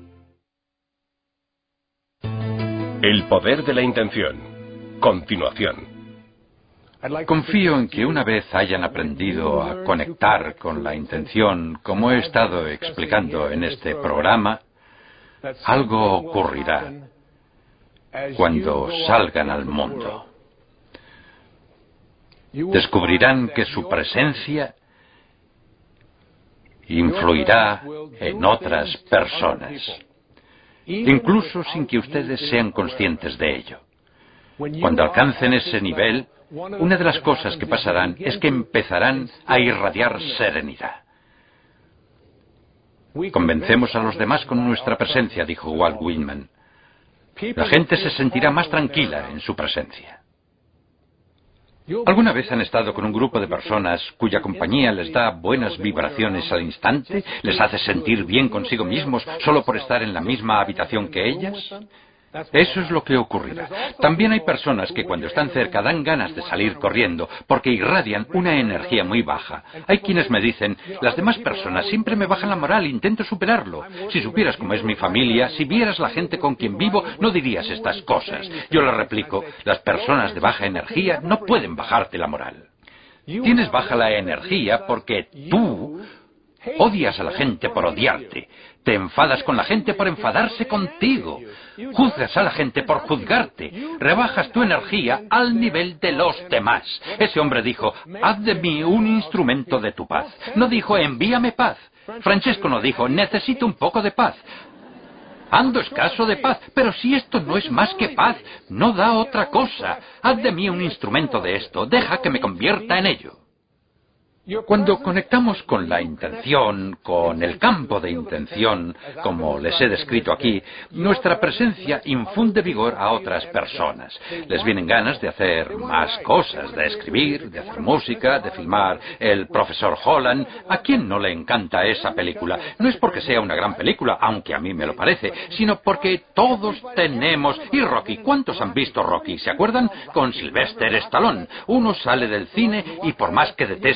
Speaker 1: El poder de la intención. Continuación.
Speaker 2: Confío en que una vez hayan aprendido a conectar con la intención, como he estado explicando en este programa, algo ocurrirá cuando salgan al mundo. Descubrirán que su presencia influirá en otras personas, incluso sin que ustedes sean conscientes de ello. Cuando alcancen ese nivel, una de las cosas que pasarán es que empezarán a irradiar serenidad. Convencemos a los demás con nuestra presencia, dijo Walt Whitman. La gente se sentirá más tranquila en su presencia. ¿Alguna vez han estado con un grupo de personas cuya compañía les da buenas vibraciones al instante? ¿Les hace sentir bien consigo mismos solo por estar en la misma habitación que ellas? Eso es lo que ocurrirá. También hay personas que cuando están cerca dan ganas de salir corriendo porque irradian una energía muy baja. Hay quienes me dicen, las demás personas siempre me bajan la moral, intento superarlo. Si supieras cómo es mi familia, si vieras la gente con quien vivo, no dirías estas cosas. Yo les replico, las personas de baja energía no pueden bajarte la moral. Tienes baja la energía porque tú odias a la gente por odiarte. Te enfadas con la gente por enfadarse contigo. Juzgas a la gente por juzgarte. Rebajas tu energía al nivel de los demás. Ese hombre dijo, haz de mí un instrumento de tu paz. No dijo, envíame paz. Francesco no dijo, necesito un poco de paz. Ando escaso de paz, pero si esto no es más que paz, no da otra cosa. Haz de mí un instrumento de esto. Deja que me convierta en ello. Cuando conectamos con la intención, con el campo de intención, como les he descrito aquí, nuestra presencia infunde vigor a otras personas. Les vienen ganas de hacer más cosas, de escribir, de hacer música, de filmar El Profesor Holland. ¿A quién no le encanta esa película? No es porque sea una gran película, aunque a mí me lo parece, sino porque todos tenemos... ¿Y Rocky? ¿Cuántos han visto Rocky? ¿Se acuerdan? Con Sylvester Stallone. Uno sale del cine y por más que deteste el boxeo,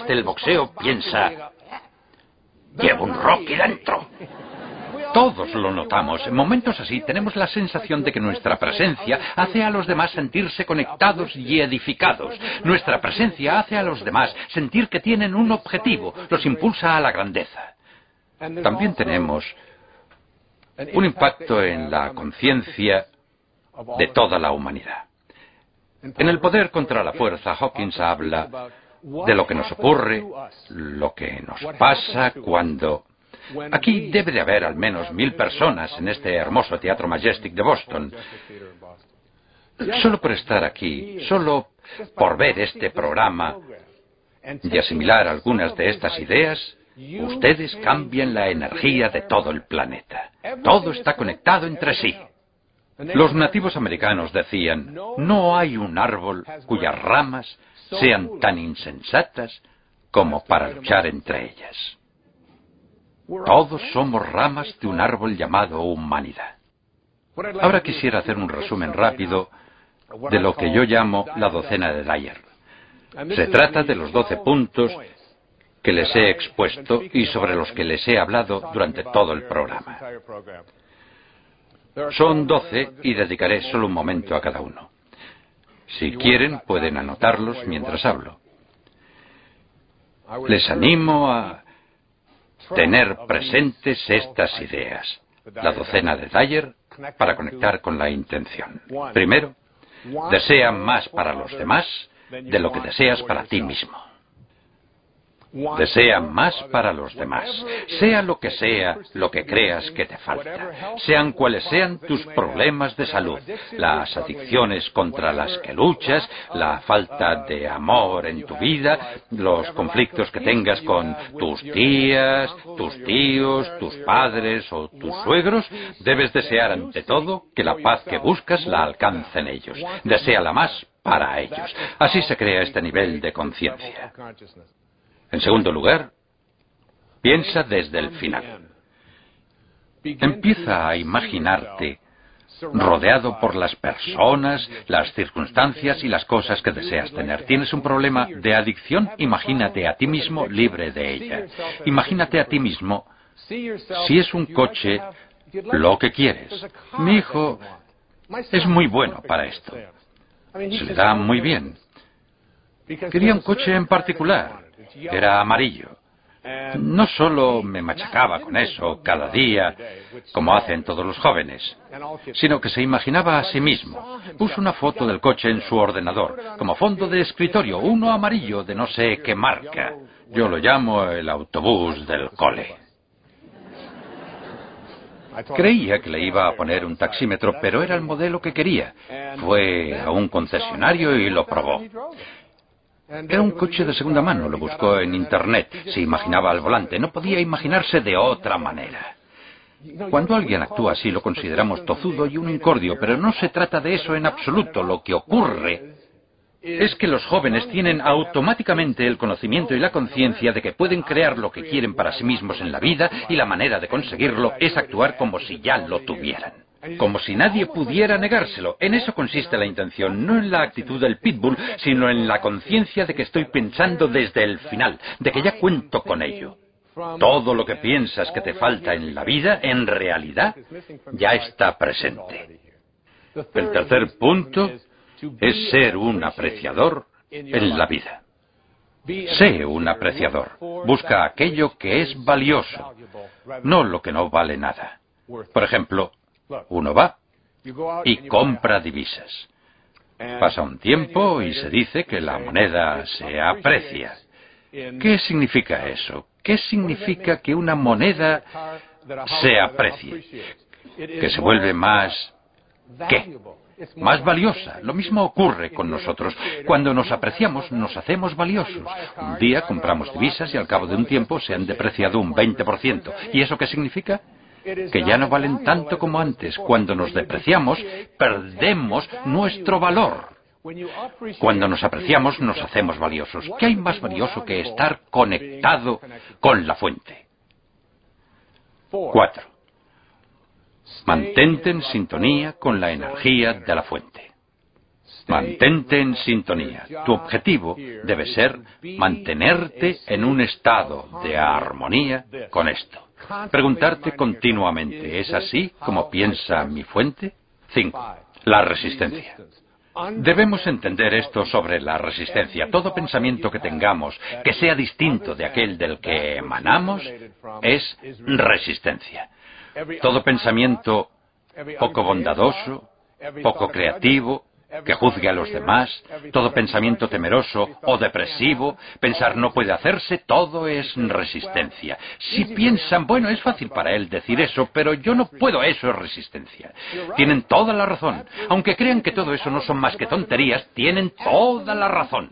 Speaker 2: boxeo piensa, llevo un Rocky dentro. Todos lo notamos. En momentos así tenemos la sensación de que nuestra presencia hace a los demás sentirse conectados y edificados. Nuestra presencia hace a los demás sentir que tienen un objetivo, los impulsa a la grandeza. También tenemos un impacto en la conciencia de toda la humanidad. En El poder contra la fuerza, Hawkins habla de lo que nos ocurre, lo que nos pasa cuando... Aquí debe de haber al menos mil personas en este hermoso Teatro Majestic de Boston. Solo por estar aquí, solo por ver este programa y asimilar algunas de estas ideas, ustedes cambian la energía de todo el planeta. Todo está conectado entre sí. Los nativos americanos decían, no hay un árbol cuyas ramas sean tan insensatas como para luchar entre ellas. Todos somos ramas de un árbol llamado humanidad. Ahora quisiera hacer un resumen rápido de lo que yo llamo la docena de Dyer. Se trata de los doce puntos que les he expuesto y sobre los que les he hablado durante todo el programa. Son doce y dedicaré solo un momento a cada uno. Si quieren, pueden anotarlos mientras hablo. Les animo a tener presentes estas ideas. La docena de Dyer para conectar con la intención. Primero, desea más para los demás de lo que deseas para ti mismo. Desea más para los demás, sea lo que sea lo que creas que te falta, sean cuales sean tus problemas de salud, las adicciones contra las que luchas, la falta de amor en tu vida, los conflictos que tengas con tus tías, tus tíos, tus padres o tus suegros, debes desear ante todo que la paz que buscas la alcancen ellos. Deséala más para ellos. Así se crea este nivel de conciencia. En segundo lugar, piensa desde el final. Empieza a imaginarte rodeado por las personas, las circunstancias y las cosas que deseas tener. ¿Tienes un problema de adicción? Imagínate a ti mismo libre de ella. Imagínate a ti mismo, si es un coche, lo que quieres. Mi hijo es muy bueno para esto. Se le da muy bien. Quería un coche en particular. Era amarillo. No solo me machacaba con eso cada día, como hacen todos los jóvenes, sino que se imaginaba a sí mismo. Puso una foto del coche en su ordenador, como fondo de escritorio, uno amarillo de no sé qué marca. Yo lo llamo el autobús del cole. Creía que le iba a poner un taxímetro, pero era el modelo que quería. Fue a un concesionario y lo probó. Era un coche de segunda mano, lo buscó en internet, se imaginaba al volante, no podía imaginarse de otra manera. Cuando alguien actúa así lo consideramos tozudo y un incordio, pero no se trata de eso en absoluto. Lo que ocurre es que los jóvenes tienen automáticamente el conocimiento y la conciencia de que pueden crear lo que quieren para sí mismos en la vida y la manera de conseguirlo es actuar como si ya lo tuvieran. Como si nadie pudiera negárselo. En eso consiste la intención, no en la actitud del pitbull, sino en la conciencia de que estoy pensando desde el final, de que ya cuento con ello. Todo lo que piensas que te falta en la vida, en realidad, ya está presente. El tercer punto es ser un apreciador en la vida. Sé un apreciador. Busca aquello que es valioso, no lo que no vale nada. Por ejemplo, uno va y compra divisas. Pasa un tiempo y se dice que la moneda se aprecia. ¿Qué significa eso? ¿Qué significa que una moneda se aprecie? Que se vuelve más... ¿qué? Más valiosa. Lo mismo ocurre con nosotros. Cuando nos apreciamos, nos hacemos valiosos. Un día compramos divisas y al cabo de un tiempo se han depreciado un veinte por ciento. ¿Y eso qué significa? Que ya no valen tanto como antes. Cuando nos depreciamos, perdemos nuestro valor. Cuando nos apreciamos, nos hacemos valiosos. ¿Qué hay más valioso que estar conectado con la fuente? Cuatro. Mantente en sintonía con la energía de la fuente. Mantente en sintonía. Tu objetivo debe ser mantenerte en un estado de armonía con esto. Preguntarte continuamente, ¿es así como piensa mi fuente? cinco. La resistencia. Debemos entender esto sobre la resistencia. Todo pensamiento que tengamos que sea distinto de aquel del que emanamos es resistencia. Todo pensamiento poco bondadoso, poco creativo, que juzgue a los demás, todo pensamiento temeroso o depresivo, pensar no puede hacerse, todo es resistencia. Si piensan, bueno, es fácil para él decir eso, pero yo no puedo, eso es resistencia. Tienen toda la razón. Aunque crean que todo eso no son más que tonterías, tienen toda la razón.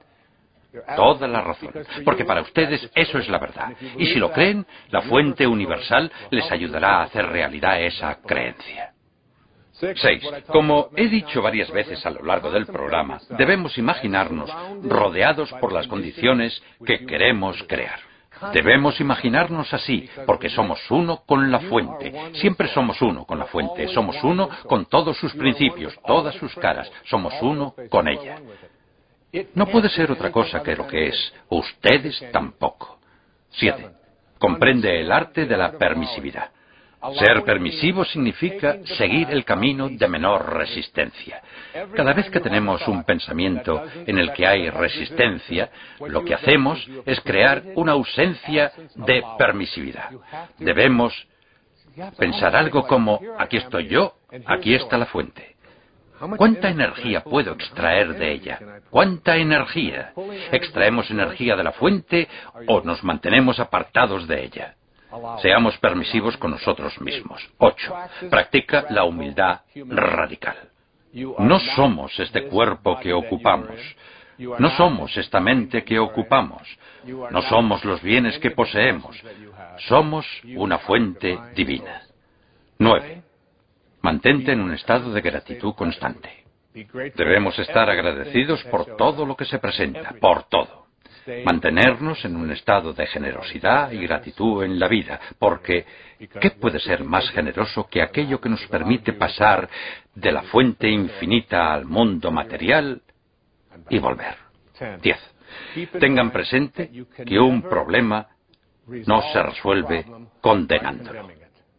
Speaker 2: Toda la razón. Porque para ustedes eso es la verdad. Y si lo creen, la fuente universal les ayudará a hacer realidad esa creencia. seis. Como he dicho varias veces a lo largo del programa, debemos imaginarnos rodeados por las condiciones que queremos crear. Debemos imaginarnos así, porque somos uno con la fuente. Siempre somos uno con la fuente. Somos uno con todos sus principios, todas sus caras. Somos uno con ella. No puede ser otra cosa que lo que es. Ustedes tampoco. siete. Comprende el arte de la permisividad. Ser permisivo significa seguir el camino de menor resistencia. Cada vez que tenemos un pensamiento en el que hay resistencia, lo que hacemos es crear una ausencia de permisividad. Debemos pensar algo como, aquí estoy yo, aquí está la fuente. ¿Cuánta energía puedo extraer de ella? ¿Cuánta energía? ¿Extraemos energía de la fuente o nos mantenemos apartados de ella? Seamos permisivos con nosotros mismos. ocho. Practica la humildad radical. No somos este cuerpo que ocupamos. No somos esta mente que ocupamos. No somos los bienes que poseemos. Somos una fuente divina. nueve. Mantente en un estado de gratitud constante. Debemos estar agradecidos por todo lo que se presenta, por todo. Mantenernos en un estado de generosidad y gratitud en la vida, porque ¿qué puede ser más generoso que aquello que nos permite pasar de la fuente infinita al mundo material y volver? diez. Tengan presente que un problema no se resuelve condenándolo.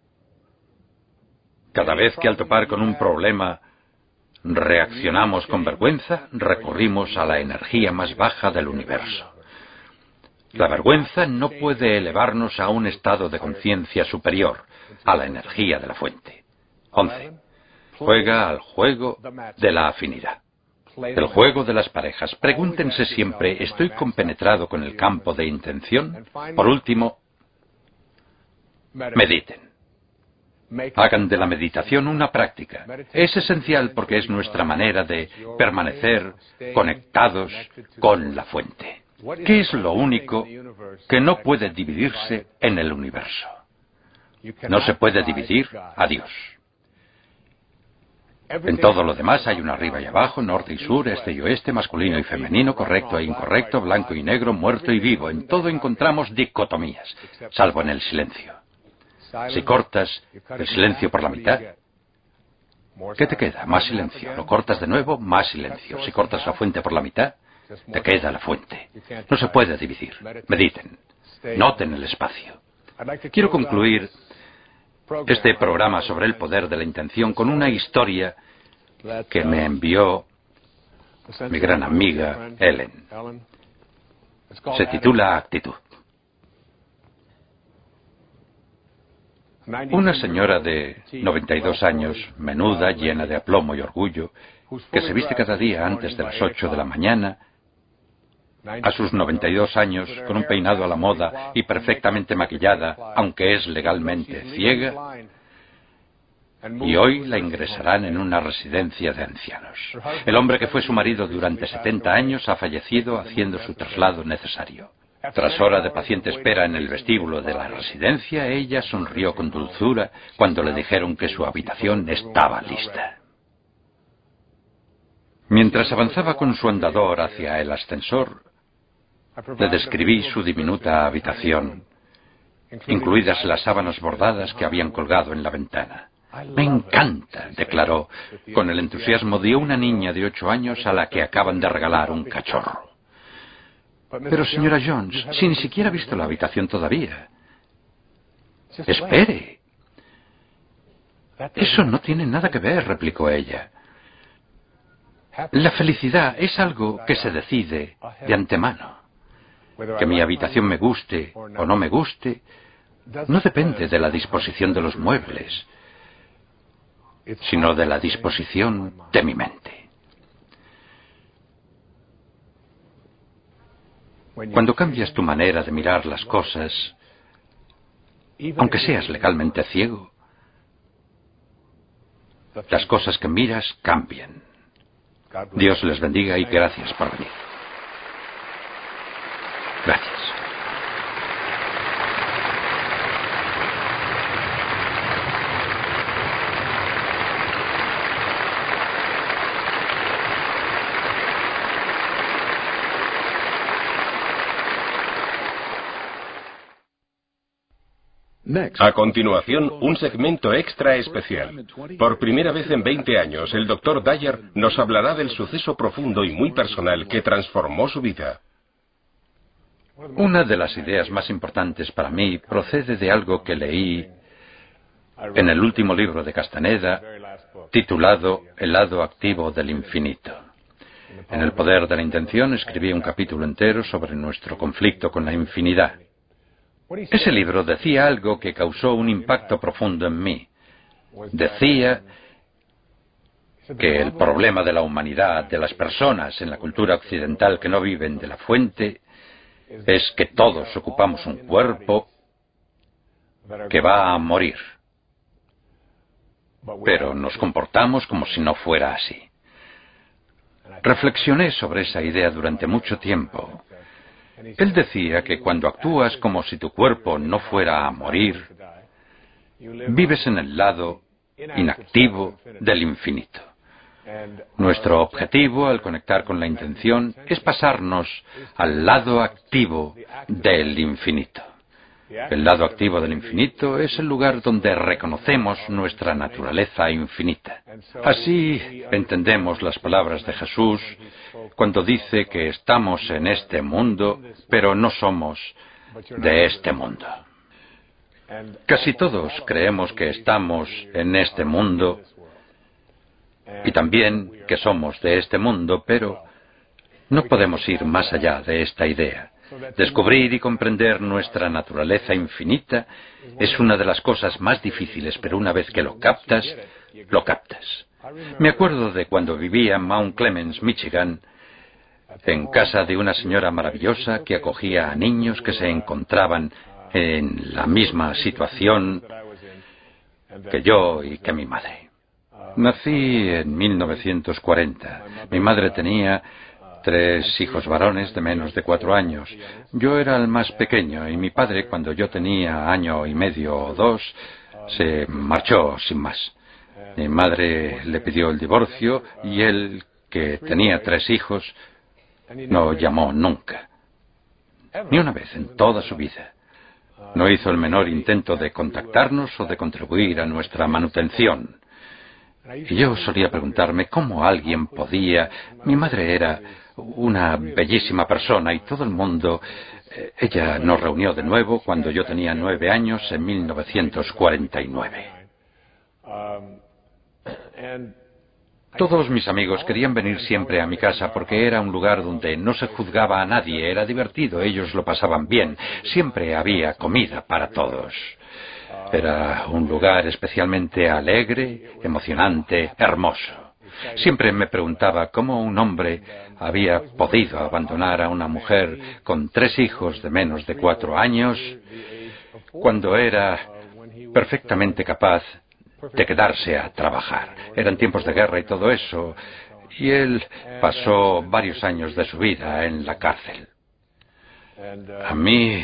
Speaker 2: Cada vez que al topar con un problema reaccionamos con vergüenza, recurrimos a la energía más baja del universo. La vergüenza no puede elevarnos a un estado de conciencia superior, a la energía de la fuente. once. Juega al juego de la afinidad. El juego de las parejas. Pregúntense siempre, ¿estoy compenetrado con el campo de intención? Por último, mediten. Hagan de la meditación una práctica. Es esencial porque es nuestra manera de permanecer conectados con la fuente. ¿Qué es lo único que no puede dividirse en el universo? No se puede dividir a Dios. En todo lo demás hay un arriba y abajo, norte y sur, este y oeste, masculino y femenino, correcto e incorrecto, blanco y negro, muerto y vivo. En todo encontramos dicotomías, salvo en el silencio. Si cortas el silencio por la mitad, ¿qué te queda? Más silencio. Lo cortas de nuevo, más silencio. Si cortas la fuente por la mitad, te queda la fuente. No se puede dividir. Mediten. Noten el espacio. Quiero concluir este programa sobre el poder de la intención con una historia que me envió mi gran amiga Ellen. Se titula Actitud. Una señora de noventa y dos años, menuda, llena de aplomo y orgullo, que se viste cada día antes de las ocho de la mañana, a sus noventa y dos años, con un peinado a la moda y perfectamente maquillada, aunque es legalmente ciega, y hoy la ingresarán en una residencia de ancianos. El hombre que fue su marido durante setenta años ha fallecido haciendo su traslado necesario. Tras hora de paciente espera en el vestíbulo de la residencia, ella sonrió con dulzura cuando le dijeron que su habitación estaba lista. Mientras avanzaba con su andador hacia el ascensor, le describí su diminuta habitación, incluidas las sábanas bordadas que habían colgado en la ventana. Me encanta, declaró, con el entusiasmo de una niña de ocho años a la que acaban de regalar un cachorro. Pero, señora Jones, si ni siquiera ha visto la habitación todavía. Espere. Eso no tiene nada que ver, replicó ella. La felicidad es algo que se decide de antemano. Que mi habitación me guste o no me guste, no depende de la disposición de los muebles, sino de la disposición de mi mente. Cuando cambias tu manera de mirar las cosas, aunque seas legalmente ciego, las cosas que miras cambian. Dios les bendiga y gracias por venir. Gracias.
Speaker 1: A continuación, un segmento extra especial. Por primera vez en veinte años, el doctor Dyer nos hablará del suceso profundo y muy personal que transformó su vida.
Speaker 2: Una de las ideas más importantes para mí procede de algo que leí en el último libro de Castaneda, titulado El lado activo del infinito. En El poder de la intención escribí un capítulo entero sobre nuestro conflicto con la infinidad. Ese libro decía algo que causó un impacto profundo en mí. Decía que el problema de la humanidad, de las personas en la cultura occidental que no viven de la fuente, es que todos ocupamos un cuerpo que va a morir. Pero nos comportamos como si no fuera así. Reflexioné sobre esa idea durante mucho tiempo. Él decía que cuando actúas como si tu cuerpo no fuera a morir, vives en el lado inactivo del infinito. Nuestro objetivo al conectar con la intención es pasarnos al lado activo del infinito. El lado activo del infinito es el lugar donde reconocemos nuestra naturaleza infinita. Así entendemos las palabras de Jesús cuando dice que estamos en este mundo, pero no somos de este mundo. Casi todos creemos que estamos en este mundo y también que somos de este mundo, pero no podemos ir más allá de esta idea. Descubrir y comprender nuestra naturaleza infinita es una de las cosas más difíciles, pero una vez que lo captas, lo captas. Me acuerdo de cuando vivía en Mount Clemens, Michigan, en casa de una señora maravillosa que acogía a niños que se encontraban en la misma situación que yo y que mi madre. Nací en mil novecientos cuarenta. Mi madre tenía tres hijos varones de menos de cuatro años. Yo era el más pequeño y mi padre, cuando yo tenía año y medio o dos, se marchó sin más. Mi madre le pidió el divorcio y él, que tenía tres hijos, no llamó nunca. Ni una vez en toda su vida. No hizo el menor intento de contactarnos o de contribuir a nuestra manutención. Y yo solía preguntarme cómo alguien podía... Mi madre era una bellísima persona y todo el mundo... Ella nos reunió de nuevo cuando yo tenía nueve años en mil novecientos cuarenta y nueve. Todos mis amigos querían venir siempre a mi casa porque era un lugar donde no se juzgaba a nadie, era divertido, ellos lo pasaban bien, siempre había comida para todos. Era un lugar especialmente alegre, emocionante, hermoso. Siempre me preguntaba cómo un hombre había podido abandonar a una mujer con tres hijos de menos de cuatro años cuando era perfectamente capaz de quedarse a trabajar. Eran tiempos de guerra y todo eso, y él pasó varios años de su vida en la cárcel. A mí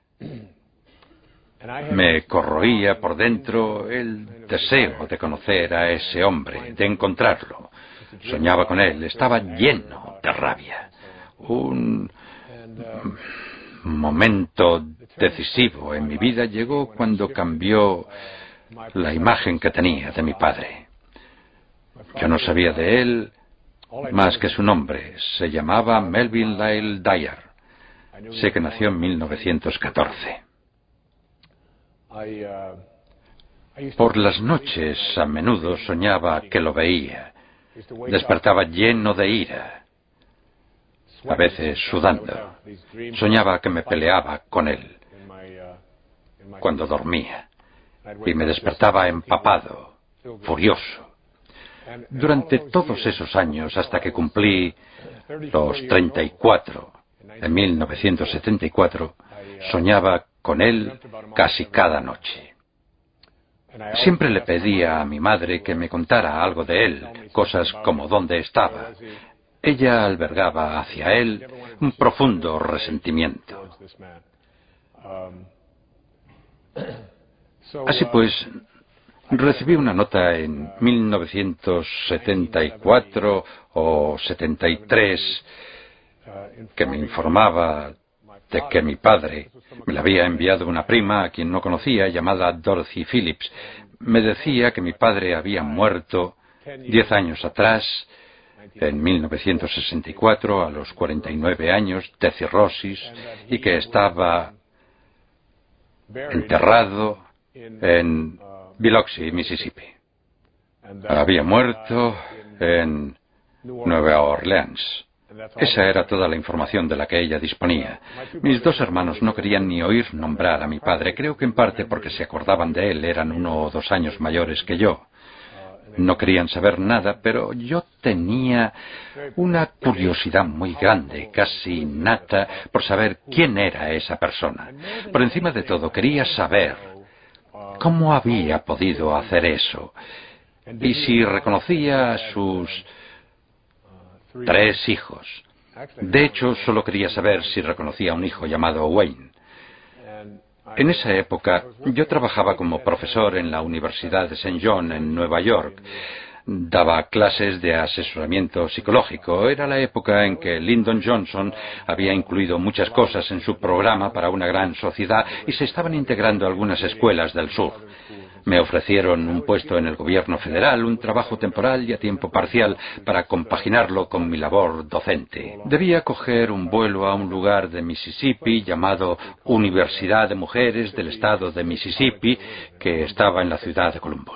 Speaker 2: me corroía por dentro el deseo de conocer a ese hombre, de encontrarlo. Soñaba con él, estaba lleno de rabia. Un momento decisivo en mi vida llegó cuando cambió
Speaker 5: la imagen que tenía de mi padre. Yo no sabía de él más que su nombre. Se llamaba Melvin Lyle Dyer. Sé que nació en mil novecientos catorce. Por las noches, a menudo soñaba que lo veía. Despertaba lleno de ira, a veces sudando. Soñaba que me peleaba con él cuando dormía y me despertaba empapado, furioso. Durante todos esos años, hasta que cumplí los treinta y cuatro, en mil novecientos setenta y cuatro, soñaba con él casi cada noche. Siempre le pedía a mi madre que me contara algo de él, cosas como dónde estaba. Ella albergaba hacia él un profundo resentimiento. Así pues, recibí una nota en mil novecientos setenta y cuatro o setenta y tres que me informaba de que mi padre me la había enviado una prima a quien no conocía, llamada Dorothy Phillips. Me decía que mi padre había muerto diez años atrás, en mil novecientos sesenta y cuatro, a los cuarenta y nueve años, de cirrosis, y que estaba enterrado en Biloxi, Mississippi. Había muerto en Nueva Orleans. Esa era toda la información de la que ella disponía. Mis dos hermanos no querían ni oír nombrar a mi padre, creo que en parte porque se acordaban de él, eran uno o dos años mayores que yo. No querían saber nada, pero yo tenía una curiosidad muy grande, casi innata, por saber quién era esa persona. Por encima de todo, quería saber cómo había podido hacer eso, y si reconocía a sus tres hijos. De hecho, solo quería saber si reconocía a un hijo llamado Wayne. En esa época, yo trabajaba como profesor en la Universidad de Saint John en Nueva York. Daba clases de asesoramiento psicológico. Era la época en que Lyndon Johnson había incluido muchas cosas en su programa para una gran sociedad y se estaban integrando algunas escuelas del sur. Me ofrecieron un puesto en el gobierno federal, un trabajo temporal y a tiempo parcial para compaginarlo con mi labor docente. Debía coger un vuelo a un lugar de Mississippi llamado Universidad de Mujeres del Estado de Mississippi, que estaba en la ciudad de Columbus.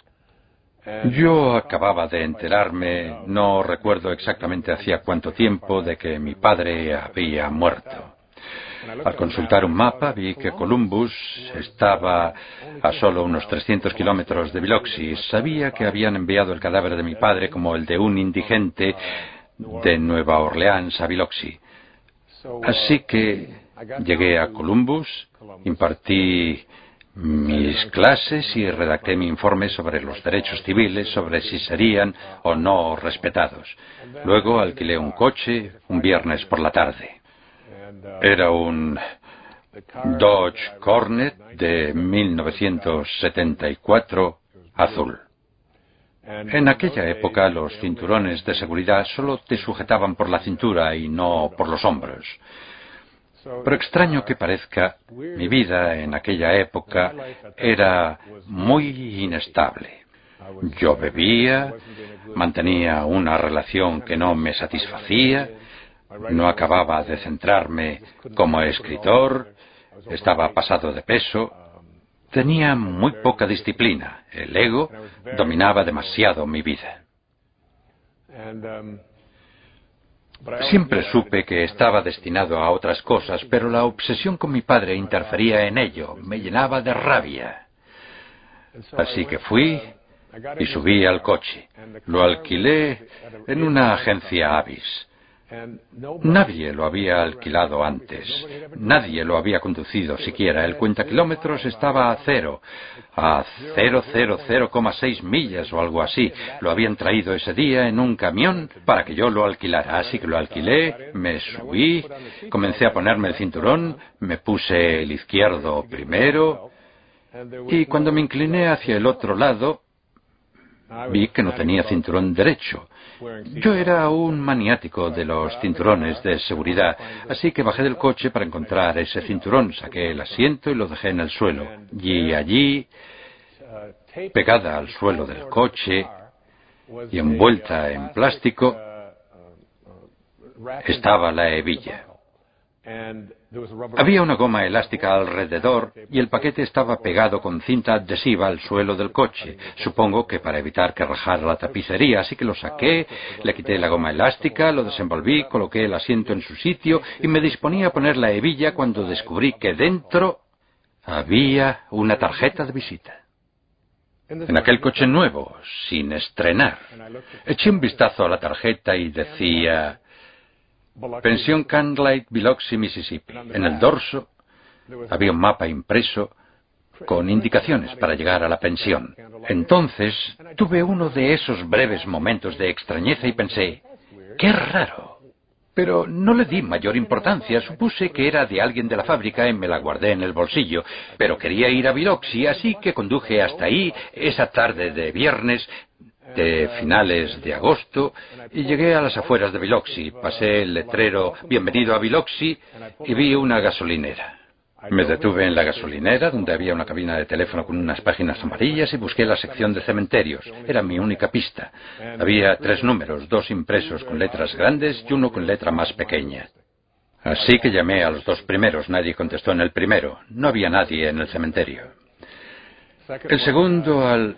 Speaker 5: Yo acababa de enterarme, no recuerdo exactamente hacía cuánto tiempo, de que mi padre había muerto. Al consultar un mapa vi que Columbus estaba a solo unos trescientos kilómetros de Biloxi. Sabía que habían enviado el cadáver de mi padre como el de un indigente de Nueva Orleans a Biloxi. Así que llegué a Columbus, impartí mis clases y redacté mi informe sobre los derechos civiles, sobre si serían o no respetados. Luego alquilé un coche un viernes por la tarde. Era un Dodge Cornet de mil novecientos setenta y cuatro azul. En aquella época los cinturones de seguridad solo te sujetaban por la cintura y no por los hombros. Por extraño que parezca, mi vida en aquella época era muy inestable. Yo bebía, mantenía una relación que no me satisfacía, no acababa de centrarme como escritor, estaba pasado de peso, tenía muy poca disciplina, el ego dominaba demasiado mi vida. Siempre supe que estaba destinado a otras cosas, pero la obsesión con mi padre interfería en ello, me llenaba de rabia. Así que fui y subí al coche. Lo alquilé en una agencia Avis. Nadie lo había alquilado antes. Nadie lo había conducido siquiera. El cuentakilómetros estaba a cero. A cero cero cero coma seis millas o algo así. Lo habían traído ese día en un camión para que yo lo alquilara. Así que lo alquilé, me subí, comencé a ponerme el cinturón, me puse el izquierdo primero y cuando me incliné hacia el otro lado vi que no tenía cinturón derecho. Yo era un maniático de los cinturones de seguridad, así que bajé del coche para encontrar ese cinturón, saqué el asiento y lo dejé en el suelo. Y allí pegada al suelo del coche y envuelta en plástico, estaba la hebilla. Había una goma elástica alrededor y el paquete estaba pegado con cinta adhesiva al suelo del coche, supongo que para evitar que rajara la tapicería, así que lo saqué, le quité la goma elástica, lo desenvolví, coloqué el asiento en su sitio y me disponía a poner la hebilla cuando descubrí que dentro había una tarjeta de visita. En aquel coche nuevo, sin estrenar, eché un vistazo a la tarjeta y decía: Pensión Canlight, Biloxi, Mississippi. En el dorso había un mapa impreso con indicaciones para llegar a la pensión. Entonces tuve uno de esos breves momentos de extrañeza y pensé: ¡qué raro! Pero no le di mayor importancia, supuse que era de alguien de la fábrica y me la guardé en el bolsillo. Pero quería ir a Biloxi, así que conduje hasta ahí esa tarde de viernes de finales de agosto y llegué a las afueras de Biloxi. Pasé el letrero "Bienvenido a Biloxi" y vi una gasolinera. Me detuve en la gasolinera, donde había una cabina de teléfono con unas páginas amarillas, y busqué la sección de cementerios. Era mi única pista. Había tres números, dos impresos con letras grandes y uno con letra más pequeña. Así que llamé a los dos primeros. Nadie contestó en el primero. No había nadie en el cementerio. El segundo al...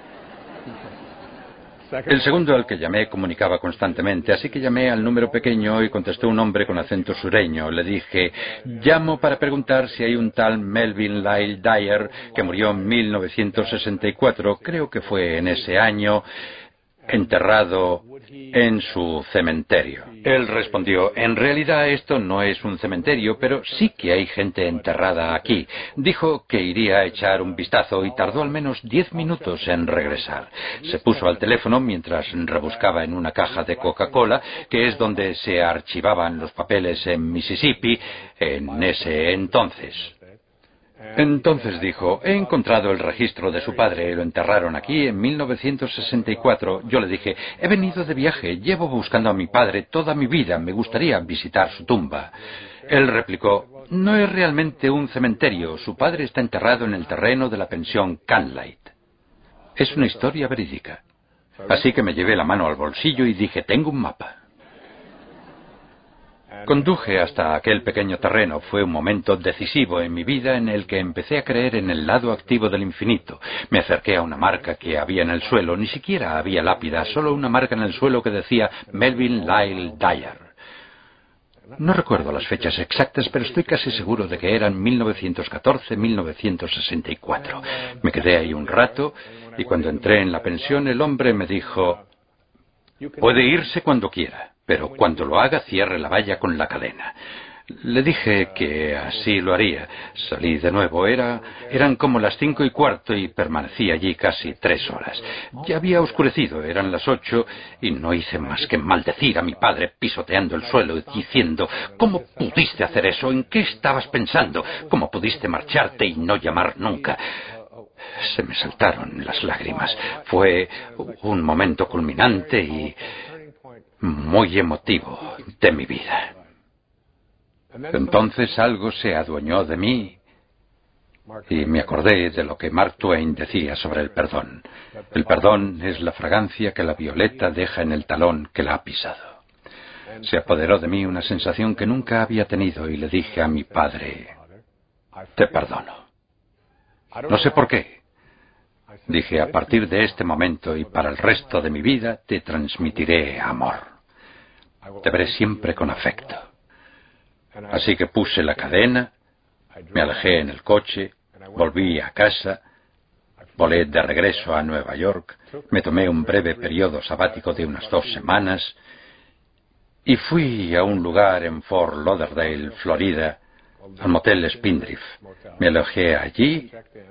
Speaker 5: El segundo al que llamé comunicaba constantemente, así que llamé al número pequeño y contestó un hombre con acento sureño. Le dije: llamo para preguntar si hay un tal Melvin Lyle Dyer que murió en mil novecientos sesenta y cuatro, creo que fue en ese año, enterrado en su cementerio. Él respondió: en realidad esto no es un cementerio, pero sí que hay gente enterrada aquí. Dijo que iría a echar un vistazo y tardó al menos diez minutos en regresar. Se puso al teléfono mientras rebuscaba en una caja de Coca-Cola, que es donde se archivaban los papeles en Mississippi en ese entonces. Entonces dijo: he encontrado el registro de su padre, lo enterraron aquí en mil novecientos sesenta y cuatro. Yo le dije: he venido de viaje, llevo buscando a mi padre toda mi vida, me gustaría visitar su tumba. Él replicó: no es realmente un cementerio, su padre está enterrado en el terreno de la pensión Canlight. Es una historia verídica. Así que me llevé la mano al bolsillo y dije: tengo un mapa. Conduje hasta aquel pequeño terreno. Fue un momento decisivo en mi vida en el que empecé a creer en el lado activo del infinito. Me acerqué a una marca que había en el suelo. Ni siquiera había lápida, solo una marca en el suelo que decía Melvin Lyle Dyer. No recuerdo las fechas exactas, pero estoy casi seguro de que eran mil novecientos catorce, mil novecientos sesenta y cuatro. Me quedé ahí un rato y cuando entré en la pensión el hombre me dijo: puede irse cuando quiera, pero cuando lo haga cierre la valla con la cadena. Le dije que así lo haría. Salí de nuevo. Era, eran como las cinco y cuarto y permanecí allí casi tres horas. Ya había oscurecido, eran las ocho y no hice más que maldecir a mi padre pisoteando el suelo y diciendo: ¿cómo pudiste hacer eso? ¿En qué estabas pensando? ¿Cómo pudiste marcharte y no llamar nunca? Se me saltaron las lágrimas. Fue un momento culminante y muy emotivo de mi vida. Entonces algo se adueñó de mí y me acordé de lo que Mark Twain decía sobre el perdón. El perdón es la fragancia que la violeta deja en el talón que la ha pisado. Se apoderó de mí una sensación que nunca había tenido y le dije a mi padre: te perdono. No sé por qué. Dije: a partir de este momento y para el resto de mi vida te transmitiré amor. Te veré siempre con afecto. Así que puse la cadena, me alejé en el coche, volví a casa, volé de regreso a Nueva York, me tomé un breve periodo sabático de unas dos semanas y fui a un lugar en Fort Lauderdale, Florida, al motel Spindrift. Me alojé allí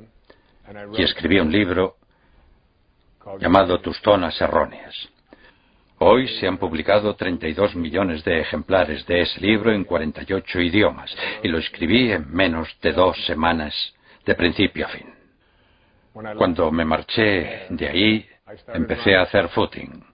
Speaker 5: y escribí un libro llamado Tus zonas erróneas. Hoy se han publicado treinta y dos millones de ejemplares de ese libro en cuarenta y ocho idiomas y lo escribí en menos de dos semanas, de principio a fin. Cuando me marché de ahí, empecé a hacer footing.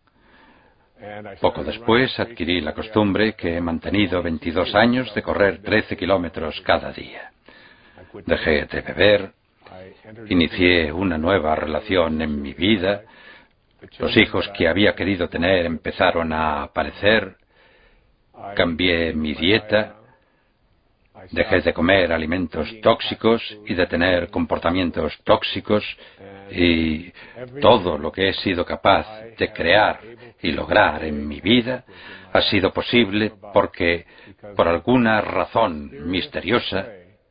Speaker 5: Poco después adquirí la costumbre que he mantenido veintidós años de correr trece kilómetros cada día. Dejé de beber, Inicié una nueva relación en mi vida. Los hijos que había querido tener empezaron a aparecer. Cambié mi dieta. Dejé de comer alimentos tóxicos y de tener comportamientos tóxicos, y todo lo que he sido capaz de crear y lograr en mi vida ha sido posible porque, por alguna razón misteriosa,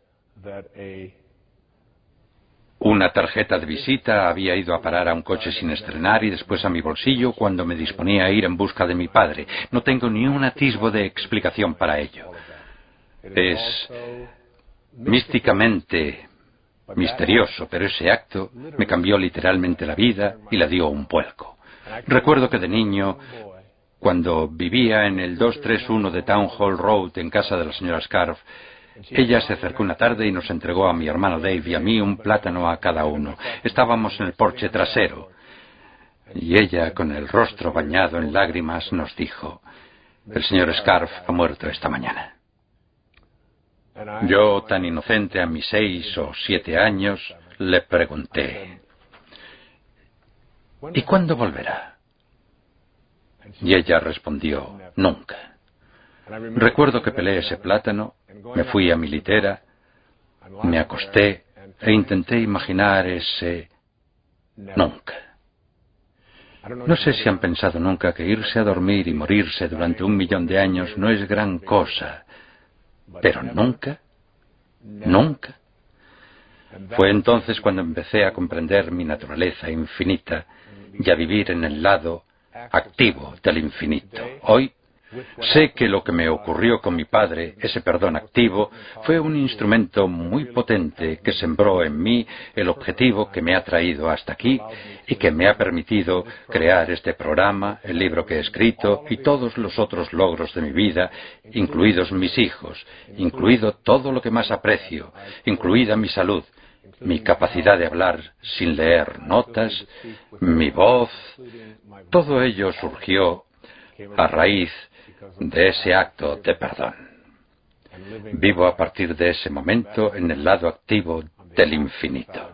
Speaker 5: una tarjeta de visita había ido a parar a un coche sin estrenar y después a mi bolsillo cuando me disponía a ir en busca de mi padre. No tengo ni un atisbo de explicación para ello. Es místicamente misterioso, pero ese acto me cambió literalmente la vida y la dio un vuelco. Recuerdo que de niño, cuando vivía en el doscientos treinta y uno de Town Hall Road en casa de la señora Scarf, ella se acercó una tarde y nos entregó a mi hermano Dave y a mí un plátano a cada uno. Estábamos en el porche trasero y ella, con el rostro bañado en lágrimas, nos dijo: el señor Scarf ha muerto esta mañana. Yo, tan inocente a mis seis o siete años, le pregunté: ¿y cuándo volverá? Y ella respondió: nunca. Recuerdo que pelé ese plátano, me fui a mi litera, me acosté e intenté imaginar ese nunca. No sé si han pensado nunca que irse a dormir y morirse durante un millón de años no es gran cosa. Pero nunca, nunca. Fue entonces cuando empecé a comprender mi naturaleza infinita y a vivir en el lado activo del infinito. Hoy sé que lo que me ocurrió con mi padre, ese perdón activo, fue un instrumento muy potente que sembró en mí el objetivo que me ha traído hasta aquí y que me ha permitido crear este programa, el libro que he escrito y todos los otros logros de mi vida, incluidos mis hijos, incluido todo lo que más aprecio, incluida mi salud, mi capacidad de hablar sin leer notas, mi voz. Todo ello surgió a raíz de ese acto de perdón. Vivo a partir de ese momento en el lado activo del infinito.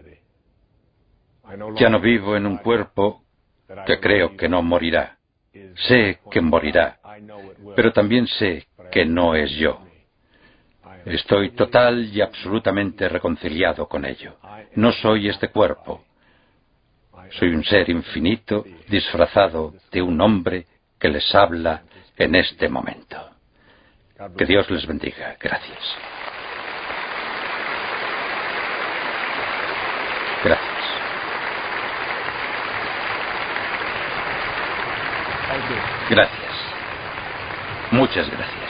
Speaker 5: Ya no vivo en un cuerpo que creo que no morirá. Sé que morirá, pero también sé que no es yo. Estoy total y absolutamente reconciliado con ello. No soy este cuerpo. Soy un ser infinito disfrazado de un hombre que les habla en este momento. Que Dios les bendiga. Gracias. Gracias. Gracias. Muchas gracias.